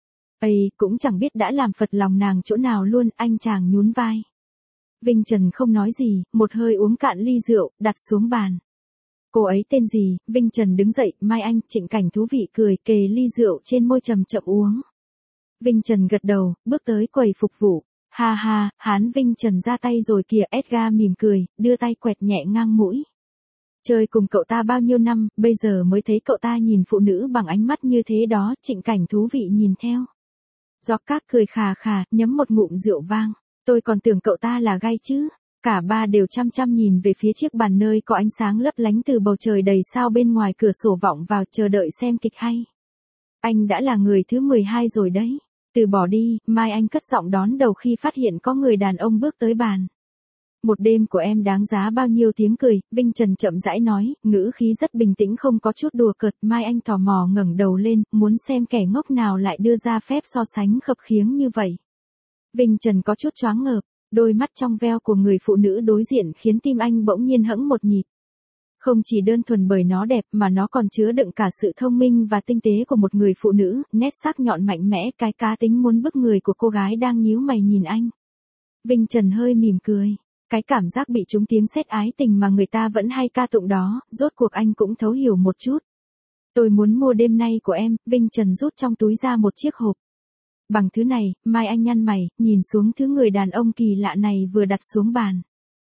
Ây, cũng chẳng biết đã làm phật lòng nàng chỗ nào luôn. Anh chàng nhún vai. Vinh Trần không nói gì, một hơi uống cạn ly rượu, đặt xuống bàn. Cô ấy tên gì? Vinh Trần đứng dậy. Mai Anh. Trịnh Cảnh thú vị cười, kề ly rượu trên môi chậm chậm uống. Vinh Trần gật đầu, bước tới quầy phục vụ. Ha ha, hán Vinh Trần ra tay rồi kìa. Edgar mỉm cười, đưa tay quẹt nhẹ ngang mũi. Chơi cùng cậu ta bao nhiêu năm, bây giờ mới thấy cậu ta nhìn phụ nữ bằng ánh mắt như thế đó. Trịnh Cảnh thú vị nhìn theo. Gió các cười khà khà, nhấm một ngụm rượu vang. Tôi còn tưởng cậu ta là gay chứ. Cả ba đều chăm chăm nhìn về phía chiếc bàn nơi có ánh sáng lấp lánh từ bầu trời đầy sao bên ngoài cửa sổ vọng vào, chờ đợi xem kịch hay. Anh đã là người thứ 12 rồi đấy. Từ bỏ đi. Mai Anh cất giọng đón đầu khi phát hiện có người đàn ông bước tới bàn. Một đêm của em đáng giá bao nhiêu tiếng cười, Vinh Trần chậm rãi nói, ngữ khí rất bình tĩnh không có chút đùa cợt. Mai Anh tò mò ngẩng đầu lên, muốn xem kẻ ngốc nào lại đưa ra phép so sánh khập khiễng như vậy. Vinh Trần có chút choáng ngợp, đôi mắt trong veo của người phụ nữ đối diện khiến tim anh bỗng nhiên hẫng một nhịp. Không chỉ đơn thuần bởi nó đẹp mà nó còn chứa đựng cả sự thông minh và tinh tế của một người phụ nữ, nét sắc nhọn mạnh mẽ, cái cá tính muốn bức người của cô gái đang nhíu mày nhìn anh. Vinh Trần hơi mỉm cười. Cái cảm giác bị trúng tiếng sét ái tình mà người ta vẫn hay ca tụng đó, rốt cuộc anh cũng thấu hiểu một chút. Tôi muốn mua đêm nay của em. Vinh Trần rút trong túi ra một chiếc hộp. Bằng thứ này. Mai Anh nhăn mày, nhìn xuống thứ người đàn ông kỳ lạ này vừa đặt xuống bàn.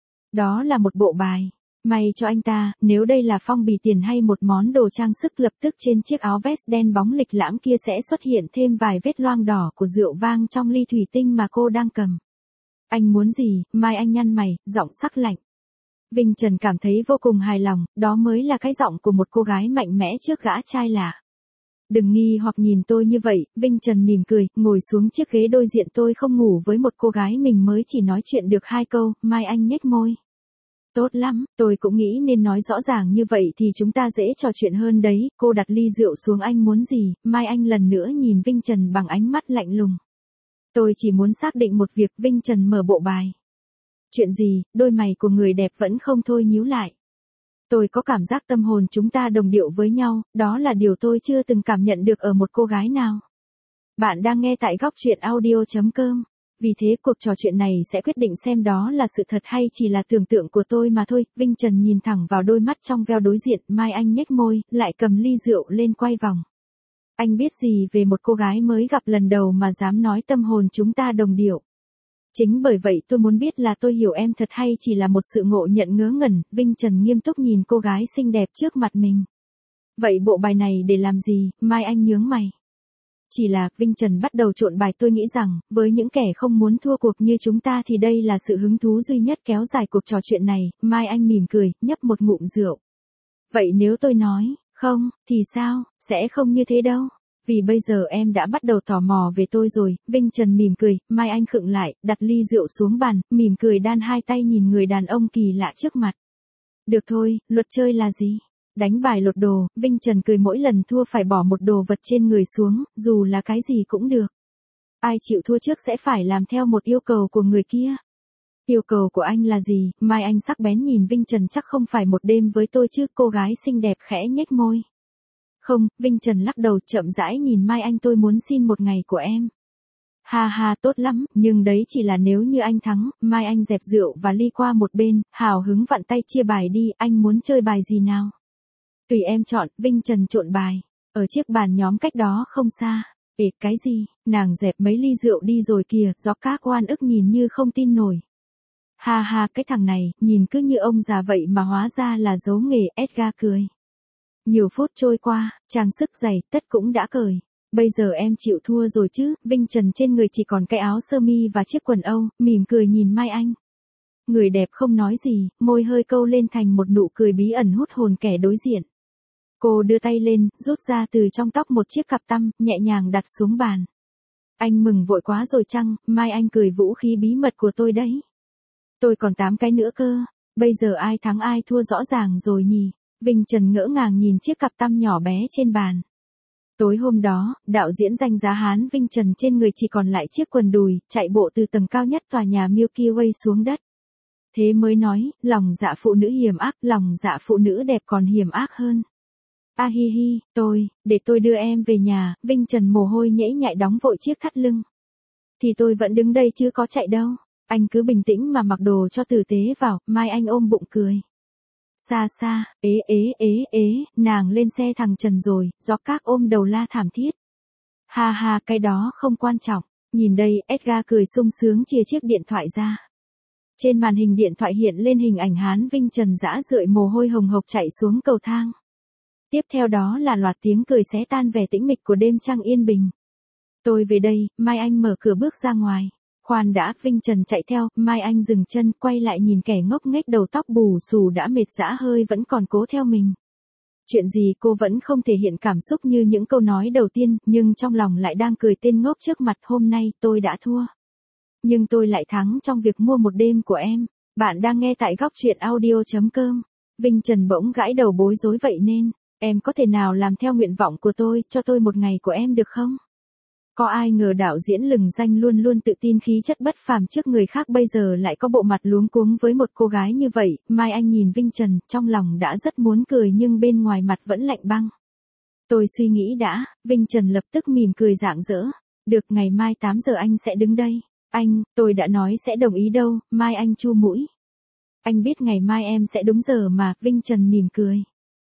Đó là một bộ bài. May cho anh ta, nếu đây là phong bì tiền hay một món đồ trang sức, lập tức trên chiếc áo vest đen bóng lịch lãm kia sẽ xuất hiện thêm vài vết loang đỏ của rượu vang trong ly thủy tinh mà cô đang cầm. Anh muốn gì? Mai Anh nhăn mày, giọng sắc lạnh. Vinh Trần cảm thấy vô cùng hài lòng, đó mới là cái giọng của một cô gái mạnh mẽ trước gã trai lạ. Đừng nghi hoặc nhìn tôi như vậy. Vinh Trần mỉm cười, ngồi xuống chiếc ghế đối diện. Tôi không ngủ với một cô gái mình mới chỉ nói chuyện được 2 câu. Mai Anh nhếch môi. Tốt lắm, tôi cũng nghĩ nên nói rõ ràng như vậy thì chúng ta dễ trò chuyện hơn đấy. Cô đặt ly rượu xuống. Anh muốn gì? Mai Anh lần nữa nhìn Vinh Trần bằng ánh mắt lạnh lùng. Tôi chỉ muốn xác định một việc. Vinh Trần mở bộ bài. Chuyện gì? Đôi mày của người đẹp vẫn không thôi nhíu lại. Tôi có cảm giác tâm hồn chúng ta đồng điệu với nhau, đó là điều tôi chưa từng cảm nhận được ở một cô gái nào. Bạn đang nghe tại góc truyện audio.com. Vì thế cuộc trò chuyện này sẽ quyết định xem đó là sự thật hay chỉ là tưởng tượng của tôi mà thôi. Vinh Trần nhìn thẳng vào đôi mắt trong veo đối diện. Mai Anh nhếch môi, lại cầm ly rượu lên quay vòng. Anh biết gì về một cô gái mới gặp lần đầu mà dám nói tâm hồn chúng ta đồng điệu? Chính bởi vậy tôi muốn biết là tôi hiểu em thật hay chỉ là một sự ngộ nhận ngớ ngẩn. Vinh Trần nghiêm túc nhìn cô gái xinh đẹp trước mặt mình. Vậy bộ bài này để làm gì? Mai Anh nhướng mày. Chỉ là, Vinh Trần bắt đầu trộn bài. Tôi nghĩ rằng, với những kẻ không muốn thua cuộc như chúng ta thì đây là sự hứng thú duy nhất kéo dài cuộc trò chuyện này. Mai Anh mỉm cười, nhấp một ngụm rượu. Vậy nếu tôi nói, không, thì sao? Sẽ không như thế đâu. Vì bây giờ em đã bắt đầu tò mò về tôi rồi. Vinh Trần mỉm cười. Mai Anh khựng lại, đặt ly rượu xuống bàn, mỉm cười đan hai tay nhìn người đàn ông kỳ lạ trước mặt. Được thôi, luật chơi là gì? Đánh bài lột đồ. Vinh Trần cười, mỗi lần thua phải bỏ một đồ vật trên người xuống, dù là cái gì cũng được. Ai chịu thua trước sẽ phải làm theo một yêu cầu của người kia. Yêu cầu của anh là gì? Mai Anh sắc bén nhìn Vinh Trần. Chắc không phải một đêm với tôi chứ? Cô gái xinh đẹp khẽ nhếch môi. Không. Vinh Trần lắc đầu chậm rãi nhìn Mai Anh. Tôi muốn xin một ngày của em. Ha ha, tốt lắm, nhưng đấy chỉ là nếu như anh thắng. Mai Anh dẹp rượu và ly qua một bên, hào hứng vặn tay chia bài đi. Anh muốn chơi bài gì nào? Tùy em chọn. Vinh Trần trộn bài. Ở chiếc bàn nhóm cách đó không xa. Ê, cái gì? Nàng dẹp mấy ly rượu đi rồi kìa. Gió các oan ức nhìn như không tin nổi. Ha ha, cái thằng này, nhìn cứ như ông già vậy mà hóa ra là giấu nghề. Edgar cười. Nhiều phút trôi qua, trang sức giày, tất cũng đã cởi. Bây giờ em chịu thua rồi chứ, Vinh Trần trên người chỉ còn cái áo sơ mi và chiếc quần âu, mỉm cười nhìn Mai Anh. Người đẹp không nói gì, môi hơi câu lên thành một nụ cười bí ẩn hút hồn kẻ đối diện. Cô đưa tay lên, rút ra từ trong tóc một chiếc cặp tăm, nhẹ nhàng đặt xuống bàn. Anh mừng vội quá rồi chăng, Mai Anh cười vũ khí bí mật của tôi đấy. Tôi còn 8 cái nữa cơ, bây giờ ai thắng ai thua rõ ràng rồi nhỉ. Vinh Trần ngỡ ngàng nhìn chiếc cặp tăm nhỏ bé trên bàn. Tối hôm đó, đạo diễn danh giá Hán Vinh Trần trên người chỉ còn lại chiếc quần đùi, chạy bộ từ tầng cao nhất tòa nhà Milky Way xuống đất. Thế mới nói, lòng dạ phụ nữ hiểm ác, lòng dạ phụ nữ đẹp còn hiểm ác hơn. A hi hi, để tôi đưa em về nhà, Vinh Trần mồ hôi nhễ nhại đóng vội chiếc thắt lưng. Thì tôi vẫn đứng đây chứ có chạy đâu, anh cứ bình tĩnh mà mặc đồ cho tử tế vào, Mai Anh ôm bụng cười. Xa xa, nàng lên xe thằng Trần rồi, gió các ôm đầu la thảm thiết. Ha ha, cái đó không quan trọng, nhìn đây, Edgar cười sung sướng chia chiếc điện thoại ra. Trên màn hình điện thoại hiện lên hình ảnh Hán Vinh Trần rã rượi mồ hôi hồng hộc chạy xuống cầu thang. Tiếp theo đó là loạt tiếng cười xé tan vẻ tĩnh mịch của đêm trăng yên bình. Tôi về đây, Mai Anh mở cửa bước ra ngoài. Khoan đã, Vinh Trần chạy theo, Mai Anh dừng chân, quay lại nhìn kẻ ngốc nghếch đầu tóc bù xù đã mệt rã hơi vẫn còn cố theo mình. Chuyện gì cô vẫn không thể hiện cảm xúc như những câu nói đầu tiên, nhưng trong lòng lại đang cười tên ngốc trước mặt. Hôm nay tôi đã thua. Nhưng tôi lại thắng trong việc mua một đêm của em. Bạn đang nghe tại góc truyện audio.com. Vinh Trần bỗng gãi đầu bối rối vậy nên, em có thể nào làm theo nguyện vọng của tôi, cho tôi một ngày của em được không? Có ai ngờ đạo diễn lừng danh luôn luôn tự tin khí chất bất phàm trước người khác bây giờ lại có bộ mặt luống cuống với một cô gái như vậy. Mai Anh nhìn Vinh Trần, trong lòng đã rất muốn cười nhưng bên ngoài mặt vẫn lạnh băng. Tôi suy nghĩ đã, Vinh Trần lập tức mỉm cười rạng rỡ. Được, ngày mai 8 giờ anh sẽ đứng đây. Anh, tôi đã nói sẽ đồng ý đâu, Mai Anh chu mũi. Anh biết ngày mai em sẽ đúng giờ mà, Vinh Trần mỉm cười.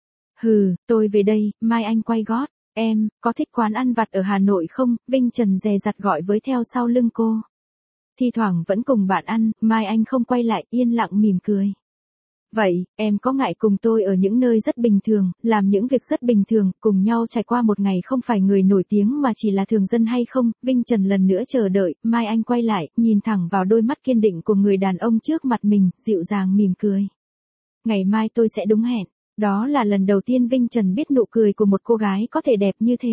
Hừ, tôi về đây, Mai Anh quay gót. Em, có thích quán ăn vặt ở Hà Nội không? Vinh Trần dè dặt gọi với theo sau lưng cô. Thi thoảng vẫn cùng bạn ăn, Mai Anh không quay lại, yên lặng mỉm cười. Vậy, em có ngại cùng tôi ở những nơi rất bình thường, làm những việc rất bình thường, cùng nhau trải qua một ngày không phải người nổi tiếng mà chỉ là thường dân hay không? Vinh Trần lần nữa chờ đợi, Mai Anh quay lại, nhìn thẳng vào đôi mắt kiên định của người đàn ông trước mặt mình, dịu dàng mỉm cười. Ngày mai tôi sẽ đúng hẹn. Đó là lần đầu tiên Vinh Trần biết nụ cười của một cô gái có thể đẹp như thế.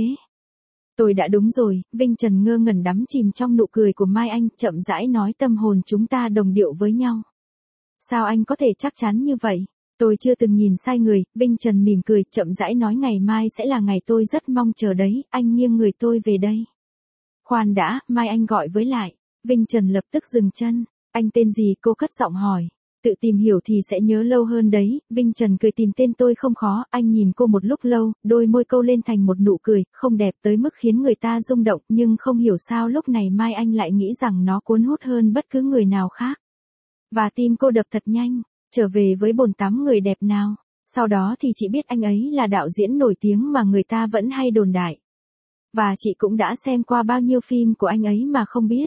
Tôi đã đúng rồi, Vinh Trần ngơ ngẩn đắm chìm trong nụ cười của Mai Anh, chậm rãi nói tâm hồn chúng ta đồng điệu với nhau. Sao anh có thể chắc chắn như vậy? Tôi chưa từng nhìn sai người, Vinh Trần mỉm cười, chậm rãi nói ngày mai sẽ là ngày tôi rất mong chờ đấy, anh nghiêng người tôi về đây. Khoan đã, Mai Anh gọi với lại. Vinh Trần lập tức dừng chân. Anh tên gì? Cô cất giọng hỏi. Tự tìm hiểu thì sẽ nhớ lâu hơn đấy, Vinh Trần cười tìm tên tôi không khó, anh nhìn cô một lúc lâu, đôi môi câu lên thành một nụ cười, không đẹp tới mức khiến người ta rung động, nhưng không hiểu sao lúc này Mai Anh lại nghĩ rằng nó cuốn hút hơn bất cứ người nào khác. Và tim cô đập thật nhanh, trở về với bồn tắm người đẹp nào, sau đó thì chị biết anh ấy là đạo diễn nổi tiếng mà người ta vẫn hay đồn đại. Và chị cũng đã xem qua bao nhiêu phim của anh ấy mà không biết.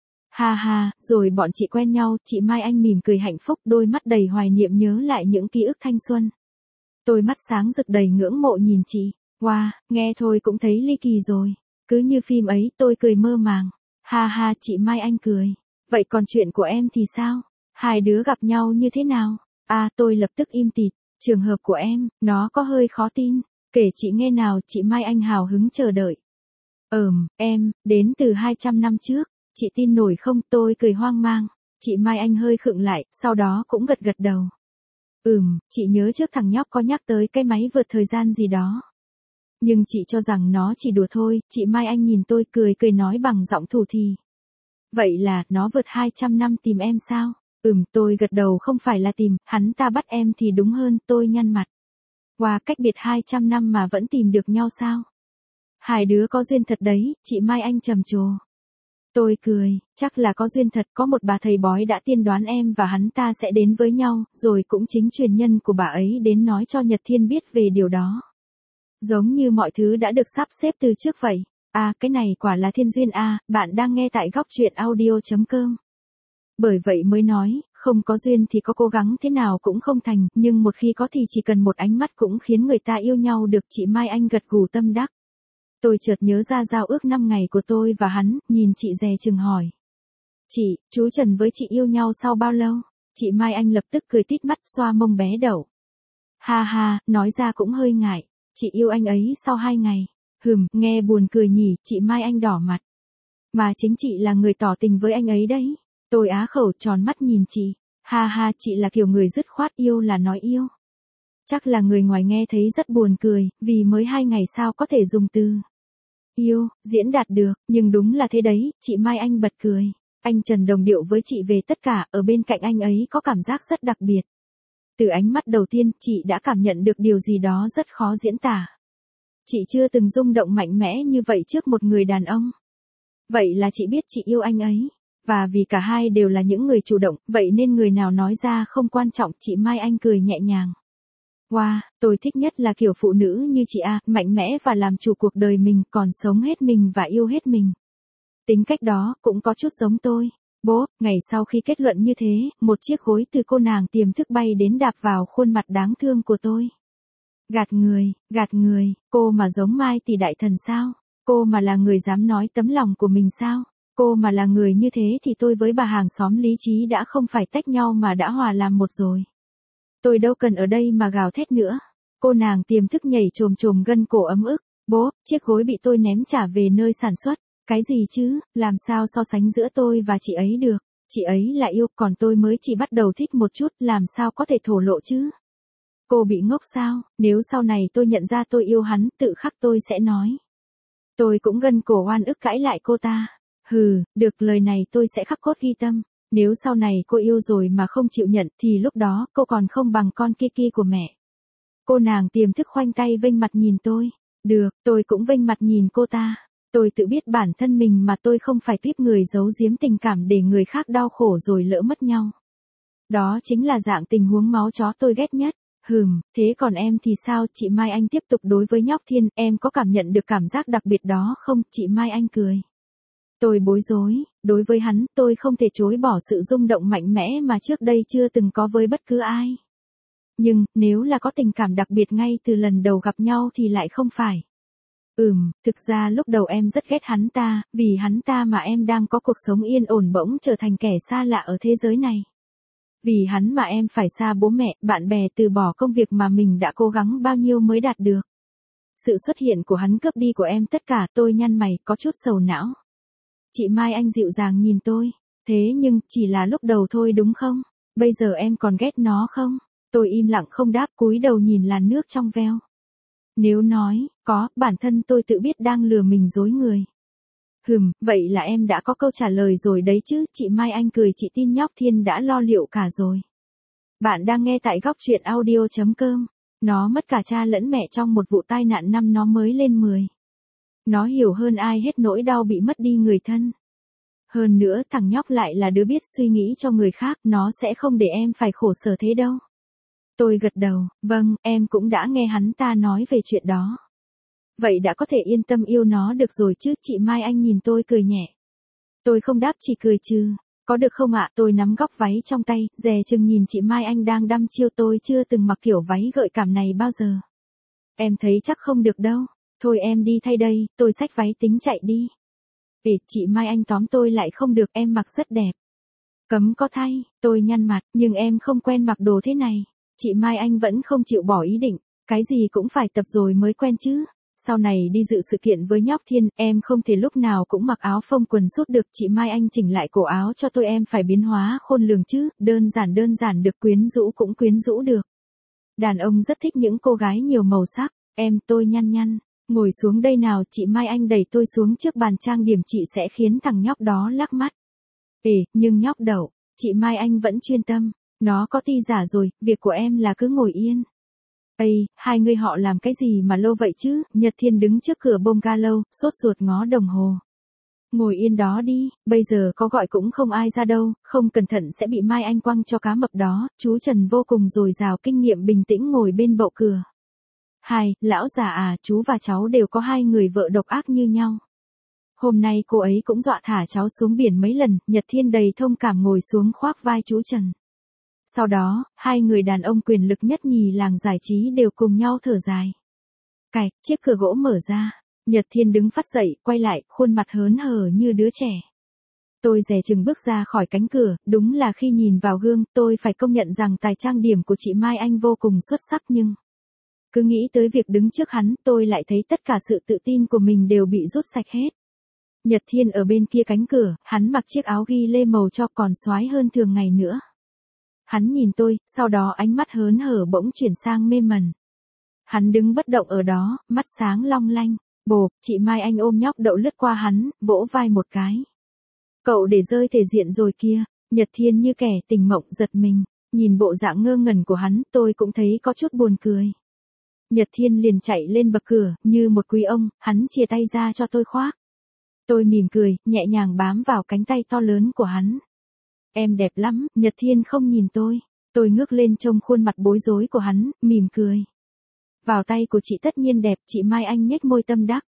Ha ha, rồi bọn chị quen nhau, chị Mai Anh mỉm cười hạnh phúc, đôi mắt đầy hoài niệm nhớ lại những ký ức thanh xuân. Tôi mắt sáng rực đầy ngưỡng mộ nhìn chị. Wow, nghe thôi cũng thấy ly kỳ rồi. Cứ như phim ấy, tôi cười mơ màng. Ha ha, chị Mai Anh cười. Vậy còn chuyện của em thì sao? Hai đứa gặp nhau như thế nào? À, tôi lập tức im tịt. Trường hợp của em, nó có hơi khó tin. Kể chị nghe nào, chị Mai Anh hào hứng chờ đợi. Em, đến từ 200 năm trước. Chị tin nổi không? Tôi cười hoang mang. Chị Mai Anh hơi khựng lại, sau đó cũng gật gật đầu. Chị nhớ trước thằng nhóc có nhắc tới cái máy vượt thời gian gì đó. Nhưng chị cho rằng nó chỉ đùa thôi, chị Mai Anh nhìn tôi cười nói bằng giọng thủ thì. Vậy là, nó vượt 200 năm tìm em sao? Tôi gật đầu không phải là tìm, hắn ta bắt em thì đúng hơn, tôi nhăn mặt. Qua cách biệt 200 năm mà vẫn tìm được nhau sao? Hai đứa có duyên thật đấy, chị Mai Anh trầm trồ. Tôi cười, chắc là có duyên thật, có một bà thầy bói đã tiên đoán em và hắn ta sẽ đến với nhau, rồi cũng chính truyền nhân của bà ấy đến nói cho Nhật Thiên biết về điều đó. Giống như mọi thứ đã được sắp xếp từ trước vậy. À, cái này quả là thiên duyên à, bạn đang nghe tại góc truyện audio.com. Bởi vậy mới nói, Không có duyên thì có cố gắng thế nào cũng không thành, nhưng một khi có thì chỉ cần một ánh mắt cũng khiến người ta yêu nhau được. Chị Mai Anh gật gù tâm đắc. Tôi chợt nhớ ra giao ước 5 ngày của tôi và hắn, nhìn chị dè chừng hỏi. Chị, chú Trần với chị yêu nhau sau bao lâu? Chị Mai Anh lập tức cười tít mắt xoa mông bé đậu. Ha ha, nói ra cũng hơi ngại. Chị yêu anh ấy sau 2 ngày. Nghe buồn cười nhỉ, chị Mai Anh đỏ mặt. Mà chính chị là người tỏ tình với anh ấy đấy. Tôi á khẩu tròn mắt nhìn chị. Ha ha, chị là kiểu người dứt khoát, yêu là nói yêu. Chắc là người ngoài nghe thấy rất buồn cười, vì mới 2 ngày sao có thể dùng từ yêu, diễn đạt được, nhưng đúng là thế đấy, chị Mai Anh bật cười. Anh Trần đồng điệu với chị về tất cả, ở bên cạnh anh ấy có cảm giác rất đặc biệt. Từ ánh mắt đầu tiên, chị đã cảm nhận được điều gì đó rất khó diễn tả. Chị chưa từng rung động mạnh mẽ như vậy trước một người đàn ông. Vậy là chị biết chị yêu anh ấy. Và vì cả hai đều là những người chủ động, vậy nên người nào nói ra không quan trọng. Chị Mai Anh cười nhẹ nhàng. Wow, tôi thích nhất là kiểu phụ nữ như chị A, mạnh mẽ và làm chủ cuộc đời mình, còn sống hết mình và yêu hết mình. Tính cách đó cũng có chút giống tôi. Bố, ngày sau khi kết luận như thế, một chiếc gối từ cô nàng tiềm thức bay đến đạp vào khuôn mặt đáng thương của tôi. Gạt người, cô mà giống Mai Tỷ đại thần sao? Cô mà là người dám nói tấm lòng của mình sao? Cô mà là người như thế thì tôi với bà hàng xóm lý trí đã không phải tách nhau mà đã hòa làm một rồi. Tôi đâu cần ở đây mà gào thét nữa. Cô nàng tiềm thức nhảy chồm chồm gân cổ ấm ức. Bố, chiếc gối bị tôi ném trả về nơi sản xuất. Cái gì chứ, làm sao so sánh giữa tôi và chị ấy được. Chị ấy là yêu, còn tôi mới chỉ bắt đầu thích một chút, làm sao có thể thổ lộ chứ. Cô bị ngốc sao, nếu sau này tôi nhận ra tôi yêu hắn, tự khắc tôi sẽ nói. Tôi cũng gân cổ oan ức cãi lại cô ta. Được, lời này tôi sẽ khắc cốt ghi tâm. Nếu sau này cô yêu rồi mà không chịu nhận thì lúc đó cô còn không bằng con Kiki của mẹ. Cô nàng tiềm thức khoanh tay vênh mặt nhìn tôi. Được, tôi cũng vênh mặt nhìn cô ta. Tôi tự biết bản thân mình mà tôi không phải tiếp người giấu giếm tình cảm để người khác đau khổ rồi lỡ mất nhau. Đó chính là dạng tình huống máu chó tôi ghét nhất. Thế còn em thì sao? Chị Mai Anh tiếp tục đối với nhóc Thiên, em có cảm nhận được cảm giác đặc biệt đó không? Chị Mai Anh cười. Tôi bối rối, đối với hắn, tôi không thể chối bỏ sự rung động mạnh mẽ mà trước đây chưa từng có với bất cứ ai. Nhưng, nếu là có tình cảm đặc biệt ngay từ lần đầu gặp nhau thì lại không phải. Thực ra lúc đầu em rất ghét hắn ta, vì hắn ta mà em đang có cuộc sống yên ổn bỗng trở thành kẻ xa lạ ở thế giới này. Vì hắn mà em phải xa bố mẹ, bạn bè, từ bỏ công việc mà mình đã cố gắng bao nhiêu mới đạt được. Sự xuất hiện của hắn cướp đi của em tất cả. Tôi nhăn mày, có chút sầu não. Chị Mai Anh dịu dàng nhìn tôi. Thế nhưng, chỉ là lúc đầu thôi đúng không? Bây giờ em còn ghét nó không? Tôi im lặng không đáp, cúi đầu nhìn làn nước trong veo. Nếu nói, có, bản thân tôi tự biết đang lừa mình dối người. Vậy là em đã có câu trả lời rồi đấy chứ. Chị Mai Anh cười, chị tin nhóc Thiên đã lo liệu cả rồi. Bạn đang nghe tại góc truyện audio.com. Nó mất cả cha lẫn mẹ trong một vụ tai nạn năm nó mới lên 10. Nó hiểu hơn ai hết nỗi đau bị mất đi người thân. Hơn nữa thằng nhóc lại là đứa biết suy nghĩ cho người khác, nó sẽ không để em phải khổ sở thế đâu. Tôi gật đầu, vâng, em cũng đã nghe hắn ta nói về chuyện đó. Vậy đã có thể yên tâm yêu nó được rồi chứ. Chị Mai Anh nhìn tôi cười nhẹ. Tôi không đáp, chỉ cười trừ. Có được không ạ? Tôi nắm góc váy trong tay, dè chừng nhìn chị Mai Anh đang đăm chiêu. Tôi chưa từng mặc kiểu váy gợi cảm này bao giờ. Em thấy chắc không được đâu. Thôi em đi thay đây, tôi xách váy tính chạy đi. Chị Mai Anh tóm tôi lại, không được, em mặc rất đẹp. Cấm có thay, tôi nhăn mặt, nhưng em không quen mặc đồ thế này. Chị Mai Anh vẫn không chịu bỏ ý định. Cái gì cũng phải tập rồi mới quen chứ. Sau này đi dự sự kiện với nhóc Thiên, em không thể lúc nào cũng mặc áo phông quần sút được. Chị Mai Anh chỉnh lại cổ áo cho tôi, em phải biến hóa khôn lường chứ. Đơn giản được, quyến rũ cũng quyến rũ được. Đàn ông rất thích những cô gái nhiều màu sắc. Tôi nhăn. Ngồi xuống đây nào. Chị Mai Anh đẩy tôi xuống trước bàn trang điểm. Chị sẽ khiến thằng nhóc đó lắc mắt. Nhưng nhóc đậu. Chị Mai Anh vẫn chuyên tâm. Nó có ti giả rồi, việc của em là cứ ngồi yên. Hai người họ làm cái gì mà lâu vậy chứ? Nhật Thiên đứng trước cửa bungalow, sốt ruột ngó đồng hồ. Ngồi yên đó đi, bây giờ có gọi cũng không ai ra đâu, không cẩn thận sẽ bị Mai Anh quăng cho cá mập đó. Chú Trần vô cùng dồi dào kinh nghiệm, bình tĩnh ngồi bên bậu cửa. Lão già à, chú và cháu đều có hai người vợ độc ác như nhau. Hôm nay cô ấy cũng dọa thả cháu xuống biển mấy lần. Nhật Thiên đầy thông cảm ngồi xuống khoác vai chú Trần. Sau đó, hai người đàn ông quyền lực nhất nhì làng giải trí đều cùng nhau thở dài. Cạch, chiếc cửa gỗ mở ra. Nhật Thiên đứng phắt dậy, quay lại, khuôn mặt hớn hở như đứa trẻ. Tôi dè chừng bước ra khỏi cánh cửa, đúng là khi nhìn vào gương, tôi phải công nhận rằng tài trang điểm của chị Mai Anh vô cùng xuất sắc nhưng... Cứ nghĩ tới việc đứng trước hắn, tôi lại thấy tất cả sự tự tin của mình đều bị rút sạch hết. Nhật Thiên ở bên kia cánh cửa, hắn mặc chiếc áo ghi lê màu cho còn xoái hơn thường ngày nữa. Hắn nhìn tôi, sau đó ánh mắt hớn hở bỗng chuyển sang mê mẩn. Hắn đứng bất động ở đó, mắt sáng long lanh. Bộp, chị Mai Anh ôm nhóc đậu lướt qua hắn, vỗ vai một cái. Cậu để rơi thể diện rồi kia. Nhật Thiên như kẻ tỉnh mộng giật mình. Nhìn bộ dạng ngơ ngẩn của hắn, tôi cũng thấy có chút buồn cười. Nhật Thiên liền chạy lên bậc cửa, như một quý ông, hắn chìa tay ra cho tôi khoác. Tôi mỉm cười, nhẹ nhàng bám vào cánh tay to lớn của hắn. Em đẹp lắm, Nhật Thiên không nhìn tôi. Tôi ngước lên trông khuôn mặt bối rối của hắn, mỉm cười. Vào tay của chị tất nhiên đẹp, chị Mai Anh nhếch môi tâm đắc.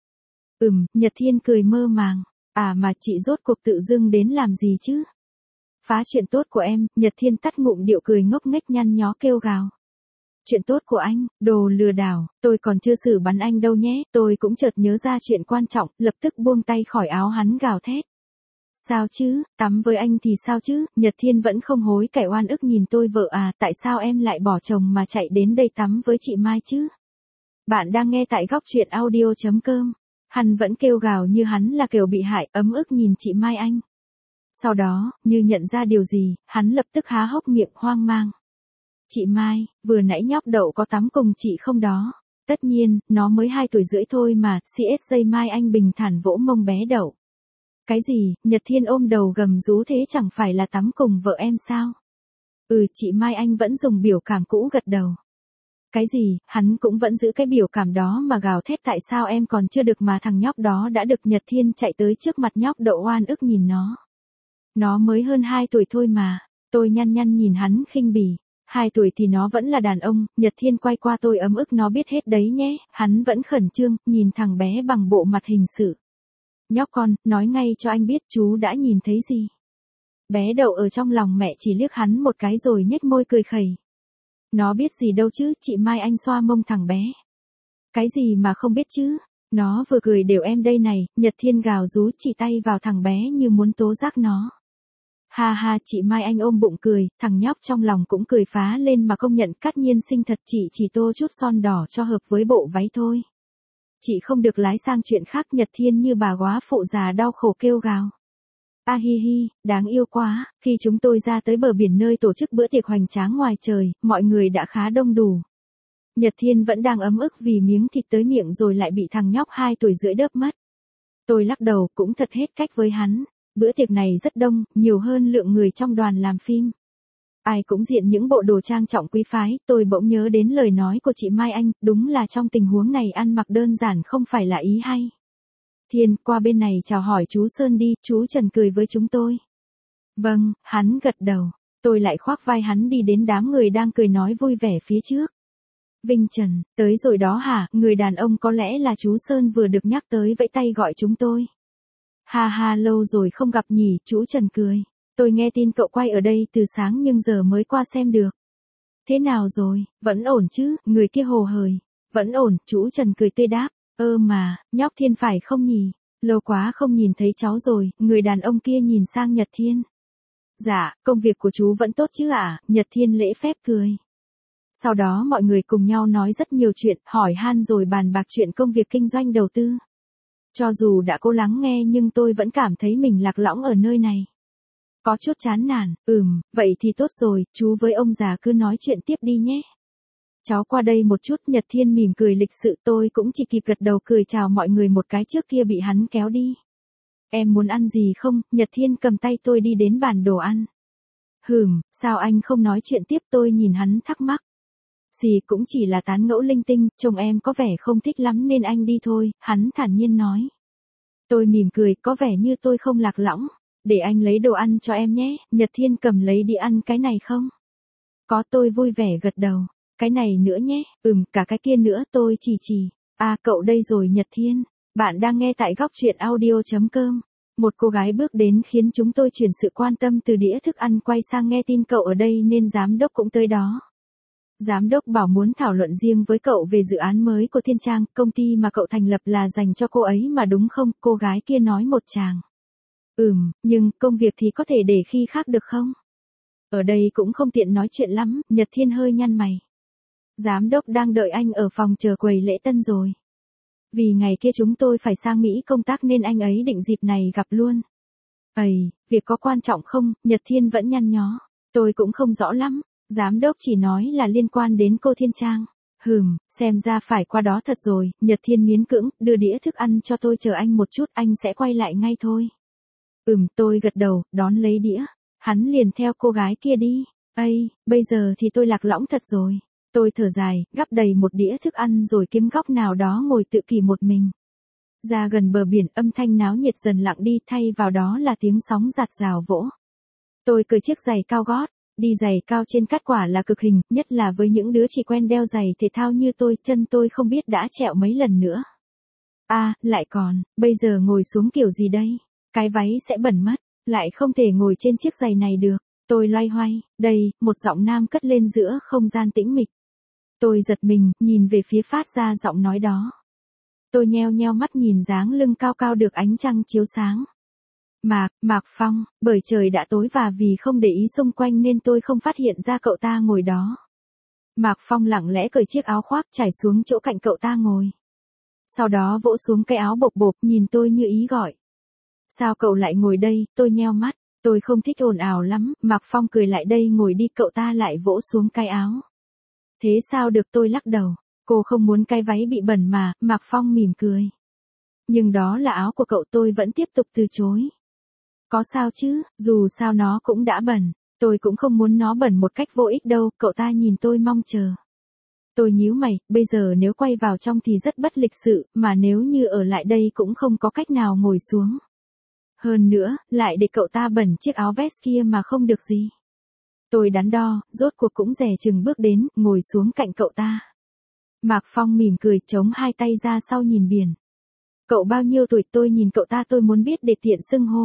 Nhật Thiên cười mơ màng. À mà chị rốt cuộc tự dưng đến làm gì chứ? Phá chuyện tốt của em, Nhật Thiên tắt ngụm điệu cười ngốc nghếch nhăn nhó kêu gào. Chuyện tốt của anh, đồ lừa đảo, tôi còn chưa xử bắn anh đâu nhé. Tôi cũng chợt nhớ ra chuyện quan trọng, lập tức buông tay khỏi áo hắn gào thét. Sao chứ, tắm với anh thì sao chứ? Nhật Thiên vẫn không hối cải oan ức nhìn tôi. Vợ à, tại sao em lại bỏ chồng mà chạy đến đây tắm với chị Mai chứ? Bạn đang nghe tại góc truyện audio.com. Hắn vẫn kêu gào như hắn là kiểu bị hại, ấm ức nhìn chị Mai Anh. Sau đó, như nhận ra điều gì, hắn lập tức há hốc miệng hoang mang. Chị Mai, vừa nãy nhóc đậu có tắm cùng chị không đó? Tất nhiên, nó mới 2 tuổi rưỡi thôi mà. CSJ Mai Anh bình thản vỗ mông bé đậu. Cái gì? Nhật Thiên ôm đầu gầm rú, thế chẳng phải là tắm cùng vợ em sao? Chị Mai Anh vẫn dùng biểu cảm cũ gật đầu. Cái gì? Hắn cũng vẫn giữ cái biểu cảm đó mà gào thét, tại sao em còn chưa được mà thằng nhóc đó đã được. Nhật Thiên chạy tới trước mặt nhóc đậu oan ức nhìn nó. Nó mới hơn 2 tuổi thôi mà. Tôi nhăn nhăn nhìn hắn khinh bỉ. 2 tuổi thì nó vẫn là đàn ông. Nhật Thiên quay qua tôi ấm ức, nó biết hết đấy nhé. Hắn vẫn khẩn trương, nhìn thằng bé bằng bộ mặt hình sự. Nhóc con, nói ngay cho anh biết chú đã nhìn thấy gì. Bé đậu ở trong lòng mẹ chỉ liếc hắn một cái rồi nhếch môi cười khẩy. Nó biết gì đâu chứ, chị Mai Anh xoa mông thằng bé. Cái gì mà không biết chứ, nó vừa cười đều em đây này. Nhật Thiên gào rú chỉ tay vào thằng bé như muốn tố giác nó. Ha ha, chị Mai Anh ôm bụng cười, thằng nhóc trong lòng cũng cười phá lên mà công nhận Cát Nhiên xinh thật, chị chỉ tô chút son đỏ cho hợp với bộ váy thôi. Chị không được lái sang chuyện khác. Nhật Thiên như bà góa phụ già đau khổ kêu gào. A hi hi, đáng yêu quá. Khi chúng tôi ra tới bờ biển nơi tổ chức bữa tiệc hoành tráng ngoài trời, mọi người đã khá đông đủ. Nhật Thiên vẫn đang ấm ức vì miếng thịt tới miệng rồi lại bị thằng nhóc 2 tuổi rưỡi đớp mất. Tôi lắc đầu, cũng thật hết cách với hắn. Bữa tiệc này rất đông, nhiều hơn lượng người trong đoàn làm phim. Ai cũng diện những bộ đồ trang trọng quý phái. Tôi bỗng nhớ đến lời nói của chị Mai Anh, đúng là trong tình huống này ăn mặc đơn giản không phải là ý hay. Thiên, qua bên này chào hỏi chú Sơn đi. Chú Trần cười với chúng tôi. Vâng, hắn gật đầu. Tôi lại khoác vai hắn đi đến đám người đang cười nói vui vẻ phía trước. Vinh Trần, tới rồi đó hả? Người đàn ông có lẽ là chú Sơn vừa được nhắc tới vẫy tay gọi chúng tôi. Ha ha, lâu rồi không gặp nhỉ, chú Trần cười. Tôi nghe tin cậu quay ở đây từ sáng nhưng giờ mới qua xem được. Thế nào rồi, vẫn ổn chứ? Người kia hồ hởi. Vẫn ổn, chú Trần cười tươi đáp. Mà, nhóc Thiên phải không nhỉ? Lâu quá không nhìn thấy cháu rồi. Người đàn ông kia nhìn sang Nhật Thiên. Dạ, công việc của chú vẫn tốt chứ ạ? Nhật Thiên lễ phép cười. Sau đó mọi người cùng nhau nói rất nhiều chuyện, hỏi han rồi bàn bạc chuyện công việc kinh doanh đầu tư. Cho dù đã cố lắng nghe nhưng tôi vẫn cảm thấy mình lạc lõng ở nơi này. Có chút chán nản. Vậy thì tốt rồi, chú với ông già cứ nói chuyện tiếp đi nhé. Cháu qua đây một chút. Nhật Thiên mỉm cười lịch sự, tôi cũng chỉ kịp gật đầu cười chào mọi người một cái trước kia bị hắn kéo đi. Em muốn ăn gì không? Nhật Thiên cầm tay tôi đi đến bàn đồ ăn. Sao anh không nói chuyện tiếp? Tôi nhìn hắn thắc mắc. Cũng chỉ là tán ngẫu linh tinh, chồng em có vẻ không thích lắm nên anh đi thôi, hắn thản nhiên nói. Tôi mỉm cười, có vẻ như tôi không lạc lõng. Để anh lấy đồ ăn cho em nhé. Nhật Thiên cầm lấy đi ăn cái này không? Có, tôi vui vẻ gật đầu. Cái này nữa nhé. Cả cái kia nữa. Tôi chỉ. Cậu đây rồi Nhật Thiên. Bạn đang nghe tại góc truyện audio.com. Một cô gái bước đến khiến chúng tôi chuyển sự quan tâm từ đĩa thức ăn quay sang nghe tin cậu ở đây nên giám đốc cũng tới đó. Giám đốc bảo muốn thảo luận riêng với cậu về dự án mới của Thiên Trang, công ty mà cậu thành lập là dành cho cô ấy mà đúng không? Cô gái kia nói một tràng. Nhưng công việc thì có thể để khi khác được không? Ở đây cũng không tiện nói chuyện lắm, Nhật Thiên hơi nhăn mày. Giám đốc đang đợi anh ở phòng chờ quầy lễ tân rồi. Vì ngày kia chúng tôi phải sang Mỹ công tác nên anh ấy định dịp này gặp luôn. Việc có quan trọng không? Nhật Thiên vẫn nhăn nhó. Tôi cũng không rõ lắm. Giám đốc chỉ nói là liên quan đến cô Thiên Trang. Xem ra phải qua đó thật rồi. Nhật Thiên miễn cưỡng, đưa đĩa thức ăn cho tôi, chờ anh một chút, anh sẽ quay lại ngay thôi. Tôi gật đầu, đón lấy đĩa. Hắn liền theo cô gái kia đi. Bây giờ thì tôi lạc lõng thật rồi. Tôi thở dài, gắp đầy một đĩa thức ăn rồi kiếm góc nào đó ngồi tự kỷ một mình. Ra gần bờ biển, âm thanh náo nhiệt dần lặng đi, thay vào đó là tiếng sóng giạt rào vỗ. Tôi cởi chiếc giày cao gót. Đi giày cao trên cát quả là cực hình, nhất là với những đứa chỉ quen đeo giày thể thao như tôi, chân tôi không biết đã trẹo mấy lần nữa. Lại còn, bây giờ ngồi xuống kiểu gì đây? Cái váy sẽ bẩn mất, lại không thể ngồi trên chiếc giày này được. Tôi loay hoay, một giọng nam cất lên giữa không gian tĩnh mịch. Tôi giật mình, nhìn về phía phát ra giọng nói đó. Tôi nheo nheo mắt nhìn dáng lưng cao cao được ánh trăng chiếu sáng. Mạc Phong, bởi trời đã tối và vì không để ý xung quanh nên tôi không phát hiện ra cậu ta ngồi đó. Mạc Phong lặng lẽ cởi chiếc áo khoác trải xuống chỗ cạnh cậu ta ngồi. Sau đó vỗ xuống cái áo bộc bộp, nhìn tôi như ý gọi. Sao cậu lại ngồi đây? Tôi nheo mắt, tôi không thích ồn ào lắm. Mạc Phong cười, lại đây ngồi đi. Cậu ta lại vỗ xuống cái áo. Thế sao được? Tôi lắc đầu. Cô không muốn cái váy bị bẩn mà. Mạc Phong mỉm cười. Nhưng đó là áo của cậu. Tôi vẫn tiếp tục từ chối. Có sao chứ, dù sao nó cũng đã bẩn. Tôi cũng không muốn nó bẩn một cách vô ích đâu. Cậu ta nhìn tôi mong chờ. Tôi nhíu mày, bây giờ nếu quay vào trong thì rất bất lịch sự, mà nếu như ở lại đây cũng không có cách nào ngồi xuống. Hơn nữa, lại để cậu ta bẩn chiếc áo vest kia mà không được gì. Tôi đắn đo, rốt cuộc cũng dè chừng bước đến, ngồi xuống cạnh cậu ta. Mạc Phong mỉm cười, chống hai tay ra sau nhìn biển. Cậu bao nhiêu tuổi? Tôi nhìn cậu ta, tôi muốn biết để tiện xưng hô.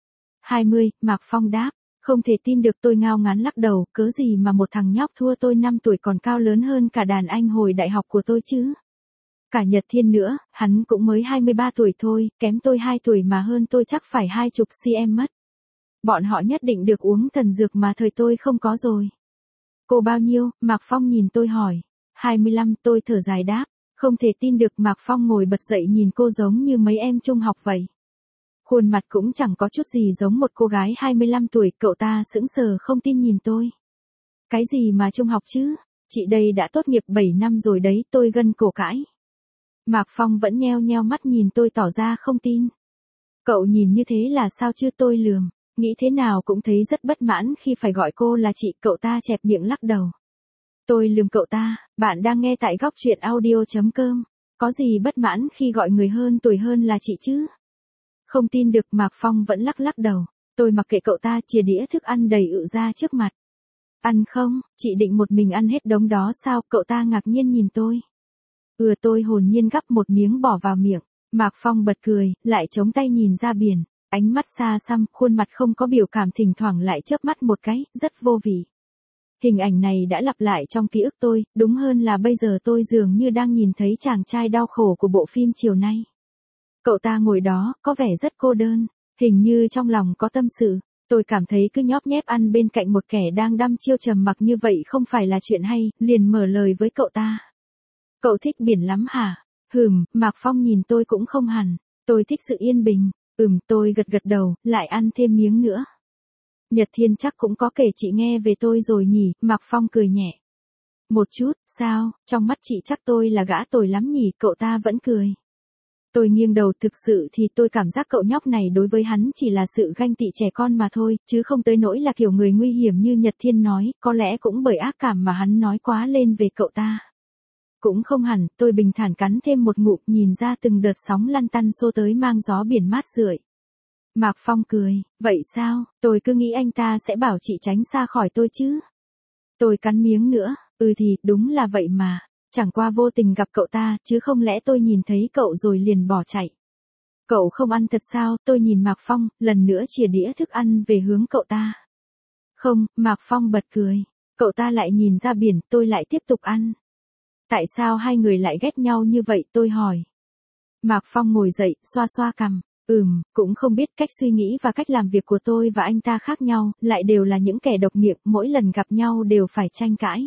20, Mạc Phong đáp. Không thể tin được. Tôi ngao ngán lắc đầu, cớ gì mà một thằng nhóc thua tôi 5 tuổi còn cao lớn hơn cả đàn anh hồi đại học của tôi chứ. Cả Nhật Thiên nữa, hắn cũng mới 23 tuổi thôi, kém tôi 2 tuổi mà hơn tôi chắc phải 20 cm mất. Bọn họ nhất định được uống thần dược mà thời tôi không có rồi. Cô bao nhiêu? Mạc Phong nhìn tôi hỏi. 25, tôi thở dài đáp. Không thể tin được. Mạc Phong ngồi bật dậy nhìn cô giống như mấy em trung học vậy. Khuôn mặt cũng chẳng có chút gì giống một cô gái 25 tuổi. Cậu ta sững sờ không tin nhìn tôi. Cái gì mà trung học chứ? Chị đây đã tốt nghiệp 7 năm rồi đấy. Tôi gân cổ cãi. Mạc Phong vẫn nheo nheo mắt nhìn tôi, tỏ ra không tin. Cậu nhìn như thế là sao chứ? Tôi lườm. Nghĩ thế nào cũng thấy rất bất mãn khi phải gọi cô là chị. Cậu ta chẹp miệng lắc đầu. Tôi lườm cậu ta. Bạn đang nghe tại góc truyện audio.com. Có gì bất mãn khi gọi người hơn tuổi hơn là chị chứ? Không tin được. Mạc Phong vẫn lắc đầu. Tôi mặc kệ cậu ta, chìa đĩa thức ăn đầy ự ra trước mặt. Ăn không? Chị định một mình ăn hết đống đó sao? Cậu ta ngạc nhiên nhìn tôi. Tôi hồn nhiên gắp một miếng bỏ vào miệng. Mạc Phong bật cười, lại chống tay nhìn ra biển. Ánh mắt xa xăm, khuôn mặt không có biểu cảm, thỉnh thoảng lại chớp mắt một cái, rất vô vị. Hình ảnh này đã lặp lại trong ký ức tôi, đúng hơn là bây giờ tôi dường như đang nhìn thấy chàng trai đau khổ của bộ phim chiều nay. Cậu ta ngồi đó, có vẻ rất cô đơn, hình như trong lòng có tâm sự. Tôi cảm thấy cứ nhóp nhép ăn bên cạnh một kẻ đang đăm chiêu trầm mặc như vậy không phải là chuyện hay, liền mở lời với cậu ta. Cậu thích biển lắm hả? Mạc Phong nhìn tôi cũng không hẳn. Tôi thích sự yên bình. Tôi gật đầu, lại ăn thêm miếng nữa. Nhật Thiên chắc cũng có kể chị nghe về tôi rồi nhỉ? Mạc Phong cười nhẹ. Một chút, sao? Trong mắt chị chắc tôi là gã tồi lắm nhỉ? Cậu ta vẫn cười. Tôi nghiêng đầu, thực sự thì tôi cảm giác cậu nhóc này đối với hắn chỉ là sự ganh tị trẻ con mà thôi, chứ không tới nỗi là kiểu người nguy hiểm như Nhật Thiên nói, có lẽ cũng bởi ác cảm mà hắn nói quá lên về cậu ta. Cũng không hẳn. Tôi bình thản cắn thêm một ngụm, nhìn ra từng đợt sóng lăn tăn xô tới mang gió biển mát rượi. Mạc Phong cười. Vậy sao? Tôi cứ nghĩ anh ta sẽ bảo chị tránh xa khỏi tôi chứ. Tôi cắn miếng nữa. Thì, đúng là vậy mà. Chẳng qua vô tình gặp cậu ta, chứ không lẽ tôi nhìn thấy cậu rồi liền bỏ chạy. Cậu không ăn thật sao? Tôi nhìn Mạc Phong, lần nữa chìa đĩa thức ăn về hướng cậu ta. Không, Mạc Phong bật cười. Cậu ta lại nhìn ra biển, tôi lại tiếp tục ăn. Tại sao hai người lại ghét nhau như vậy, tôi hỏi. Mạc Phong ngồi dậy, xoa xoa cằm. Cũng không biết cách suy nghĩ và cách làm việc của tôi và anh ta khác nhau, lại đều là những kẻ độc miệng, mỗi lần gặp nhau đều phải tranh cãi.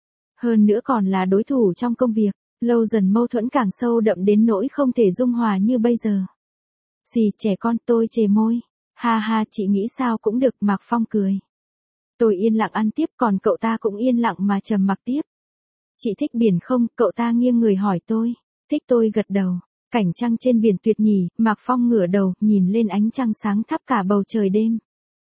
Hơn nữa còn là đối thủ trong công việc, lâu dần mâu thuẫn càng sâu đậm đến nỗi không thể dung hòa như bây giờ. Xì, trẻ con, tôi chề môi. Ha ha, chị nghĩ sao cũng được, Mạc Phong cười. Tôi yên lặng ăn tiếp, còn cậu ta cũng yên lặng mà trầm mặc tiếp. Chị thích biển không? Cậu ta nghiêng người hỏi tôi. Thích, tôi gật đầu. Cảnh trăng trên biển tuyệt nhỉ, Mạc Phong ngửa đầu, nhìn lên ánh trăng sáng thắp cả bầu trời đêm.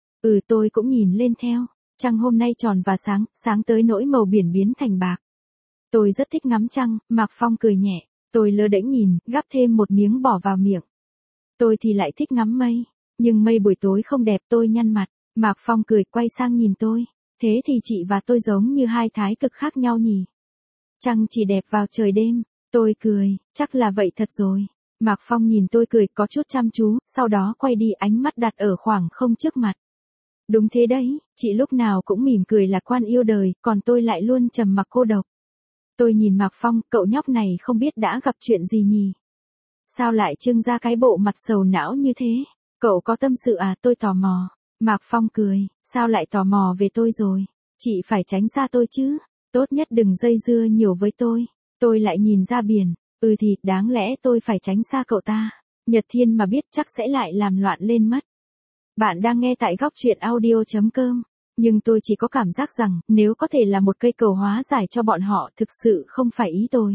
Tôi cũng nhìn lên theo. Trăng hôm nay tròn và sáng, sáng tới nỗi màu biển biến thành bạc. Tôi rất thích ngắm trăng, Mạc Phong cười nhẹ. Tôi lơ đễnh nhìn, gắp thêm một miếng bỏ vào miệng. Tôi thì lại thích ngắm mây. Nhưng mây buổi tối không đẹp, tôi nhăn mặt. Mạc Phong cười, quay sang nhìn tôi. Thế thì chị và tôi giống như hai thái cực khác nhau nhỉ? Trăng chỉ đẹp vào trời đêm. Tôi cười, chắc là vậy thật rồi. Mạc Phong nhìn tôi cười có chút chăm chú, sau đó quay đi, ánh mắt đặt ở khoảng không trước mặt. Đúng thế đấy, chị lúc nào cũng mỉm cười lạc quan yêu đời, còn tôi lại luôn trầm mặc cô độc. Tôi nhìn Mạc Phong, cậu nhóc này không biết đã gặp chuyện gì nhỉ? Sao lại trưng ra cái bộ mặt sầu não như thế? Cậu có tâm sự à? Tôi tò mò. Mạc Phong cười, sao lại tò mò về tôi rồi? Chị phải tránh xa tôi chứ. Tốt nhất đừng dây dưa nhiều với tôi. Tôi lại nhìn ra biển. Thì đáng lẽ tôi phải tránh xa cậu ta. Nhật Thiên mà biết chắc sẽ lại làm loạn lên mất. Bạn đang nghe tại góc truyện audio.com. Nhưng tôi chỉ có cảm giác rằng, nếu có thể là một cây cầu hóa giải cho bọn họ, thực sự không phải ý tôi.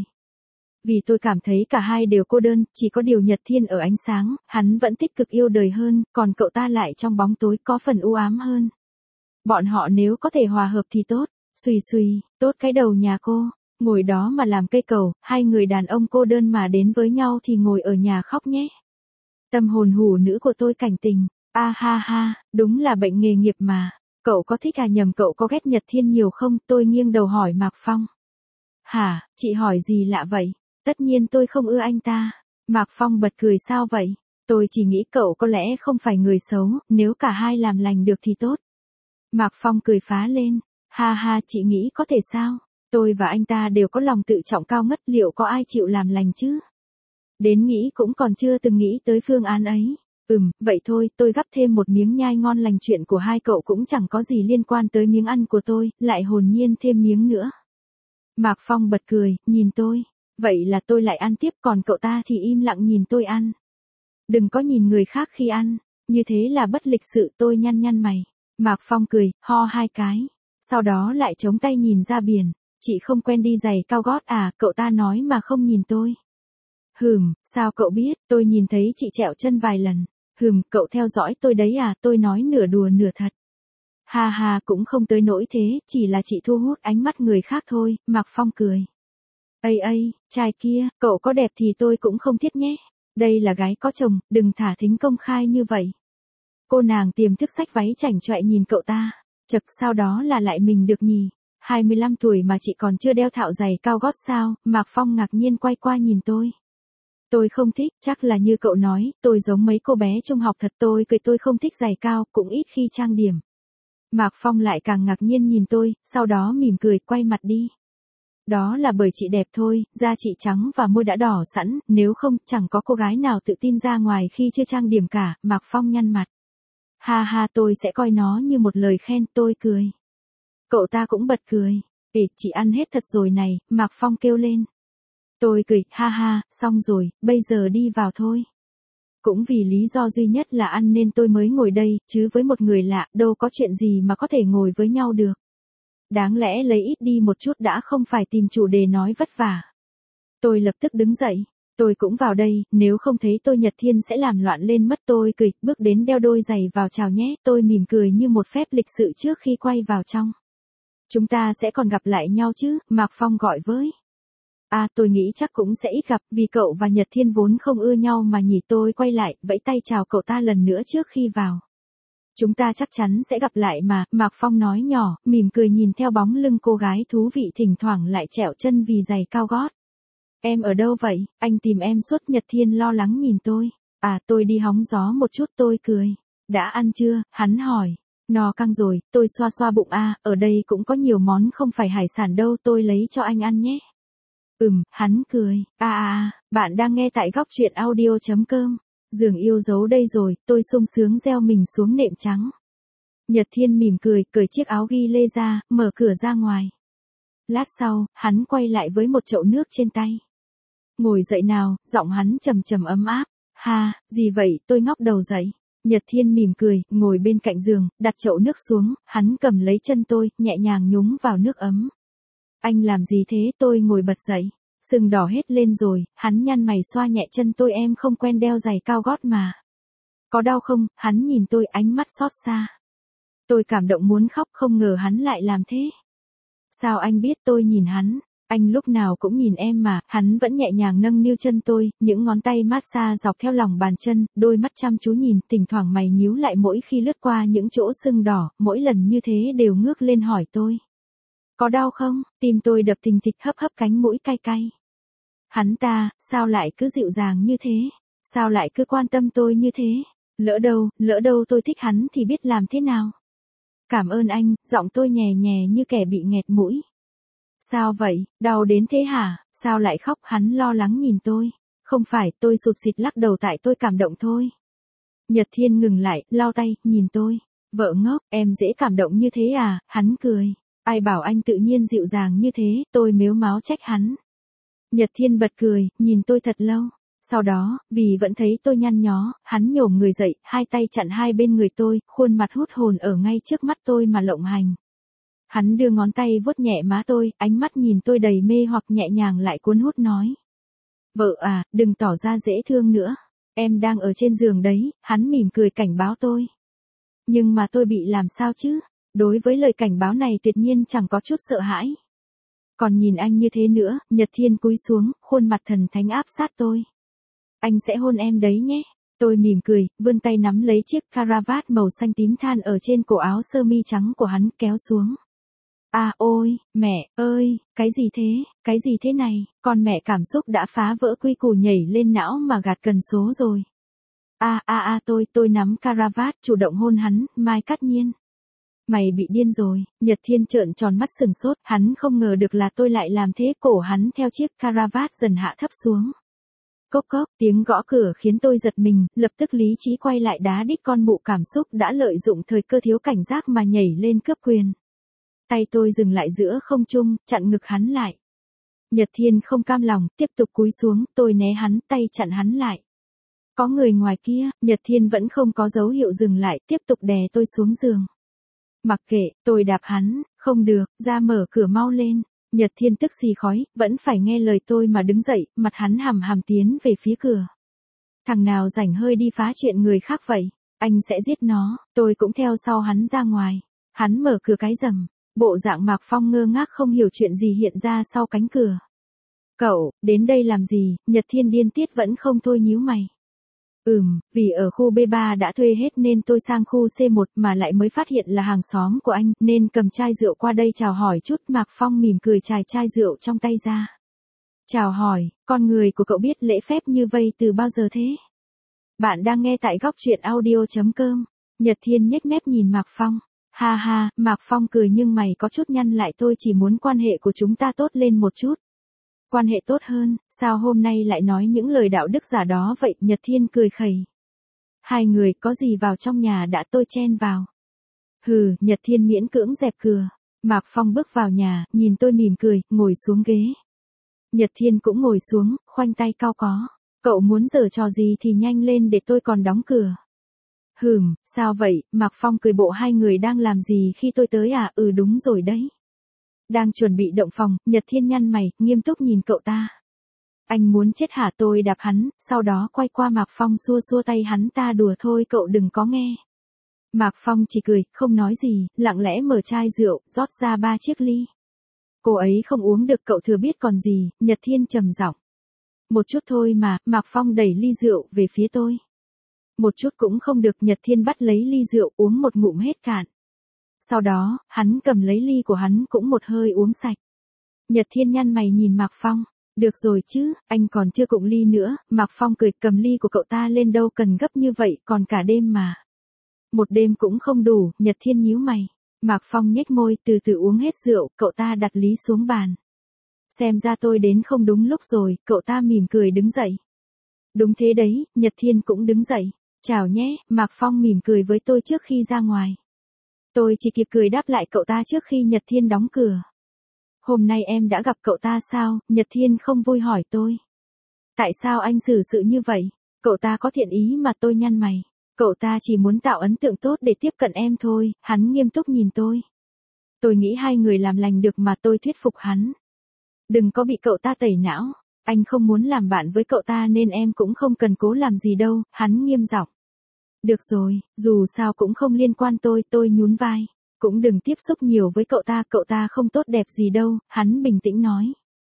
Vì tôi cảm thấy cả hai đều cô đơn, chỉ có điều Nhật Thiên ở ánh sáng, hắn vẫn tích cực yêu đời hơn, còn cậu ta lại trong bóng tối có phần u ám hơn. Bọn họ nếu có thể hòa hợp thì tốt. Xùy xùy, tốt cái đầu nhà cô. Ngồi đó mà làm cây cầu, hai người đàn ông cô đơn mà đến với nhau thì ngồi ở nhà khóc nhé. Tâm hồn hủ nữ của tôi cảnh tình. Ha ha, đúng là bệnh nghề nghiệp mà. Cậu có thích à? Nhầm, cậu có ghét Nhật Thiên nhiều không? Tôi nghiêng đầu hỏi Mạc Phong. Hả, chị hỏi gì lạ vậy? Tất nhiên tôi không ưa anh ta. Mạc Phong bật cười, sao vậy? Tôi chỉ nghĩ cậu có lẽ không phải người xấu, nếu cả hai làm lành được thì tốt. Mạc Phong cười phá lên. Ha ha, chị nghĩ có thể sao? Tôi và anh ta đều có lòng tự trọng cao ngất, liệu có ai chịu làm lành chứ? Đến nghĩ cũng còn chưa từng nghĩ tới phương án ấy. Vậy thôi, tôi gắp thêm một miếng nhai ngon lành, chuyện của hai cậu cũng chẳng có gì liên quan tới miếng ăn của tôi, lại hồn nhiên thêm miếng nữa. Mạc Phong bật cười, nhìn tôi. Vậy là tôi lại ăn tiếp, còn cậu ta thì im lặng nhìn tôi ăn. Đừng có nhìn người khác khi ăn, như thế là bất lịch sự, tôi nhăn nhăn mày. Mạc Phong cười, ho hai cái. Sau đó lại chống tay nhìn ra biển. Chị không quen đi giày cao gót à? Cậu ta nói mà không nhìn tôi. Sao cậu biết? Tôi nhìn thấy chị trẹo chân vài lần. Cậu theo dõi tôi đấy à? Tôi nói nửa đùa nửa thật. Ha ha, cũng không tới nỗi thế, chỉ là chị thu hút ánh mắt người khác thôi. Mạc Phong cười. Trai kia, cậu có đẹp thì tôi cũng không thiết nhé. Đây là gái có chồng, đừng thả thính công khai như vậy. Cô nàng tiềm thức xách váy chảnh chọe nhìn cậu ta. Chật, sao đó là lại mình được nhỉ? 25 tuổi mà chị còn chưa đeo thạo giày cao gót sao? Mạc Phong ngạc nhiên quay qua nhìn tôi. Tôi không thích, chắc là như cậu nói, tôi giống mấy cô bé trung học thật. Tôi cười, tôi không thích giày cao, cũng ít khi trang điểm. Mạc Phong lại càng ngạc nhiên nhìn tôi, sau đó mỉm cười, quay mặt đi. Đó là bởi chị đẹp thôi, da chị trắng và môi đã đỏ sẵn, nếu không, chẳng có cô gái nào tự tin ra ngoài khi chưa trang điểm cả. Mạc Phong nhăn mặt. Ha ha, tôi sẽ coi nó như một lời khen, tôi cười. Cậu ta cũng bật cười. Chị ăn hết thật rồi này, Mạc Phong kêu lên. Tôi cười, ha ha, xong rồi, bây giờ đi vào thôi. Cũng vì lý do duy nhất là ăn nên tôi mới ngồi đây, chứ với một người lạ, đâu có chuyện gì mà có thể ngồi với nhau được. Đáng lẽ lấy ít đi một chút đã không phải tìm chủ đề nói vất vả. Tôi lập tức đứng dậy. Tôi cũng vào đây, nếu không thấy tôi Nhật Thiên sẽ làm loạn lên mất. Tôi cười, bước đến đeo đôi giày vào, chào nhé. Tôi mỉm cười như một phép lịch sự trước khi quay vào trong. Chúng ta sẽ còn gặp lại nhau chứ? Mạc Phong gọi với. Tôi nghĩ chắc cũng sẽ ít gặp, vì cậu và Nhật Thiên vốn không ưa nhau mà nhỉ. Tôi quay lại, vẫy tay chào cậu ta lần nữa trước khi vào. Chúng ta chắc chắn sẽ gặp lại mà, Mạc Phong nói nhỏ, mỉm cười nhìn theo bóng lưng cô gái thú vị thỉnh thoảng lại trẹo chân vì giày cao gót. Em ở đâu vậy? Anh tìm em suốt. Nhật Thiên lo lắng nhìn tôi. À tôi đi hóng gió một chút tôi cười. Đã ăn chưa, hắn hỏi. No căng rồi, tôi xoa xoa bụng ở đây cũng có nhiều món không phải hải sản đâu tôi lấy cho anh ăn nhé. Hắn cười. Bạn đang nghe tại góc truyện audio.com. Giường yêu dấu đây rồi, tôi sung sướng gieo mình xuống nệm trắng. Nhật Thiên mỉm cười, cởi chiếc áo ghi lê ra, mở cửa ra ngoài. Lát sau, hắn quay lại với một chậu nước trên tay. Ngồi dậy nào, giọng hắn trầm trầm ấm áp. Gì vậy, tôi ngóc đầu dậy. Nhật Thiên mỉm cười, ngồi bên cạnh giường, đặt chậu nước xuống, hắn cầm lấy chân tôi, nhẹ nhàng nhúng vào nước ấm. Anh làm gì thế, tôi ngồi bật dậy. Sưng đỏ hết lên rồi, hắn nhăn mày xoa nhẹ chân tôi, em không quen đeo giày cao gót mà. Có đau không, hắn nhìn tôi ánh mắt xót xa. Tôi cảm động muốn khóc, không ngờ hắn lại làm thế. Sao anh biết, tôi nhìn hắn. Anh lúc nào cũng nhìn em mà, hắn vẫn nhẹ nhàng nâng niu chân tôi, những ngón tay massage dọc theo lòng bàn chân, đôi mắt chăm chú nhìn, thỉnh thoảng mày nhíu lại mỗi khi lướt qua những chỗ sưng đỏ, mỗi lần như thế đều ngước lên hỏi tôi. Có đau không? Tim tôi đập thình thịch, hấp hấp cánh mũi cay cay. Hắn ta, sao lại cứ dịu dàng như thế? Sao lại cứ quan tâm tôi như thế? Lỡ đâu tôi thích hắn thì biết làm thế nào? Cảm ơn anh, giọng tôi nhè nhè như kẻ bị nghẹt mũi. Sao vậy, đau đến thế hả? Sao lại khóc? Hắn lo lắng nhìn tôi. Không phải, tôi sụt sịt lắc đầu, tại tôi cảm động thôi. Nhật Thiên ngừng lại, lau tay, nhìn tôi. Vợ ngốc, em dễ cảm động như thế à? Hắn cười. Ai bảo anh tự nhiên dịu dàng như thế, tôi mếu máo trách hắn. Nhật Thiên bật cười, nhìn tôi thật lâu. Sau đó, vì vẫn thấy tôi nhăn nhó, hắn nhổm người dậy, hai tay chặn hai bên người tôi, khuôn mặt hút hồn ở ngay trước mắt tôi mà lộng hành. Hắn đưa ngón tay vuốt nhẹ má tôi, ánh mắt nhìn tôi đầy mê hoặc, nhẹ nhàng lại cuốn hút nói. Vợ à, đừng tỏ ra dễ thương nữa. Em đang ở trên giường đấy, hắn mỉm cười cảnh báo tôi. Nhưng mà tôi bị làm sao chứ? Đối với lời cảnh báo này tuyệt nhiên chẳng có chút sợ hãi. Còn nhìn anh như thế nữa, Nhật Thiên cúi xuống, khuôn mặt thần thánh áp sát tôi. Anh sẽ hôn em đấy nhé. Tôi mỉm cười, vươn tay nắm lấy chiếc caravat màu xanh tím than ở trên cổ áo sơ mi trắng của hắn, kéo xuống. Ôi, mẹ ơi, cái gì thế này, con mẹ cảm xúc đã phá vỡ quy củ nhảy lên não mà gạt cần số rồi. Tôi nắm caravat, chủ động hôn hắn, Mai Cát Nhiên. Mày bị điên rồi, Nhật Thiên trợn tròn mắt sừng sốt, hắn không ngờ được là tôi lại làm thế, cổ hắn theo chiếc caravat dần hạ thấp xuống. Cốc cốc, tiếng gõ cửa khiến tôi giật mình, lập tức lý trí quay lại, đá đít con mụ cảm xúc đã lợi dụng thời cơ thiếu cảnh giác mà nhảy lên cướp quyền. Tay tôi dừng lại giữa không trung, chặn ngực hắn lại. Nhật Thiên không cam lòng, tiếp tục cúi xuống, tôi né hắn, tay chặn hắn lại. Có người ngoài kia, Nhật Thiên vẫn không có dấu hiệu dừng lại, tiếp tục đè tôi xuống giường. Mặc kệ, tôi đạp hắn, không được, ra mở cửa mau lên. Nhật Thiên tức xì khói, vẫn phải nghe lời tôi mà đứng dậy, mặt hắn hằm hằm tiến về phía cửa. Thằng nào rảnh hơi đi phá chuyện người khác vậy, anh sẽ giết nó. Tôi cũng theo sau hắn ra ngoài. Hắn mở cửa cái rầm. Bộ dạng Mạc Phong ngơ ngác không hiểu chuyện gì hiện ra sau cánh cửa. Cậu, đến đây làm gì? Nhật Thiên điên tiết vẫn không thôi nhíu mày. Vì ở khu B3 đã thuê hết nên tôi sang khu C1 mà lại mới phát hiện là hàng xóm của anh, nên cầm chai rượu qua đây chào hỏi chút. Mạc Phong mỉm cười chài chai rượu trong tay ra. Chào hỏi, con người của cậu biết lễ phép như vây từ bao giờ thế? Bạn đang nghe tại góc truyện audio.com. Nhật Thiên nhếch mép nhìn Mạc Phong. Mạc Phong cười nhưng mày có chút nhăn lại, tôi chỉ muốn quan hệ của chúng ta tốt lên một chút. Quan hệ tốt hơn, sao hôm nay lại nói những lời đạo đức giả đó vậy? Nhật Thiên cười khẩy. Hai người có gì vào trong nhà đã, tôi chen vào. Nhật Thiên miễn cưỡng dẹp cửa. Mạc Phong bước vào nhà, nhìn tôi mỉm cười, ngồi xuống ghế. Nhật Thiên cũng ngồi xuống, khoanh tay cau có. Cậu muốn giở trò gì thì nhanh lên để tôi còn đóng cửa. Sao vậy? Mạc Phong cười, bộ hai người đang làm gì khi tôi tới à? Đúng rồi đấy. Đang chuẩn bị động phòng. Nhật Thiên nhăn mày, nghiêm túc nhìn cậu ta. Anh muốn chết hả? Tôi đạp hắn, sau đó quay qua Mạc Phong xua xua tay hắn ta, đùa thôi cậu đừng có nghe. Mạc Phong chỉ cười, không nói gì, lặng lẽ mở chai rượu, rót ra 3 chiếc ly. Cô ấy không uống được, cậu thừa biết còn gì. Nhật Thiên trầm giọng. Một chút thôi mà. Mạc Phong đẩy ly rượu về phía tôi. Một chút cũng không được. Nhật Thiên bắt lấy ly rượu, uống một ngụm hết cạn. Sau đó, hắn cầm lấy ly của hắn cũng một hơi uống sạch. Nhật Thiên nhăn mày nhìn Mạc Phong. Được rồi chứ, anh còn chưa cụng ly nữa, Mạc Phong cười cầm ly của cậu ta lên đâu cần gấp như vậy, còn cả đêm mà. Một đêm cũng không đủ, Nhật Thiên nhíu mày. Mạc Phong nhếch môi từ từ uống hết rượu, cậu ta đặt ly xuống bàn. Xem ra tôi đến không đúng lúc rồi, cậu ta mỉm cười đứng dậy. Đúng thế đấy, Nhật Thiên cũng đứng dậy. Chào nhé, Mạc Phong mỉm cười với tôi trước khi ra ngoài. Tôi chỉ kịp cười đáp lại cậu ta trước khi Nhật Thiên đóng cửa. Hôm nay em đã gặp cậu ta sao? Nhật Thiên không vui hỏi tôi. Tại sao anh xử sự như vậy? Cậu ta có thiện ý mà, tôi nhăn mày. Cậu ta chỉ muốn tạo ấn tượng tốt để tiếp cận em thôi, hắn nghiêm túc nhìn tôi. Tôi nghĩ hai người làm lành được mà, tôi thuyết phục hắn. Đừng có bị cậu ta tẩy não. Anh không muốn làm bạn với cậu ta nên em cũng không cần cố làm gì đâu, hắn nghiêm giọng. Được rồi, dù sao cũng không liên quan tôi nhún vai. Cũng đừng tiếp xúc nhiều với cậu ta không tốt đẹp gì đâu, hắn bình tĩnh nói.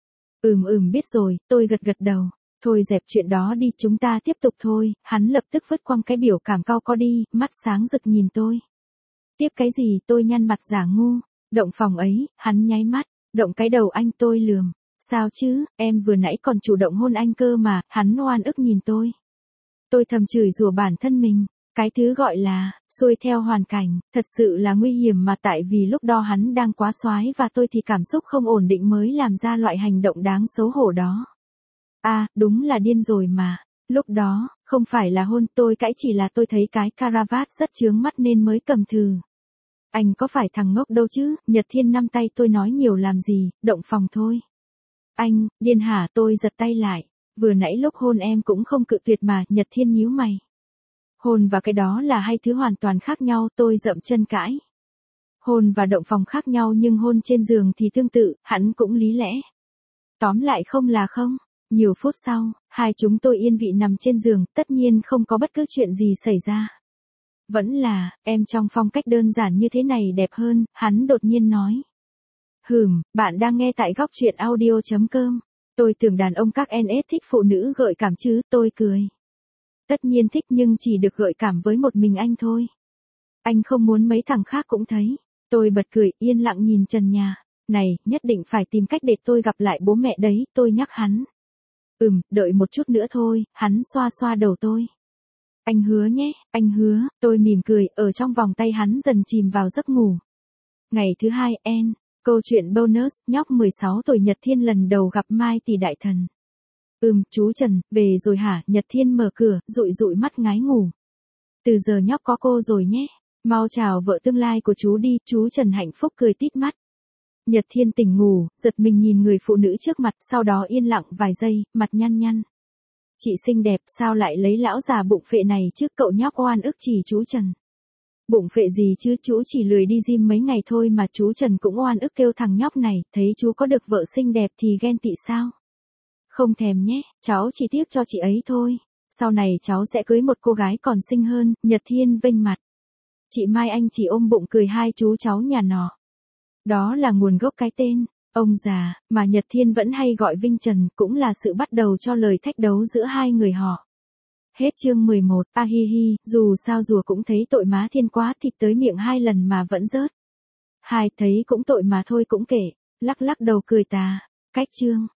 Biết rồi, tôi gật gật đầu. Thôi dẹp chuyện đó đi, chúng ta tiếp tục thôi, hắn lập tức vứt quăng cái biểu cảm cau có đi, mắt sáng rực nhìn tôi. Tiếp cái gì, tôi nhăn mặt giả ngu. Động phòng ấy, hắn nháy mắt. Động cái đầu anh, tôi lườm. Sao chứ, em vừa nãy còn chủ động hôn anh cơ mà, hắn oan ức nhìn tôi. Tôi thầm chửi rủa bản thân mình. Cái thứ gọi là, xuôi theo hoàn cảnh, thật sự là nguy hiểm mà, tại vì lúc đó hắn đang quá soái và tôi thì cảm xúc không ổn định mới làm ra loại hành động đáng xấu hổ đó. Đúng là điên rồi mà. Lúc đó, không phải là hôn, tôi cãi chỉ là tôi thấy cái caravat rất chướng mắt nên mới cầm thử. Anh có phải thằng ngốc đâu chứ, Nhật Thiên nắm tay tôi nói nhiều làm gì, động phòng thôi. Anh, điên hả, tôi giật tay lại. Vừa nãy lúc hôn em cũng không cự tuyệt mà, Nhật Thiên nhíu mày. Hôn và cái đó là hai thứ hoàn toàn khác nhau, tôi dậm chân cãi. Hôn và động phòng khác nhau nhưng hôn trên giường thì tương tự, hắn cũng lý lẽ. Tóm lại không là không. Nhiều phút sau, hai chúng tôi yên vị nằm trên giường, tất nhiên không có bất cứ chuyện gì xảy ra. Vẫn là, em trong phong cách đơn giản như thế này đẹp hơn, hắn đột nhiên nói. Bạn đang nghe tại góc truyện audio.com. Tôi tưởng đàn ông các NS thích phụ nữ gợi cảm chứ, tôi cười. Tất nhiên thích nhưng chỉ được gợi cảm với một mình anh thôi. Anh không muốn mấy thằng khác cũng thấy. Tôi bật cười, yên lặng nhìn trần nhà. Này, nhất định phải tìm cách để tôi gặp lại bố mẹ đấy, tôi nhắc hắn. Đợi một chút nữa thôi, hắn xoa xoa đầu tôi. Anh hứa nhé, anh hứa, tôi mỉm cười, ở trong vòng tay hắn dần chìm vào giấc ngủ. Ngày thứ hai, câu chuyện bonus, nhóc 16 tuổi Nhật Thiên lần đầu gặp Mai Tỷ đại thần. Chú Trần, về rồi hả? Nhật Thiên mở cửa, dụi dụi mắt ngái ngủ. Từ giờ nhóc có cô rồi nhé. Mau chào vợ tương lai của chú đi, chú Trần hạnh phúc cười tít mắt. Nhật Thiên tỉnh ngủ, giật mình nhìn người phụ nữ trước mặt, sau đó yên lặng vài giây, mặt nhăn nhăn. Chị xinh đẹp, sao lại lấy lão già bụng phệ này chứ, cậu nhóc oan ức chỉ chú Trần. Bụng phệ gì chứ, chú chỉ lười đi gym mấy ngày thôi mà, chú Trần cũng oan ức kêu thằng nhóc này, thấy chú có được vợ xinh đẹp thì ghen tị sao? Không thèm nhé, cháu chỉ tiếc cho chị ấy thôi. Sau này cháu sẽ cưới một cô gái còn xinh hơn, Nhật Thiên vênh mặt. Chị Mai Anh chỉ ôm bụng cười hai chú cháu nhà nọ. Đó là nguồn gốc cái tên, ông già, mà Nhật Thiên vẫn hay gọi Vinh Trần, cũng là sự bắt đầu cho lời thách đấu giữa hai người họ. Hết chương 11, hi hi, dù sao rùa cũng thấy tội má Thiên quá, thịt tới miệng 2 lần mà vẫn rớt. Hai thấy cũng tội mà thôi cũng kể, lắc lắc đầu cười tà, cách chương.